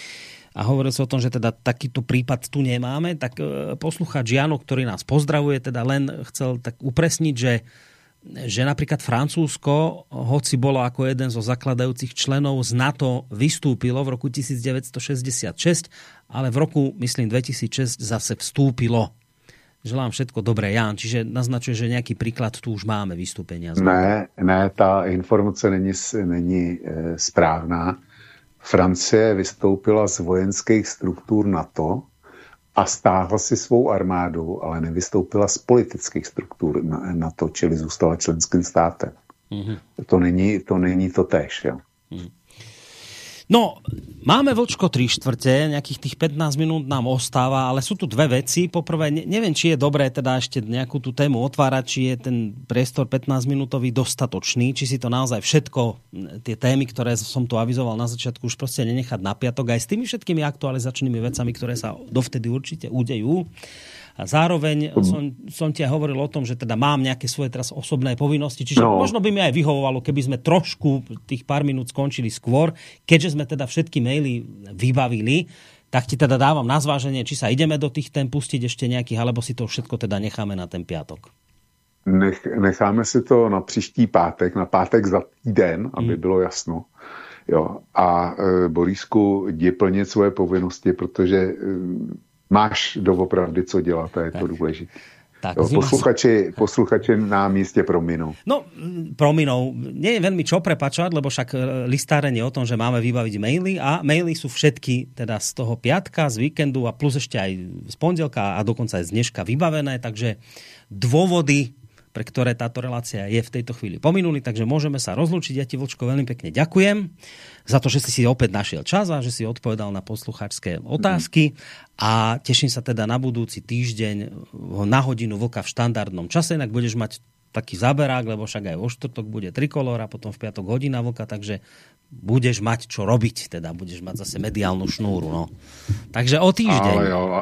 A hovoril sa o tom, že teda takýto prípad tu nemáme, tak poslucháč Jano, ktorý nás pozdravuje, teda len chcel tak upresniť, že že napríklad Francúzsko, hoci bolo ako jeden zo zakladajúcich členov z NATO, vystúpilo v roku devätnásťstošesťdesiatšesť, ale v roku, myslím, dvetisícšesť zase vstúpilo. Želám všetko dobré, Jan. Čiže naznačuje, že nejaký príklad tu už máme vystúpenia. Ne, ne, ta informace není, není e, správná. Francie vystoupila z vojenských struktur NATO a stáhla si svou armádu, ale nevystoupila z politických struktur na, na to, čili zůstala členským státem. Mm-hmm. To není to, není to též. Jo. Mm. No, máme, Vlčko, tri štvrte, nejakých tých pätnásť minút nám ostáva, ale sú tu dve veci. Poprvé, ne, neviem, či je dobré teda ešte nejakú tú tému otvárať, či je ten priestor pätnásťminútový dostatočný, či si to naozaj všetko, tie témy, ktoré som tu avizoval na začiatku, už proste nenechať na piatok, aj s tými všetkými aktualizačnými vecami, ktoré sa dovtedy určite udejú. A zároveň som, som ti aj hovoril o tom, že teda mám nejaké svoje teraz osobné povinnosti, čiže no. Možno by mi aj vyhovovalo, keby sme trošku tých pár minút skončili skôr, keďže sme teda všetky maily vybavili, tak ti teda dávam na zváženie, či sa ideme do tých tém pustiť ešte nejakých, alebo si to všetko teda necháme na ten piatok. Nech, necháme si to na příští pátek, na pátek za týden, aby hmm. bylo jasno. Jo. A e, Borisku, jdi plnit svoje povinnosti, protože e, máš doopravdy co dělat a je to důležité. Tak, jo, posluchači, posluchači nám jistě prominou. No, prominou. Nie je veľmi čo prepačovať, lebo však listáren je o tom, že máme vybaviť maily a maily sú všetky teda z toho piatka, z víkendu a plus ešte aj z pondelka a dokonca aj z dneška vybavené, takže dôvody, pre ktoré táto relácia je v tejto chvíli pominuli, takže môžeme sa rozlúčiť. Ja ti, Vlčko, veľmi pekne ďakujem za to, že si si opäť našiel čas a že si odpovedal na poslucháčské otázky a teším sa teda na budúci týždeň na hodinu Vlka v štandardnom čase, inak budeš mať taký záberák, lebo však aj vo štvrtok bude trikolor a potom v piatok hodina Vlka, takže budeš mať čo robiť, teda budeš mať zase mediálnu šnúru. No. Takže o týždeň. Ale jo.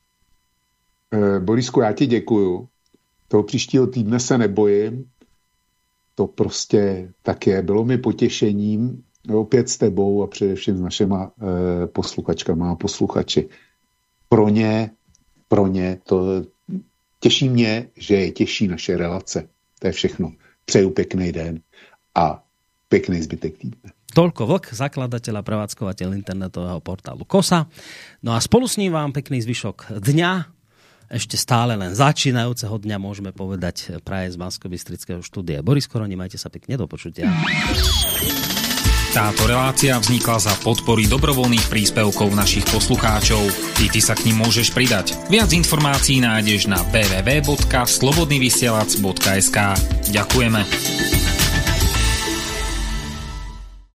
E, Borisku, já ti děkuju. Toho příštího týdne se nebojím. To prostě tak je. Bylo mi potěšením opět s tebou a především s našima e, posluchačkama a posluchači. Pro ně, pro ně to těší mě, že je těší naše relace. To je všechno. Přeju pěkný den a pěkný zbytek týdne. Toľko Vlk, zakladateľ a prevádzkovateľ internetového portálu Kosa. No a spolu s ním vám pekný zvyšok dňa. Ešte stále len začínajúceho dňa môžeme povedať praje z Banskobystrického štúdia. Boris Koroni, majte sa pekne, do počutia. Táto relácia vznikla za podpory dobrovoľných príspevkov našich poslucháčov. I ty sa k nim môžeš pridať. Viac informácií nájdeš na w w w bodka slobodnyvysielac bodka es ka. Ďakujeme.